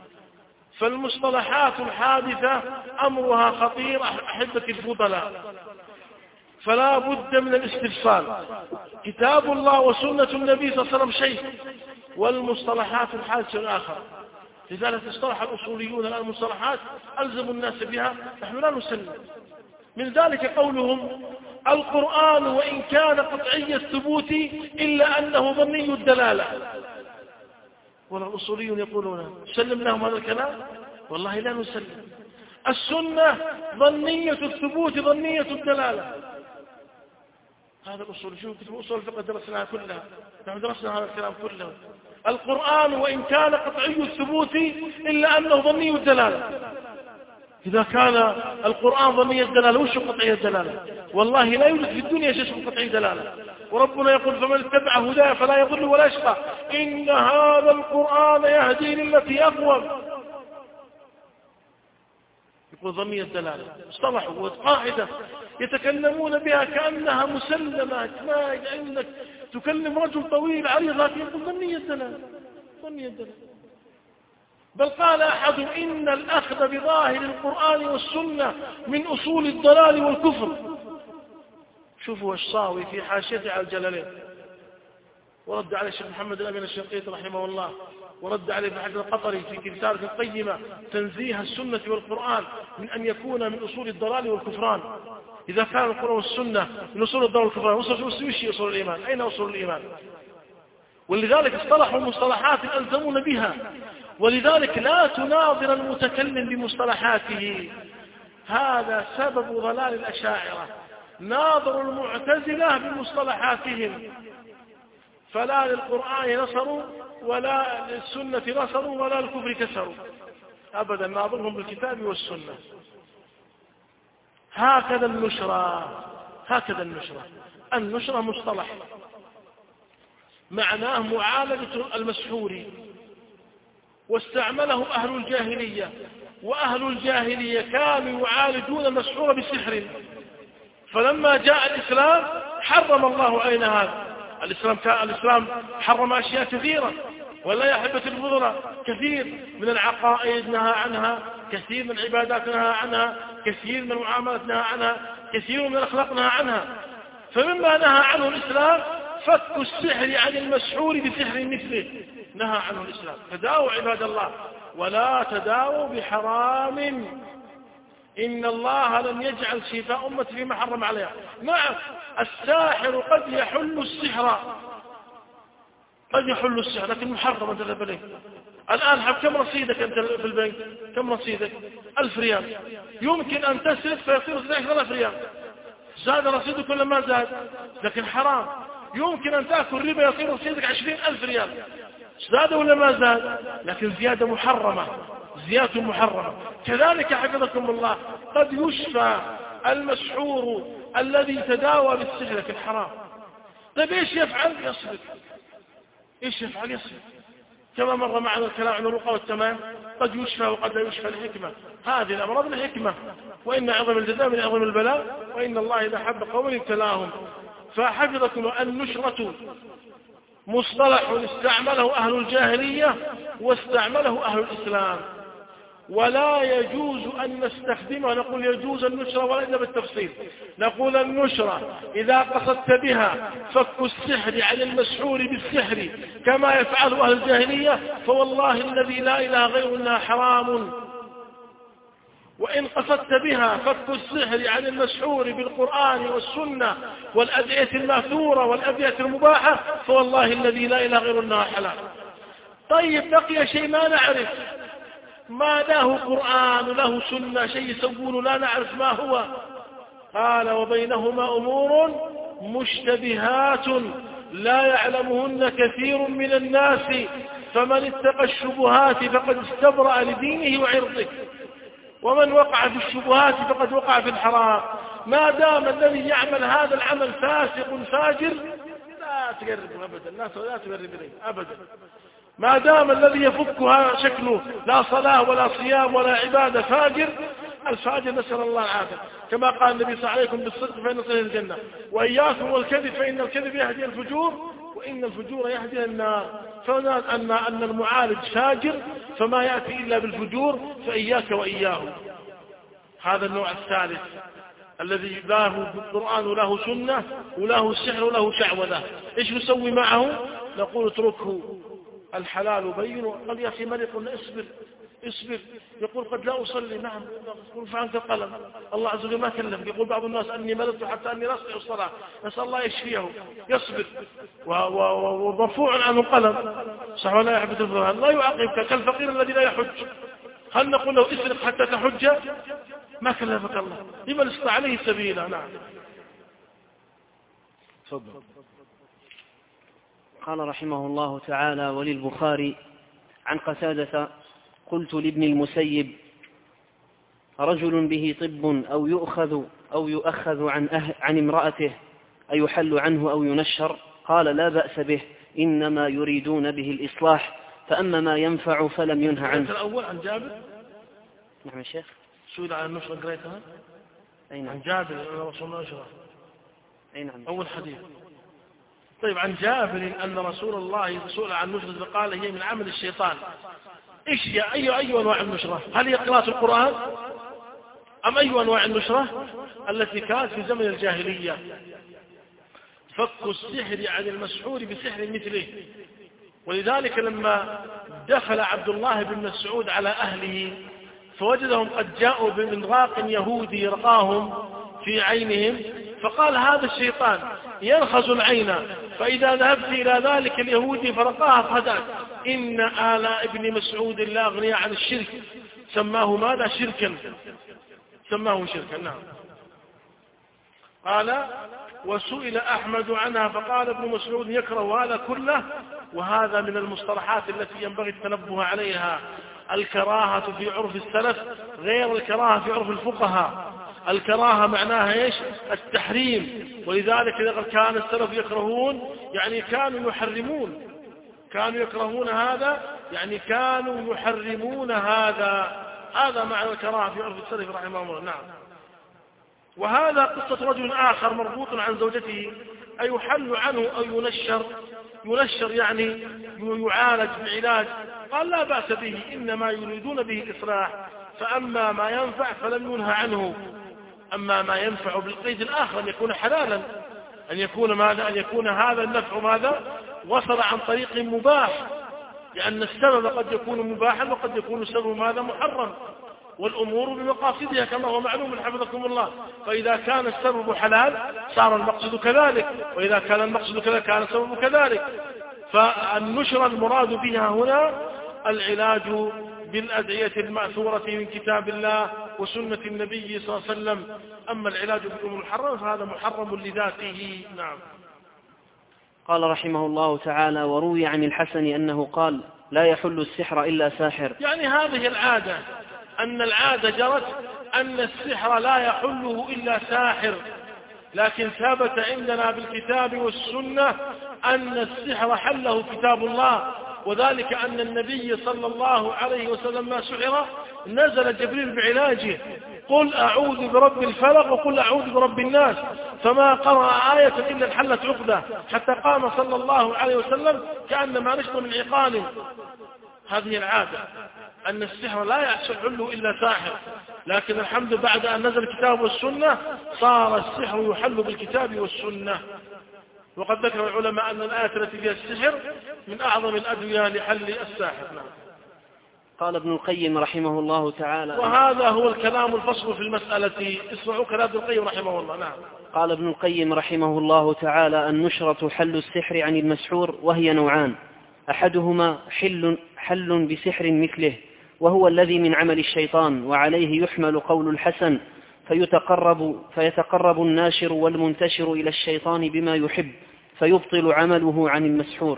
فالمصطلحات الحادثة أمرها خطير أحبة الفضلاء، فلا بد من الاستفصال. كتاب الله وسنة النبي صلى الله عليه وسلم شيء، والمصطلحات الحادثة الآخر. لذلك اصطلح الأصوليون الآن مصطلحات ألزموا الناس بها، نحن لا نسلم. من ذلك قولهم القرآن وإن كان قطعي الثبوت إلا أنه ظني الدلالة. والأصوليون يقولون سلم لهم هذا الكلام؟ والله لا نسلم. السنة ظنية الثبوت ظنية الدلالة. هذا الأصول، شوف كتب أصول الفقه درسناها كلها، نحن درسنا هذا الكلام كله. القرآن وإن كان قطعي الثبوت إلا أنه ظني الدلالة. إذا كان القرآن ظني الدلالة وش قطعي الدلالة؟ والله لا يوجد في الدنيا شيء اسمه قطعي دلالة. وربنا يقول فمن اتبع هداه فلا يضل ولا يشقى إن هذا القرآن يهدي للتي أقوم. يقول ظني الدلالة، اصطلحوا وقاعدة يتكلمون بها كأنها مسلمة، ما أنك تكلم رجل طويل عريض لكن يقول ظني الدلالة ظني الدلالة. بل قال أحد إن الأخذ بظاهر القرآن والسنة من أصول الضلال والكفر. شوفوا الصاوي في حاشيته على الجلالين ورد عليه الشيخ محمد الأمين الشنقيطي رحمه الله، ورد عليه ابن حجر القطري في رسالة قيمة تنزيه السنة والقرآن من أن يكون من أصول الضلال والكفران. إذا كان القرآن والسنة من أصول الضلال والكفران وش أصول الإيمان؟ أين أصول الإيمان؟ ولذلك اصطلحوا مصطلحات ألزمون بها، ولذلك لا تناظر المتكلم بمصطلحاته، هذا سبب ضلال الأشاعرة. ناظروا المعتزلة بمصطلحاتهم، فلا للقرآن نصروا ولا للسنة نصروا ولا للكفر كسروا أبدا، ناظرهم بالكتاب والسنة. هكذا النشرة، هكذا النشرة. النشرة مصطلح معناه معالجة المسحور، واستعمله أهل الجاهلية، وأهل الجاهلية كانوا يعالجون المسحور بسحر، فلما جاء الإسلام حرم الله علينا هذا. الإسلام, الإسلام حرم أشياء كثيرة، ولا يا أحبة الفضلاء كثير من العقائد نهى عنها، كثير من العبادات نهى عنها، كثير من المعاملات نهى عنها، كثير من الأخلاق نهى عنها. فمما نهى عنه الإسلام فك السحر عن المسحور بسحر مثله، نهى عنه الإسلام. تداووا عباد الله ولا تداووا بحرام، إن الله لم يجعل شفاء أمتي فيما حرم عليها. نعم الساحر قد يحل السحر، قد يحل السحر لكن محرم أن تذهب إليه. الآن حب كم رصيدك أنت في البنك؟ كم رصيدك؟ ألف ريال. يمكن أن تسرق فيصير عشرة آلاف ريال، زاد رصيدك كل ما زاد، لكن حرام. يمكن أن تأكل ربا يصير رصيدك عشرين ألف ريال، زاد ولا ما زاد، لكن زيادة محرمة، زيادة محرمة. كذلك حفظكم الله قد يشفى المسحور الذي تداوى بالسحر لكن حرام. طيب ايش يفعل؟ يصرف. ايش يفعل؟ يصرف. كما مر معنا الكلام عن الرقى والتمام، قد يشفى وقد لا يشفى الحكمة. هذه الأمراض الحكمة، وإن عظم الجزاء من عظم البلاء، وإن الله إذا حب قوم ابتلاهم. فحفظكم النشرة مصطلح استعمله أهل الجاهلية واستعمله أهل الإسلام، ولا يجوز أن نستخدمه. نقول يجوز النشرة ولا إلا بالتفصيل. نقول النشرة إذا قصدت بها فك السحر عن المسحور بالسحر كما يفعل أهل الجاهلية فوالله الذي لا إله غير أنها حرام. وإن قصدت بها فك السحر عن المسحور بالقرآن والسنة والأدعية المأثورة والأدعية المباحة فوالله الذي لا إله غير أنها حلال. طيب بقي شيء ما نعرف، ما له قرآن له سنة، شيء يسوون لا نعرف ما هو. قال وبينهما أمور مشتبهات لا يعلمهن كثير من الناس فمن اتقى الشبهات فقد استبرأ لدينه وعرضه، ومن وقع في الشبهات فقد وقع في الحرام. ما دام الذي يعمل هذا العمل فاسق فاجر لا تقرب أبدا، الناس لا تقرب إليه أبدا. ما دام الذي يفكها شكله لا صلاة ولا صيام ولا عبادة فاجر، الفاجر نسأل الله العافية. كما قال النبي صلى الله عليه وسلم بالصدق فإن صدق الجنة، وإياكم والكذب فإن الكذب يهدي الفجور وإن الفجور يهدي النار. فنال أن أن المعالج فاجر فما يأتي إلا بالفجور، فإياك وإياه. هذا النوع الثالث الذي له القرآن وله سنة وله السحر وله شعوذة. إيش نسوي معه؟ نقول اتركه الحلال بين. قال يا أخي من يقول اصبر اصبر، يقول قد لا أصلي، نعم، يقول فعنك القلم، الله عز وجل ما كلم. يقول بعض الناس أني مللت حتى أني لا أستطيع الصلاة، نسأل الله يشفيه، يصبر ومرفوع عنه القلم، صح ولا يا حبيب الفضل؟ لا يعاقبك كالفقير الذي لا يحج. هل نقول له اسرق حتى تحج؟ ما كلفك الله، لمن استطاع عليه سبيلا. نعم تفضل. قال رحمه الله تعالى: وللبخاري عن قتادة: قلت لابن المسيب: رجل به طب أو يؤخذ أو يؤخذ عن, أه عن امرأته أيحل عنه أو ينشر؟ قال: لا بأس به، إنما يريدون به الإصلاح، فأما ما ينفع فلم ينهى عنه. الأول عن جابر. نعم يا شيخ. سئل عن النشرة قريتها. أي نعم. عن جابر أن رسول الله نشره. أي نعم. أول حديث. طيب عن جابر أن رسول الله سئل عن النشرة فقال: هي من عمل الشيطان. إيش هي؟ أي أي أنواع النشرة؟ هل هي قراءة القرآن أم أي أنواع النشرة التي كانت في زمن الجاهلية؟ فك السحر عن المسحور بسحر مثله. ولذلك لما دخل عبد الله بن مسعود على أهله فوجدهم قد جاءوا بمنغاق يهودي رقاهم في عينهم، فقال: هذا الشيطان ينخز العين، فإذا ذهبت إلى ذلك اليهودي فرقاها فهداك. إن آل ابن مسعود لا أغنياء عن الشرك. سماه ماذا؟ شركا، سماه شركا. نعم. قال: وسئل أحمد عنها فقال ابن مسعود: يكره هذا كله. وهذا من المصطلحات التي ينبغي التنبه عليها. الكراهة في عرف السلف غير الكراهة في عرف الفقهاء. الكراهة معناها ايش؟ التحريم. ولذلك إذا كان السلف يكرهون يعني كانوا يحرمون، كانوا يكرهون هذا يعني كانوا يحرمون هذا. هذا معنى الكراهة في عرف السلف رحمه الله. نعم. وهذا قصة رجل آخر مربوط عن زوجته أيحل عنه أو ينشر؟ ينشر يعني يعالج بعلاج. قال: لا بأس به، إنما يريدون به الإصلاح، فأما ما ينفع فلم ينهى عنه. أما ما ينفع بالقيد الآخر أن يكون حلالا، أن يكون ماذا؟ أن يكون هذا النفع ماذا؟ وصل عن طريق مباح، لأن السبب قد يكون مباحا وقد يكون السبب ماذا؟ محرم، والأمور بمقاصدها كما هو معلوم حفظكم الله. فإذا كان السبب حلال صار المقصد كذلك، وإذا كان المقصد كذلك كان السبب كذلك. فالنشر المراد بها هنا العلاج بالأدعية المأثورة من كتاب الله وسنة النبي صلى الله عليه وسلم. أما العلاج بالأمور المحرمة فهذا محرم لذاته. نعم. قال رحمه الله تعالى: وروي عن الحسن أنه قال: لا يحل السحر إلا ساحر. يعني هذه العادة، أن العادة جرت أن السحر لا يحله إلا ساحر، لكن ثبت عندنا بالكتاب والسنة أن السحر حله كتاب الله. وذلك أن النبي صلى الله عليه وسلم ما سحر نزل جبريل بعلاجه: قل أعوذ برب الفلق وقل أعوذ برب الناس، فما قرأ آية إلا انحلت عقدة، حتى قام صلى الله عليه وسلم كأنما نشط من عقال. هذه العادة أن السحر لا يحل إلا ساحر، لكن الحمد بعد أن نزل الكتاب والسنة صار السحر يحل بالكتاب والسنة. وقد ذكر العلماء أن الآية التي فيها السحر من أعظم الأدوية لحل الساحر. نعم. قال ابن القيم رحمه الله تعالى: وهذا هو الكلام الفصل في المسألة. اسمعوا كلام ابن القيم رحمه الله. نعم. قال ابن القيم رحمه الله تعالى: النشرة حل السحر عن المسحور، وهي نوعان: أحدهما حل, حل بسحر مثله، وهو الذي من عمل الشيطان، وعليه يحمل قول الحسن: فيتقرب, فيتقرب الناشر والمنتشر إلى الشيطان بما يحب فيبطل عمله عن المسحور.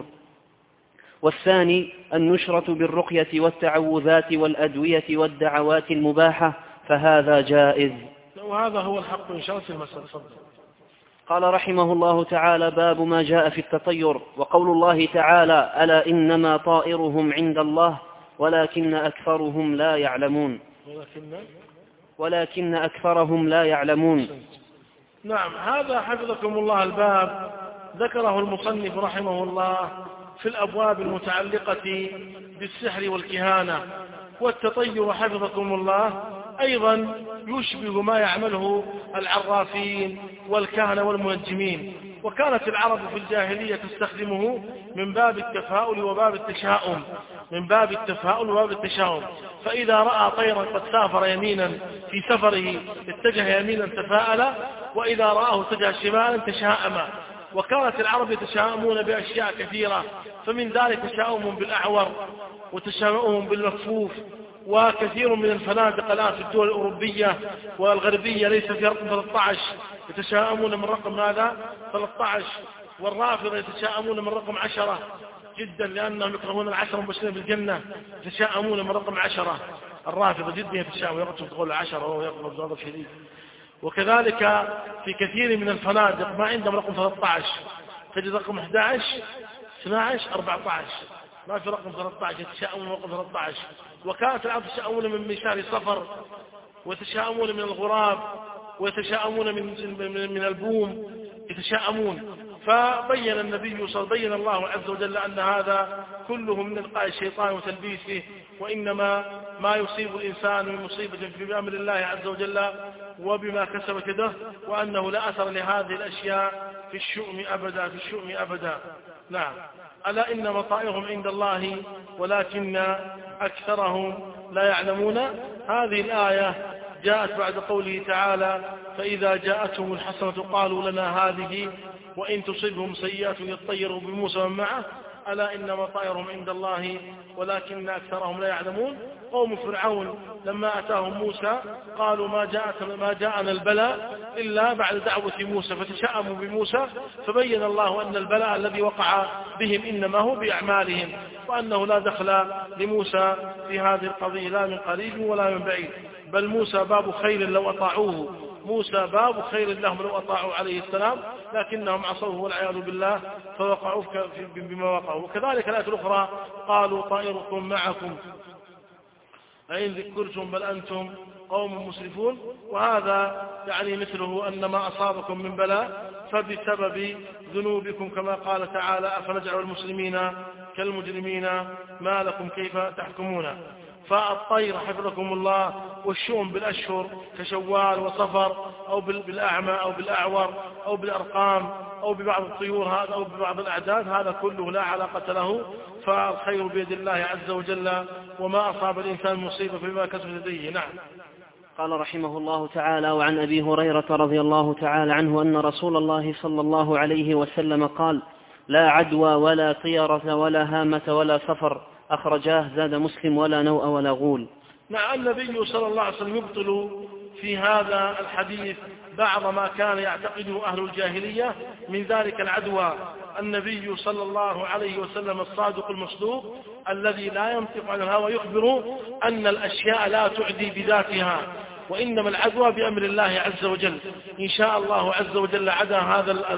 والثاني النشرة بالرقية والتعوذات والأدوية والدعوات المباحة، فهذا جائز. وهذا هو الحق إن شاء الله في المسألة. قال رحمه الله تعالى: باب ما جاء في التطير. وقول الله تعالى: ألا إنما طائرهم عند الله ولكن أكثرهم لا يعلمون. ولكن أكثرهم لا يعلمون. نعم. هذا حفظكم الله الباب ذكره المصنف رحمه الله في الأبواب المتعلقة بالسحر والكهانة والتطير حفظكم الله. أيضا يشبه ما يعمله العرافين والكهنة والمنجمين، وكانت العرب في الجاهلية تستخدمه من باب التفاؤل وباب التشاؤم من باب التفاؤل وباب التشاؤم فإذا رأى طيرا قد سافر يمينا في سفره اتجه يمينا تفاءل، وإذا رآه اتجه شمالا تشاءم. وكانت العرب يتشاءمون بأشياء كثيرة، فمن ذلك تشاؤم بالأعور وتشاؤم بالمكفوف. وكثير من الفنادق الآن في الدول الأوروبية والغربية ليس في رقم ثلاثة عشر يتشاءمون من رقم هذا ثلاثة عشر، والرافضة يتشاءمون من رقم عشرة جدا لأنهم يكرهون العشرة مبشرين بالجنة، يتشاءمون من رقم عشرة. الرافضة جدا يتشاءمون يقصد تقول عشرة وهو يقصد بهذا الشديد. وكذلك في كثير من الفنادق ما عندهم رقم ثلاثة عشر، تجد رقم أحد عشر اثني عشر أربعة عشر، ما في رقم ثلاثة عشر، يتشاءمون من رقم ثلاثة عشر. وكانت العرب يتشاءمون من مشار صفر، ويتشاءمون من الغراب، ويتشاءمون من من البوم، يتشاءمون. فبين النبي صلى بين الله عز وجل أن هذا كله من إلقاء الشيطان وتلبيسه، وإنما ما يصيب الإنسان من مصيبة في بأمر الله عز وجل وبما كسبت يده، وأنه لا أثر لهذه الأشياء في الشؤم أبدا في الشؤم أبدا. نعم. ألا إن مطائرهم عند الله ولكن أكثرهم لا يعلمون. هذه الآية جاءت بعد قوله تعالى: فإذا جاءتهم الحسنة قالوا لنا هذه وإن تصبهم سيئة يطيروا بموسى ومن معه ألا إن مطائرهم عند الله ولكن أكثرهم لا يعلمون. قوم فرعون لما أتاهم موسى قالوا ما جاءتنا ما جاءنا البلاء إلا بعد دعوة موسى، فتشاءموا بموسى، فبين الله أن البلاء الذي وقع بهم إنما هو بأعمالهم، وأنه لا دخل لموسى في هذه القضية لا من قريب ولا من بعيد، بل موسى باب خير لو أطاعوه، موسى باب خير لهم لو أطاعوا عليه السلام، لكنهم عصوه والعياذ بالله فوقعوا بما وقعوا. وكذلك الآية الأخرى قالوا طائركم معكم أئن ذكرتم بل أنتم قوم مسرفون. وهذا يعني مثله أن ما أصابكم من بلاء فبسبب ذنوبكم، كما قال تعالى: أفنجعل المسلمين كالمجرمين ما لكم كيف تحكمون. فالطير حفظكم الله والشؤم بالأشهر كشوال وصفر أو بالأعمى أو بالأعور أو بالأرقام أو ببعض الطيور هذا أو ببعض الأعداد، هذا كله لا علاقة له، فالخير بيد الله عز وجل، وما أصاب الإنسان مصيبة فيما كسبت يديه. نعم. قال رحمه الله تعالى: وعن أبي هريرة رضي الله تعالى عنه أن رسول الله صلى الله عليه وسلم قال: لا عدوى ولا طيرة ولا هامة ولا سفر، أخرجاه، زاد مسلم: ولا نوء ولا غول. مع النبي صلى الله عليه وسلم يبطل في هذا الحديث بعض ما كان يعتقده أهل الجاهلية من ذلك العدوى. النبي صلى الله عليه وسلم الصادق المصدوق الذي لا ينطق عن الهوى يخبر أن الأشياء لا تعدي بذاتها، وإنما العدوى بأمر الله عز وجل. إن شاء الله عز وجل عدا هذا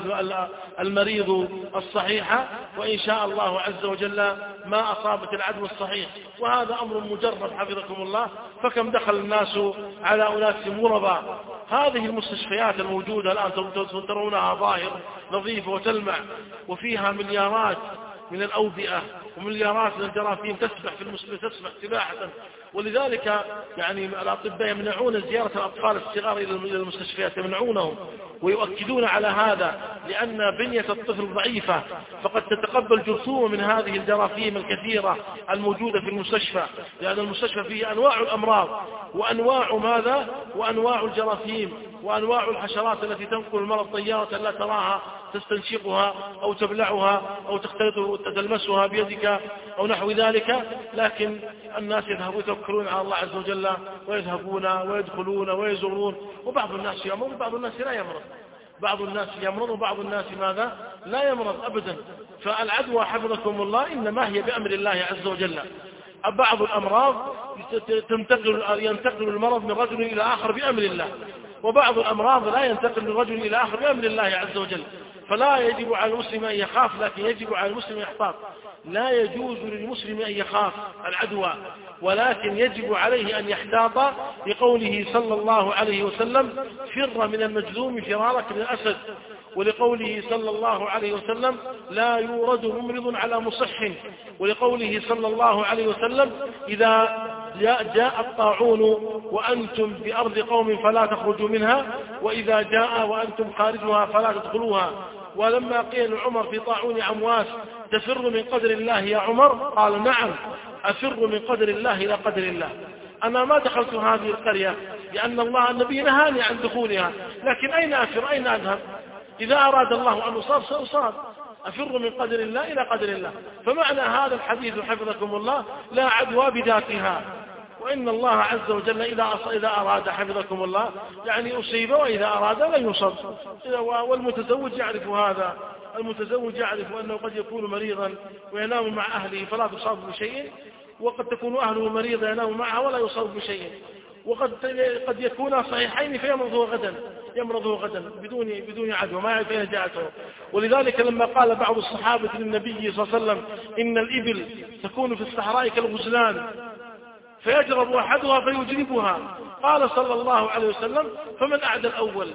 المريض الصحيح، وإن شاء الله عز وجل ما أصابت العدوى الصحيح، وهذا أمر مجرد حفظكم الله. فكم دخل الناس على أناس مرضى. هذه المستشفيات الموجودة الآن ترونها ظاهر نظيفة وتلمع، وفيها مليارات من الأوبئة ومليارات من الجراثيم تسبح في المستشفى، تسبح سباحة. ولذلك يعني الأطباء يمنعون زيارة الأطفال الصغار إلى المستشفيات، يمنعونهم ويؤكدون على هذا، لأن بنية الطفل ضعيفة، فقد تتقبل جرثومة من هذه الجراثيم الكثيرة الموجودة في المستشفى، لأن المستشفى فيه أنواع الأمراض وأنواع ماذا وأنواع الجراثيم وأنواع الحشرات التي تنقل المرض طيارة لا تراها تستنشقها أو تبلعها أو تختلط تلمسها بيدك أو نحو ذلك. لكن الناس يذهبون يتوكلون على الله عز وجل ويذهبون ويدخلون ويزورون، وبعض الناس يمرض وبعض الناس لا يمرض، بعض الناس يمرض وبعض الناس ماذا لا يمرض أبدا. فالعدوى حفظكم الله إنما هي بأمر الله عز وجل. بعض الأمراض تنتقل ينتقل المرض من رجل إلى آخر بأمر الله، وبعض الأمراض لا ينتقل من رجل إلى آخر بأمر الله عز وجل. فلا يجب على المسلم أن يخاف، لكن يجب على المسلم أن يحتاط. لا يجوز للمسلم أن يخاف العدوى، ولكن يجب عليه أن يحتاط، لقوله صلى الله عليه وسلم: فر من المجذوم فرارك من الأسد، ولقوله صلى الله عليه وسلم: لا يورد ممرض على مصح، ولقوله صلى الله عليه وسلم: إذا جاء الطاعون وأنتم بأرض قوم فلا تخرجوا منها، وإذا جاء وأنتم خارجها فلا تدخلوها، ولما قيل لعمر في طاعون عمواس تفر من قدر الله يا عمر، قال نعم أفر من قدر الله إلى قدر الله. أنا ما دخلت هذه القرية لأن الله النبي نهاني عن دخولها، لكن أين أفر؟ أين أذهب؟ إذا أراد الله أن أصاب سأصاب، أفر من قدر الله إلى قدر الله. فمعنى هذا الحديث حفظكم الله لا عدوى بذاتها، وإن الله عز وجل إذا أراد حفظكم الله يعني أصيب، وإذا أراد لن يصب. والمتزوج يعرف هذا، المتزوج يعرف أنه قد يكون مريضا وينام مع أهله فلا تصاب بشيء، وقد تكون أهله مريضا ينام معها ولا يصاب بشيء، وقد قد يكون صحيحين فيمرضه غدا يمرضه غدا بدون بدون عدوى ما يعرف أين جاءته. ولذلك لما قال بعض الصحابة للنبي صلى الله عليه وسلم إن الإبل تكون في الصحراء كالغزلان فيجرب أحدها فيجربها، قال صلى الله عليه وسلم فمن أعدى الأول؟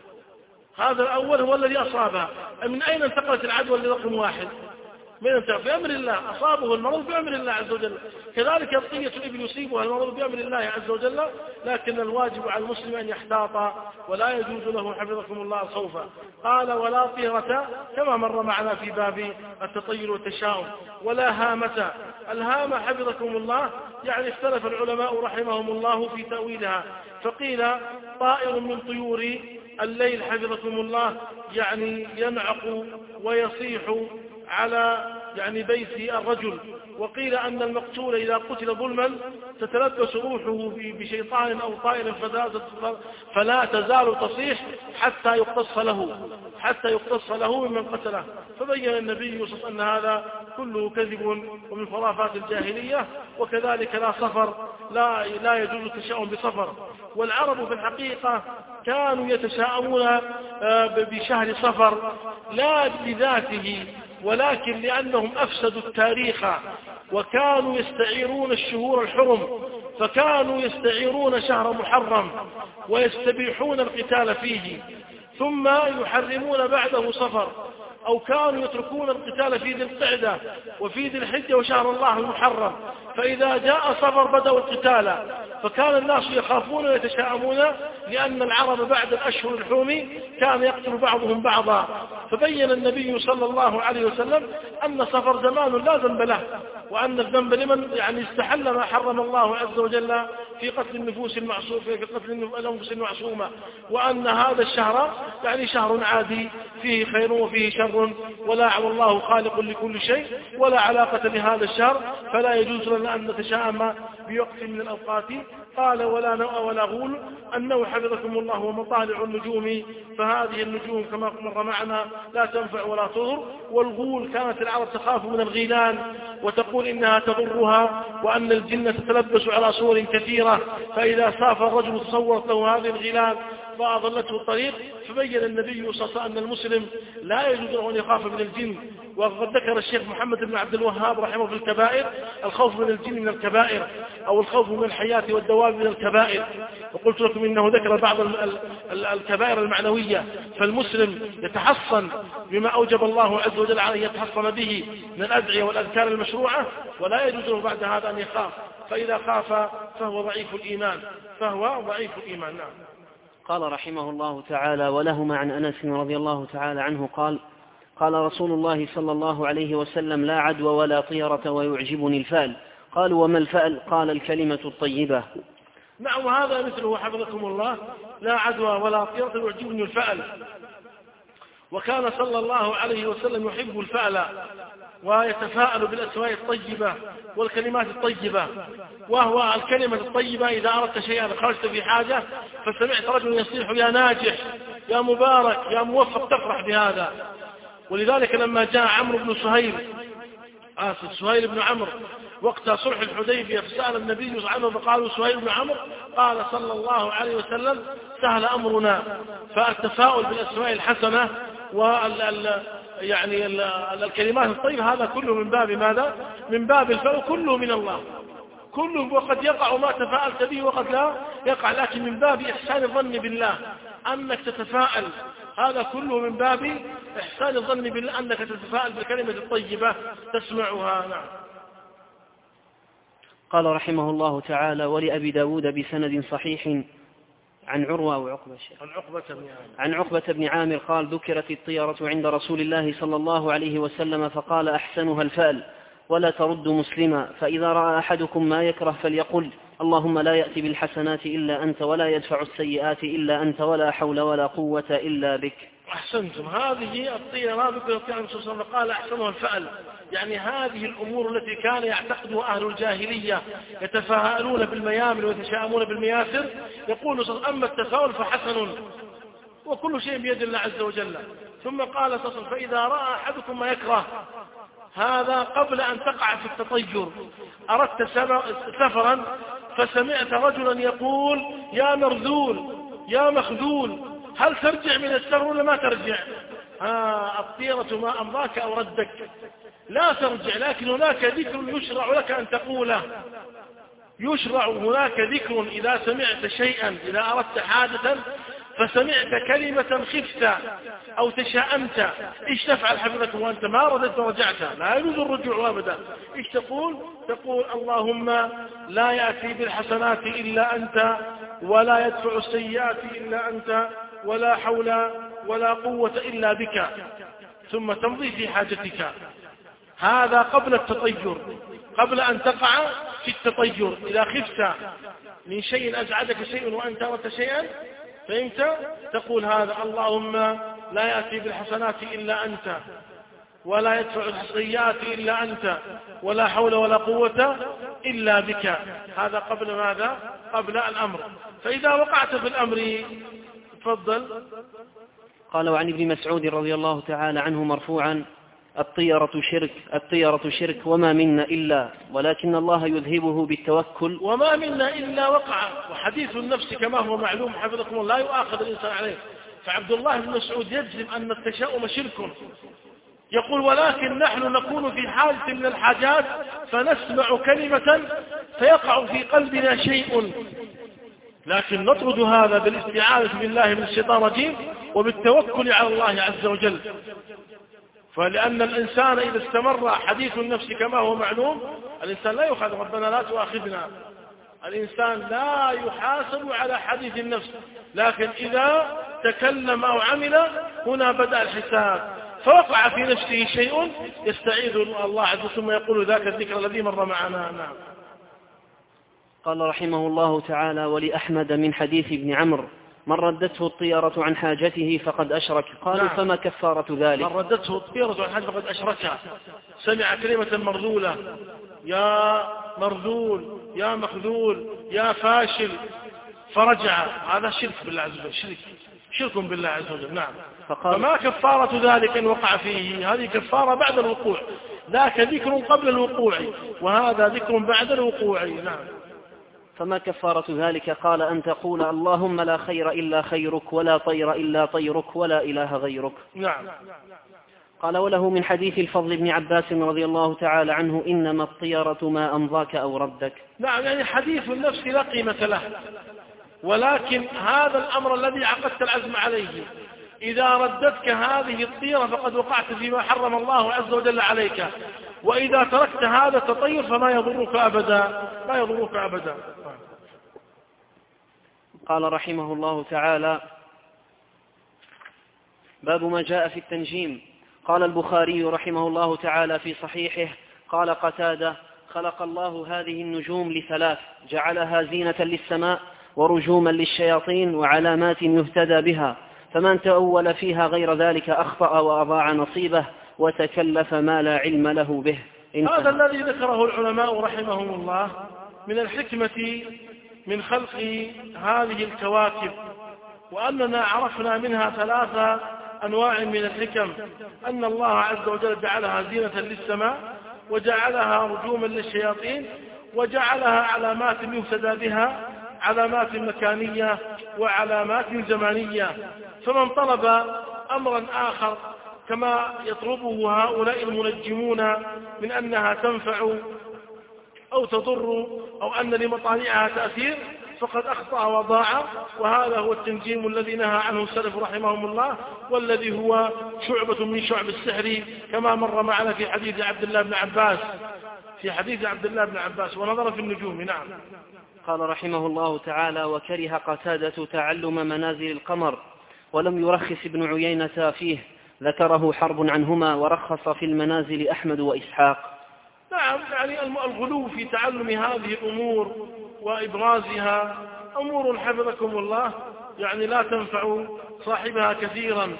هذا الأول هو الذي أصابها. من أين انتقلت العدوى لرقم واحد؟ من انتقل بأمر الله، أصابه المرض بأمر الله عز وجل. كذلك بقية الإبل يصيبها المرض بأمر الله عز وجل، لكن الواجب على المسلم أن يحتاط ولا يجوز له حفظكم الله الخوف. قال ولا طيرة كما مر معنا في باب التطير والتشاؤم، ولا هامة. الهامة حفظكم الله يعني اختلف العلماء رحمهم الله في تأويلها، فقيل طائر من طيور الليل حفظكم الله يعني ينعق ويصيح على يعني بيت الرجل. وقيل أن المقتول إذا قتل ظلما تتلبس روحه بشيطان أو طائر فلا تزال تصيح حتى يقتص له حتى يقتص له ممن قتله. فبين النبي صلى الله عليه وسلم أن هذا كله كذب ومن خرافات الجاهلية. وكذلك لا صفر، لا لا يجوز التشاؤم بصفر. والعرب في الحقيقة كانوا يتشاءمون بشهر صفر لا بذاته، ولكن لأنهم أفسدوا التاريخ وكانوا يستعيرون الشهور الحرم، فكانوا يستعيرون شهر محرم ويستبيحون القتال فيه، ثم يحرمون بعده صفر، أو كانوا يتركون القتال في ذي القعدة وفي ذي الحجة وشهر الله المحرم، فإذا جاء صفر بدأوا القتال، فكان الناس يخافون ويتشاءمون لأن العرب بعد الأشهر الحرم كان يقتل بعضهم بعضا. فبين النبي صلى الله عليه وسلم أن صفر زمان لا ذنب له، وأن الذنب لمن يعني استحل ما حرم الله عز وجل في قتل النفوس المعصومة في قتل الأنفس المعصومة، وأن هذا الشهر يعني شهر عادي فيه خير وفيه شر، ولا والله خالق لكل شيء ولا علاقة لهذا الشهر، فلا يجوز لنا أن نتشاءم بوقت من الأوقات. قال ولا نوء ولا غول. النوء حفظكم الله ومطالع النجوم، فهذه النجوم كما مر معنا لا تنفع ولا تضر. والغول كانت العرب تخاف من الغيلان وتقول إنها تضرها، وأن الجن تتلبس على صور كثيرة، فإذا سافر الرجل تصورت له هذه الغيلان فأضلته الطريق. فبين النبي صلى الله عليه وسلم أن المسلم لا يجوز له أن يخاف من الجن. وقد ذكر الشيخ محمد بن عبد الوهاب رحمه في الكبائر الخوف من الجن من الكبائر، أو الخوف من الحياة والدواب من الكبائر. وقلت لكم إنه ذكر بعض الكبائر المعنوية، فالمسلم يتحصن بما أوجب الله عز وجل عليه يتحصن به من الأدعية والأذكار المشروعة، ولا يجوز له بعد هذا أن يخاف، فإذا خاف فهو ضعيف الإيمان فهو ضعيف الإيمان. نعم. قال رحمه الله تعالى: ولهما عن أنس رضي الله تعالى عنه قال: قال رسول الله صلى الله عليه وسلم: لا عدوى ولا طيرة ويعجبني الفأل. قالوا: وما الفأل؟ قال: الكلمة الطيبة. نعم، هذا مثله حفظكم الله، لا عدوى ولا طيرة ويعجبني الفأل. وكان صلى الله عليه وسلم يحب الفأل ويتفاءل بالأسماء الطيبة والكلمات الطيبة. وهو الكلمة الطيبة إذا أردت شيئا خرجت في حاجة فسمعت رجل يصيح يا ناجح يا مبارك يا موفق تفرح بهذا. ولذلك لما جاء عمرو بن سهيل آسف سهيل بن عمرو وقت صلح الحديبية فسأل النبي صلى الله عليه وسلم فقالوا سهيل بن عمرو، قال صلى الله عليه وسلم: سهل أمرنا. فالتفاؤل بالأسماء الحسنة وال يعني الكلمات الطيبة هذا كله من باب ماذا؟ من باب الفأل، كله من الله، كله. وقد يقع ما تفاءلت به وقد لا يقع، لكن من باب إحسان الظن بالله أنك تتفاءل، هذا كله من باب إحسان الظن بالله أنك تتفاءل بالكلمة الطيبة تسمعها. نعم. قال رحمه الله تعالى: ولأبي داود بسند صحيح عن عروة أو عقبة الشيخ. عن عقبة بن عامر. عن عقبة بن عامر قال ذكرت الطيرة عند رسول الله صلى الله عليه وسلم فقال أحسنها الفأل ولا ترد مسلما، فإذا رأى أحدكم ما يكره فليقل اللهم لا يأتي بالحسنات إلا أنت ولا يدفع السيئات إلا أنت ولا حول ولا قوة إلا بك. أحسنتم. هذه الطيرة ذكرت عن رسول الله قال أحسنها الفأل، يعني هذه الأمور التي كان يعتقدها أهل الجاهلية يتفاءلون بالميامن ويتشاءمون بالمياسر، يقول أما التفاؤل فحسن وكل شيء بيد الله عز وجل. ثم قال تصل فإذا رأى أحدكم ما يكره، هذا قبل أن تقع في التطير. أردت سفرا فسمعت رجلا يقول يا مرذول يا مخذول هل ترجع من السفر ولا ما ترجع؟ آه الطيرة ما أمضاك أو ردك، لا ترجع، لكن هناك ذكر يشرع لك أن تقوله. يشرع هناك ذكر إذا سمعت شيئا، إذا أردت حادثا فسمعت كلمة خفت أو تشاءمت، إيش تفعل حفظك وأنت ما ردت ورجعت؟ لا يجوز الرجوع أبدا. إيش تقول؟ تقول اللهم لا يأتي بالحسنات إلا أنت ولا يدفع السيئات إلا أنت ولا حول ولا قوة إلا بك، ثم تمضي في حاجتك. هذا قبل التطير، قبل أن تقع في التطير. إذا خفت من شيء أزعجك شيء وأنت أردت شيئا فإنت تقول هذا اللهم لا يأتي بالحسنات إلا أنت ولا يدفع السيئات إلا أنت ولا حول ولا قوة إلا بك. هذا قبل ماذا؟ قبل الأمر. فإذا وقعت في الأمر تفضل. قال وعن ابن مسعود رضي الله تعالى عنه مرفوعا الطيرة شرك الطيرة شرك وما منا إلا ولكن الله يذهبه بالتوكل. وما منا إلا وقع. وحديث النفس كما هو معلوم حفظكم الله لا يؤاخذ الإنسان عليه. فعبد الله بن مسعود يجزم أن التشاؤم شرك، يقول ولكن نحن نكون في حالة من الحاجات فنسمع كلمة فيقع في قلبنا شيء، لكن نطرد هذا بالاستعاذة بالله من الشيطان الرجيم وبالتوكل على الله عز وجل. فلأن الإنسان إذا استمر حديث النفس كما هو معلوم الإنسان لا يؤاخذ، ربنا لا تؤاخذنا، الإنسان لا يحاسب على حديث النفس، لكن إذا تكلم أو عمل هنا بدأ الحساب. فوقع في نفسه شيء يستعيذ الله عز وجل ثم يقول ذاك الذكر الذي مر معنا. نعم. قال رحمه الله تعالى ولأحمد من حديث ابن عمرو من ردته الطيرة عن حاجته فقد أشرك. قالوا نعم. فما كفارة ذلك؟ من ردته الطيرة عن حاجته فقد أشرك. سمع كلمة مرذولة يا مرذول يا مخذول يا فاشل فرجع، هذا شرك بالله عز وجل، شرك شرك بالله عز وجل. نعم. فما كفارة ذلك إن وقع فيه؟ هذه كفارة بعد الوقوع، ذاك ذكر قبل الوقوع وهذا ذكر بعد الوقوع. نعم. فما كفارة ذلك؟ قال أن تقول اللهم لا خير إلا خيرك ولا طير إلا طيرك ولا إله غيرك. نعم. قال وله من حديث الفضل بن عباس رضي الله تعالى عنه إنما الطيرة ما أمضاك أو ردك. نعم، يعني حديث النفس لا قيمة له، ولكن هذا الأمر الذي عقدت العزم عليه إذا ردتك هذه الطيرة فقد وقعت فيما حرم الله عز وجل عليك، وإذا تركت هذا التطير فما يضرك أبدا، لا يضرك أبدا. قال رحمه الله تعالى باب ما جاء في التنجيم. قال البخاري رحمه الله تعالى في صحيحه قال قتادة خلق الله هذه النجوم لثلاث جعلها زينة للسماء ورجوما للشياطين وعلامات يهتدى بها، فمن تأول فيها غير ذلك أخطأ وأضاع نصيبه وتكلف ما لا علم له به. هذا الذي ذكره العلماء رحمهم الله من الحكمة من خلق هذه الكواكب، وأننا عرفنا منها ثلاثة أنواع من الحكم: أن الله عز وجل جعلها زينة للسماء، وجعلها رجوما للشياطين، وجعلها علامات يهتدى بها، علامات مكانية وعلامات زمانية. فمن طلب أمرا آخر كما يطلبه هؤلاء المنجمون من أنها تنفع أو تضر أو أن لمطالعها تأثير فقد أخطأ وضاع، وهذا هو التنجيم الذي نهى عنه السلف رحمهم الله، والذي هو شعبة من شعب السحر كما مر معنا في حديث عبد الله بن عباس. في حديث عبد الله بن عباس ونظر في النجوم. نعم. قال رحمه الله تعالى: وكره قتادة تعلم منازل القمر ولم يرخص ابن عيينة فيه، ذكره حرب عنهما ورخص في المنازل أحمد وإسحاق. نعم، يعني الغلو في تعلم هذه الأمور وإبرازها أمور حفظكم الله يعني لا تنفع صاحبها كثيرا،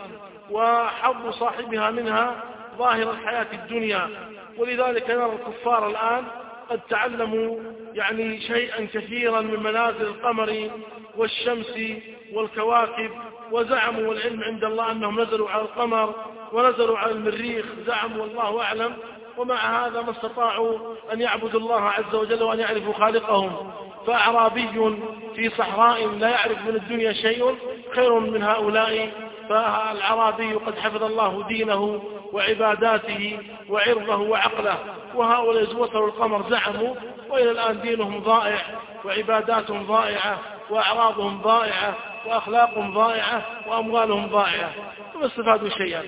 وحظ صاحبها منها ظاهر الحياة الدنيا. ولذلك نرى الكفار الآن قد تعلموا يعني شيئا كثيرا من منازل القمر والشمس والكواكب، وزعموا العلم عند الله أنهم نزلوا على القمر ونزلوا على المريخ، زعموا والله أعلم. ومع هذا ما استطاعوا أن يعبدوا الله عز وجل وأن يعرفوا خالقهم. فأعرابي في صحراء لا يعرف من الدنيا شيء خير من هؤلاء. فالعرابي قد حفظ الله دينه وعباداته وعرضه وعقله، وهؤلاء زوتروا القمر زعموا، وإلى الآن دينهم ضائع وعباداتهم ضائعة وأعراضهم ضائعة وأخلاقهم ضائعة وأموالهم ضائعة، وما استفادوا شيئا.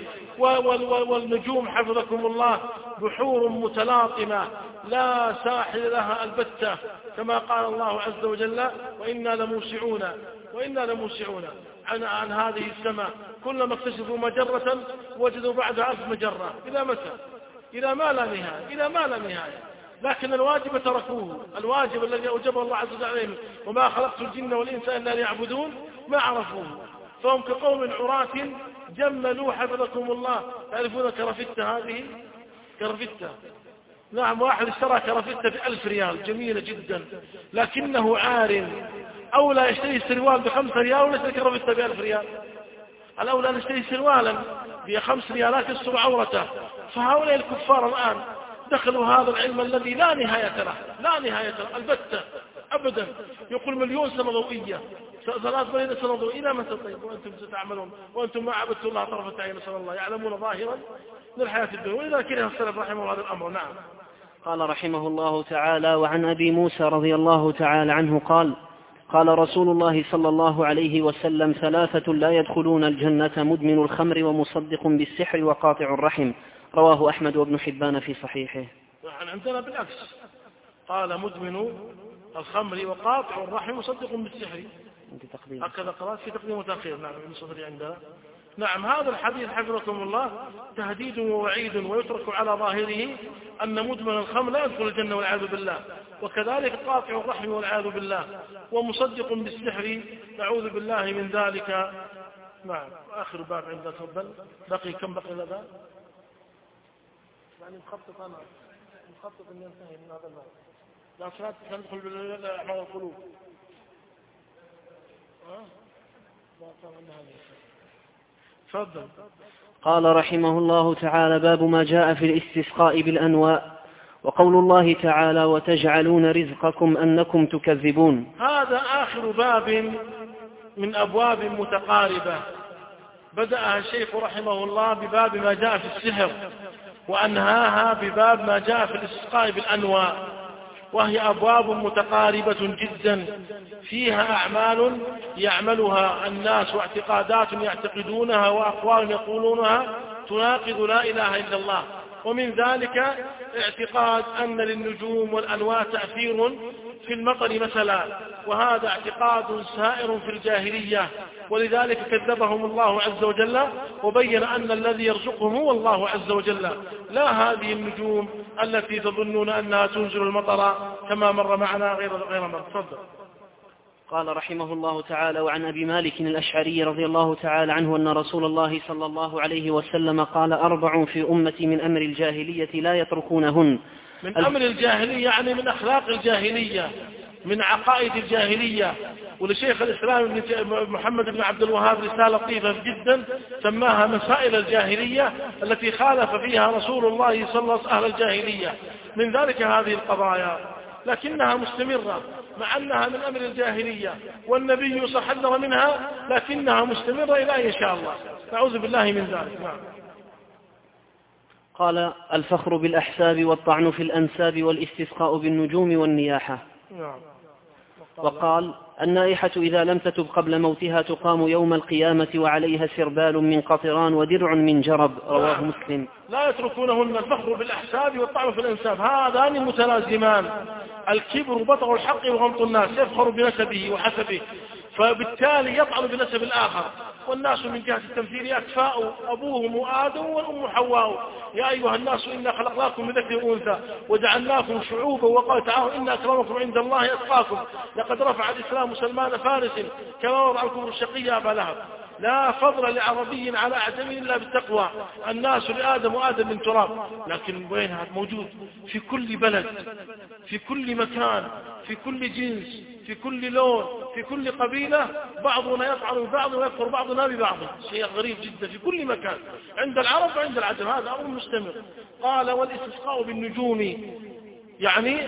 والنجوم حفظكم الله بحور متلاطمة لا ساحل لها البتة، كما قال الله عز وجل: وإنا لموسعون وإنا لموسعون عن, عن هذه السماء كلما اكتشفوا مجرة وجدوا بعدها ألف مجرة. إلى متى؟ إلى ما لا نهاية، إلى ما لا نهاية. لكن الواجب تركوه، الواجب الذي أوجبه الله عز وجل عليهم: وما خلقت الجن والإنس إلا ليعبدون، ما عرفوه. فهم كقوم عراة جملوا حفظكم الله. تعرفون كرفتة هذه؟ كرفتة، نعم، واحد اشترى كرفتة بألف ريال جميلة جدا، لكنه عار. أولى يشتري سروال بخمس ريال ولا يشتري كرفتة بألف ريال؟ الأولى أن يشتري سروالا بخمس ريالات يستر عورته. فهؤلاء الكفار الآن دخلوا هذا العلم الذي لا نهاية له، لا نهاية له البتة أبدا. يقول مليون سنة ضوئية، ثلاث ملايين سنة ضوئية. إلى متى طيب وأنتم ستعملون وأنتم ما عبدتوا الله طرفة عين؟ نسأل الله، يعلمون ظاهرا من الحياة الدنيا. ولذا كره السلف رحمه الله هذا الأمر. نعم. قال رحمه الله تعالى: وعن أبي موسى رضي الله تعالى عنه قال: قال رسول الله صلى الله عليه وسلم: ثلاثة لا يدخلون الجنة: مدمن الخمر ومصدق بالسحر وقاطع الرحم. رواه أحمد وابن حبان في صحيحه. يعني عندنا بالعكس، قال: مدمن الخمر وقاطع الرحم ومصدق بالسحر. هكذا قرأت في تقديم وتأخير. نعم، من صدري عندنا. نعم، هذا الحديث حفظكم الله تهديد ووعيد، ويترك على ظاهره أن مدمن الخمر لا يدخل الجنة والعياذ بالله، وكذلك قاطع الرحم والعياذ بالله، ومصدق بالسحر نعوذ بالله من ذلك. نعم. آخر باب عندنا، تفضل. بقي كم بقي لنا؟ يعني مخطط أنا مخطط أن ينتهي من هذا الباب. لا صلاة تدخل بالأعمال القلوب. ها؟ لا طبعا هذا. تفضل. قال رحمه الله تعالى: باب ما جاء في الاستسقاء بالأنواء، وقول الله تعالى: وتجعلون رزقكم أنكم تكذبون. هذا آخر باب من أبواب متقاربة بدأها الشيخ رحمه الله بباب ما جاء في السحر، وأنهاها بباب ما جاء في الاستسقاء بالأنواء، وهي أبواب متقاربة جدا فيها أعمال يعملها الناس واعتقادات يعتقدونها وأقوال يقولونها تناقض لا إله إلا الله. ومن ذلك اعتقاد أن للنجوم والأنواع تأثير في المطر مثلا، وهذا اعتقاد سائر في الجاهلية، ولذلك كذبهم الله عز وجل وبين أن الذي يرزقهم هو الله عز وجل، لا هذه النجوم التي تظنون أنها تنزل المطر كما مر معنا غير غير مرة. تفضل. قال رحمه الله تعالى: وعن أبي مالك الأشعري رضي الله تعالى عنه أن رسول الله صلى الله عليه وسلم قال: أربع في أمتي من أمر الجاهلية لا يتركونهن. من أمر الجاهلية يعني من أخلاق الجاهلية، من عقائد الجاهلية. ولشيخ الإسلام محمد بن عبد الوهاب رسالة لطيفة جدا سماها مسائل الجاهلية التي خالف فيها رسول الله صلى الله عليه وسلم أهل الجاهلية. من ذلك هذه القضايا، لكنها مستمرة مع أنها من أمر الجاهلية والنبي صحذر منها، لكنها مستمرة إلى إن شاء الله. نعوذ بالله من ذلك. نعم. قال: الفخر بالأحساب والطعن في الأنساب والاستسقاء بالنجوم والنياحة. نعم. وقال: النائحة إذا لم تتب قبل موتها تقام يوم القيامة وعليها سربال من قطران ودرع من جرب. رواه مسلم. لا يتركونهن الفخر بالأحساب والطعن في الأنساب، هذان متلازمان، الكبر وبطر الحق وغمط الناس، يفخر بنسبه وحسبه فبالتالي يطعن بنسب الآخر. والناس من جهة التمثيل أكفاء، أبوهم آدم والأم حواء. يا أيها الناس إنا خلقناكم من ذكر وأنثى وجعلناكم شعوبا، وقال تعالى: إن أكرمكم عند الله أتقاكم. لقد رفع الإسلام سلمان فارس كما وضع الكفر الشقي أبا لهب. لا فضل لعربي على أعجمي إلا بالتقوى. الناس لآدم وآدم من تراب. لكن وينها؟ موجود في كل بلد، في كل مكان، في كل جنس، في كل لون، في كل قبيلة. بعضنا يطعن ببعض ويكفر بعضنا ببعض، شيء غريب جدا في كل مكان، عند العرب وعند العجم، هذا أمر مستمر. قال: والاستسقاء بالنجوم، يعني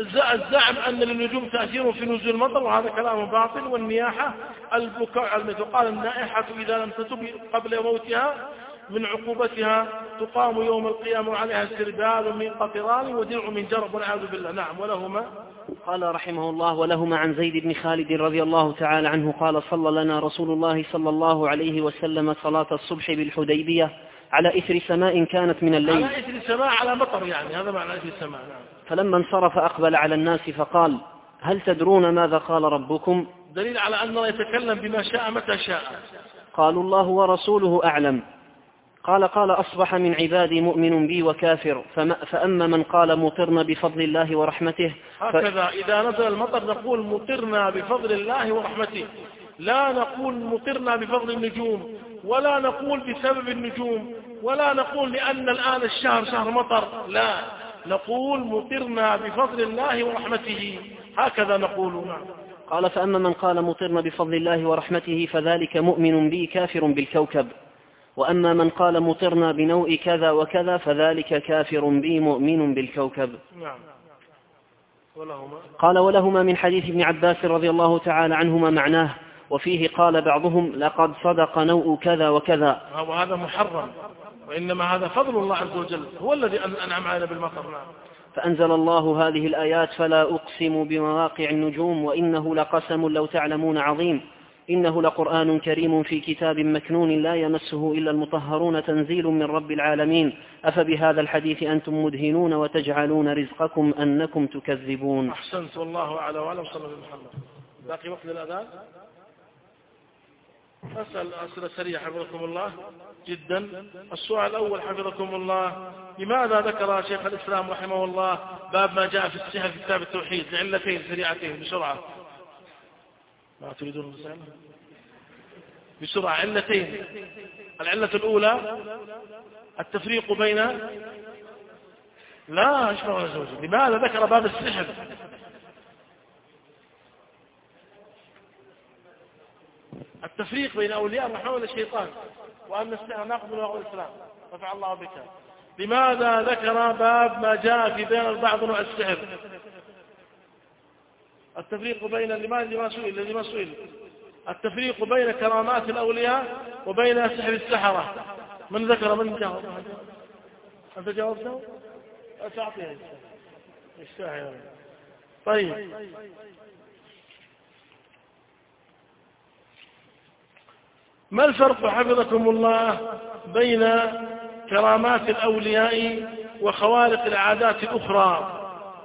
الزعم أن للنجوم تأثير في نزول المطر، وهذا كلام باطل. والنياحة البكاء على الميت. قال: النائحة إذا لم تتب قبل موتها من عقوبتها تقام يوم القيامة وعليها سربال من قطران ودرع من جرب، والعياذ بالله. نعم. ولهما قال رحمه الله: ولهما عن زيد بن خالد رضي الله تعالى عنه قال: صلى لنا رسول الله صلى الله عليه وسلم صلاة الصبح بالحديبية على إثر سماء كانت من الليل. على إثر سماء، على مطر، يعني هذا معنى إثر سماء. نعم. فلما انصرف أقبل على الناس فقال: هل تدرون ماذا قال ربكم؟ دليل على أنه يتكلم بما شاء متى شاء. قالوا: الله ورسوله أعلم. قال: قال: أصبح من عبادي مؤمن بي وكافر، فأما من قال مطرنا بفضل الله ورحمته. هكذا إذا نزل المطر نقول مطرنا بفضل الله ورحمته، لا نقول مطرنا بفضل النجوم، ولا نقول بسبب النجوم، ولا نقول لأن الآن الشهر شهر مطر، لا، نقول مطرنا بفضل الله ورحمته، هكذا نقول. نعم. قال: فأما من قال مطرنا بفضل الله ورحمته فذلك مؤمن بي كافر بالكوكب، وأما من قال مطرنا بنوء كذا وكذا فذلك كافر بي مؤمن بالكوكب. نعم. ولهما. قال: ولهما من حديث ابن عباس رضي الله تعالى عنهما معناه، وفيه قال بعضهم: لقد صدق نوء كذا وكذا. وهذا محرم، وإنما هذا فضل الله عز وجل، هو الذي أنعم علينا بالمطر. نعم. فأنزل الله هذه الآيات: فلا أقسم بمواقع النجوم وإنه لقسم لو تعلمون عظيم، إنه لقرآن كريم في كتاب مكنون لا يمسه إلا المطهرون تنزيل من رب العالمين. أفبهذا الحديث أنتم مدهنون وتجعلون رزقكم أنكم تكذبون. أحسنت، والله أعلى وأعلم. صلى الله عليه وسلم. باقي وقت للأذان. أسأل أسئلة سريعة حفظكم الله جدا. السؤال الأول حفظكم الله: لماذا ذكر شيخ الإسلام رحمه الله باب ما جاء في السحر في كتاب التوحيد لعلتين سريعتين بسرعة؟ ما تريدون الرسالة؟ بسرعة. علتين. العلة الأولى التفريق بين لا اشبه زوجه. لماذا ذكر باب السحر؟ التفريق بين أولياء الرحمن والشيطان، وأن السحر ناقض من واقع الإسلام. رفع الله بك. لماذا ذكر باب ما جاء في بين بعض نوع السحر؟ التفريق بين لماذا ما سئل لما سئل التفريق بين كرامات الأولياء وبين سحر السحرة. من ذكر؟ من جاوب؟ أنت جاوبته؟ أتعطيه الساحر. طيب، ما الفرق حفظكم الله بين كرامات الأولياء وخوارق العادات الأخرى؟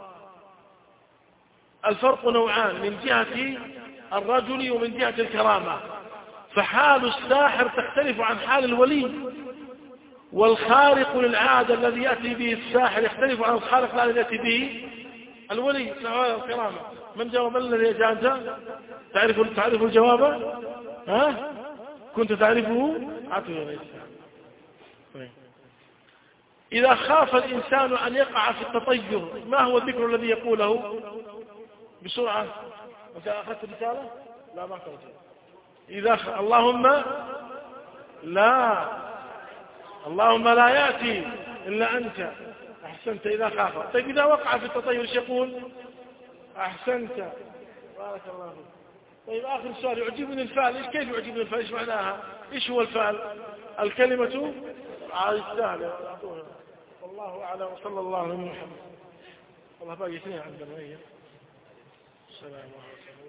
الفرق نوعان، من جهة الرجل ومن جهة الكرامة. فحال الساحر تختلف عن حال الولي، والخارق للعادة الذي يأتي به الساحر يختلف عن الخارق الذي يأتي به الولي. الكرامة. من جاوب؟ الذي جاء؟ تعرف تعرف الجواب؟ ها؟ كنت تعرفه؟ إذا خاف الإنسان أن يقع في التطير ما هو الذكر الذي يقوله؟ بسرعة. أنت أخذت رسالة؟ لا، ما أخذت. إذا خ... اللهم لا اللهم لا يأتي إلا أنت. أحسنت. إذا خاف. طيب، إذا وقع في التطير ايش يقول؟ أحسنت، بارك الله فيك. طيب، آخر سؤال: يعجبني الفعل. إيش كيف يعجبني الفعل؟ إيش معناها؟ إيش هو الفعل؟ الكلمة على السهل. والله أعلم. صلى الله عليه وسلم. الله باقي اثنين عندنا. السلام عليكم.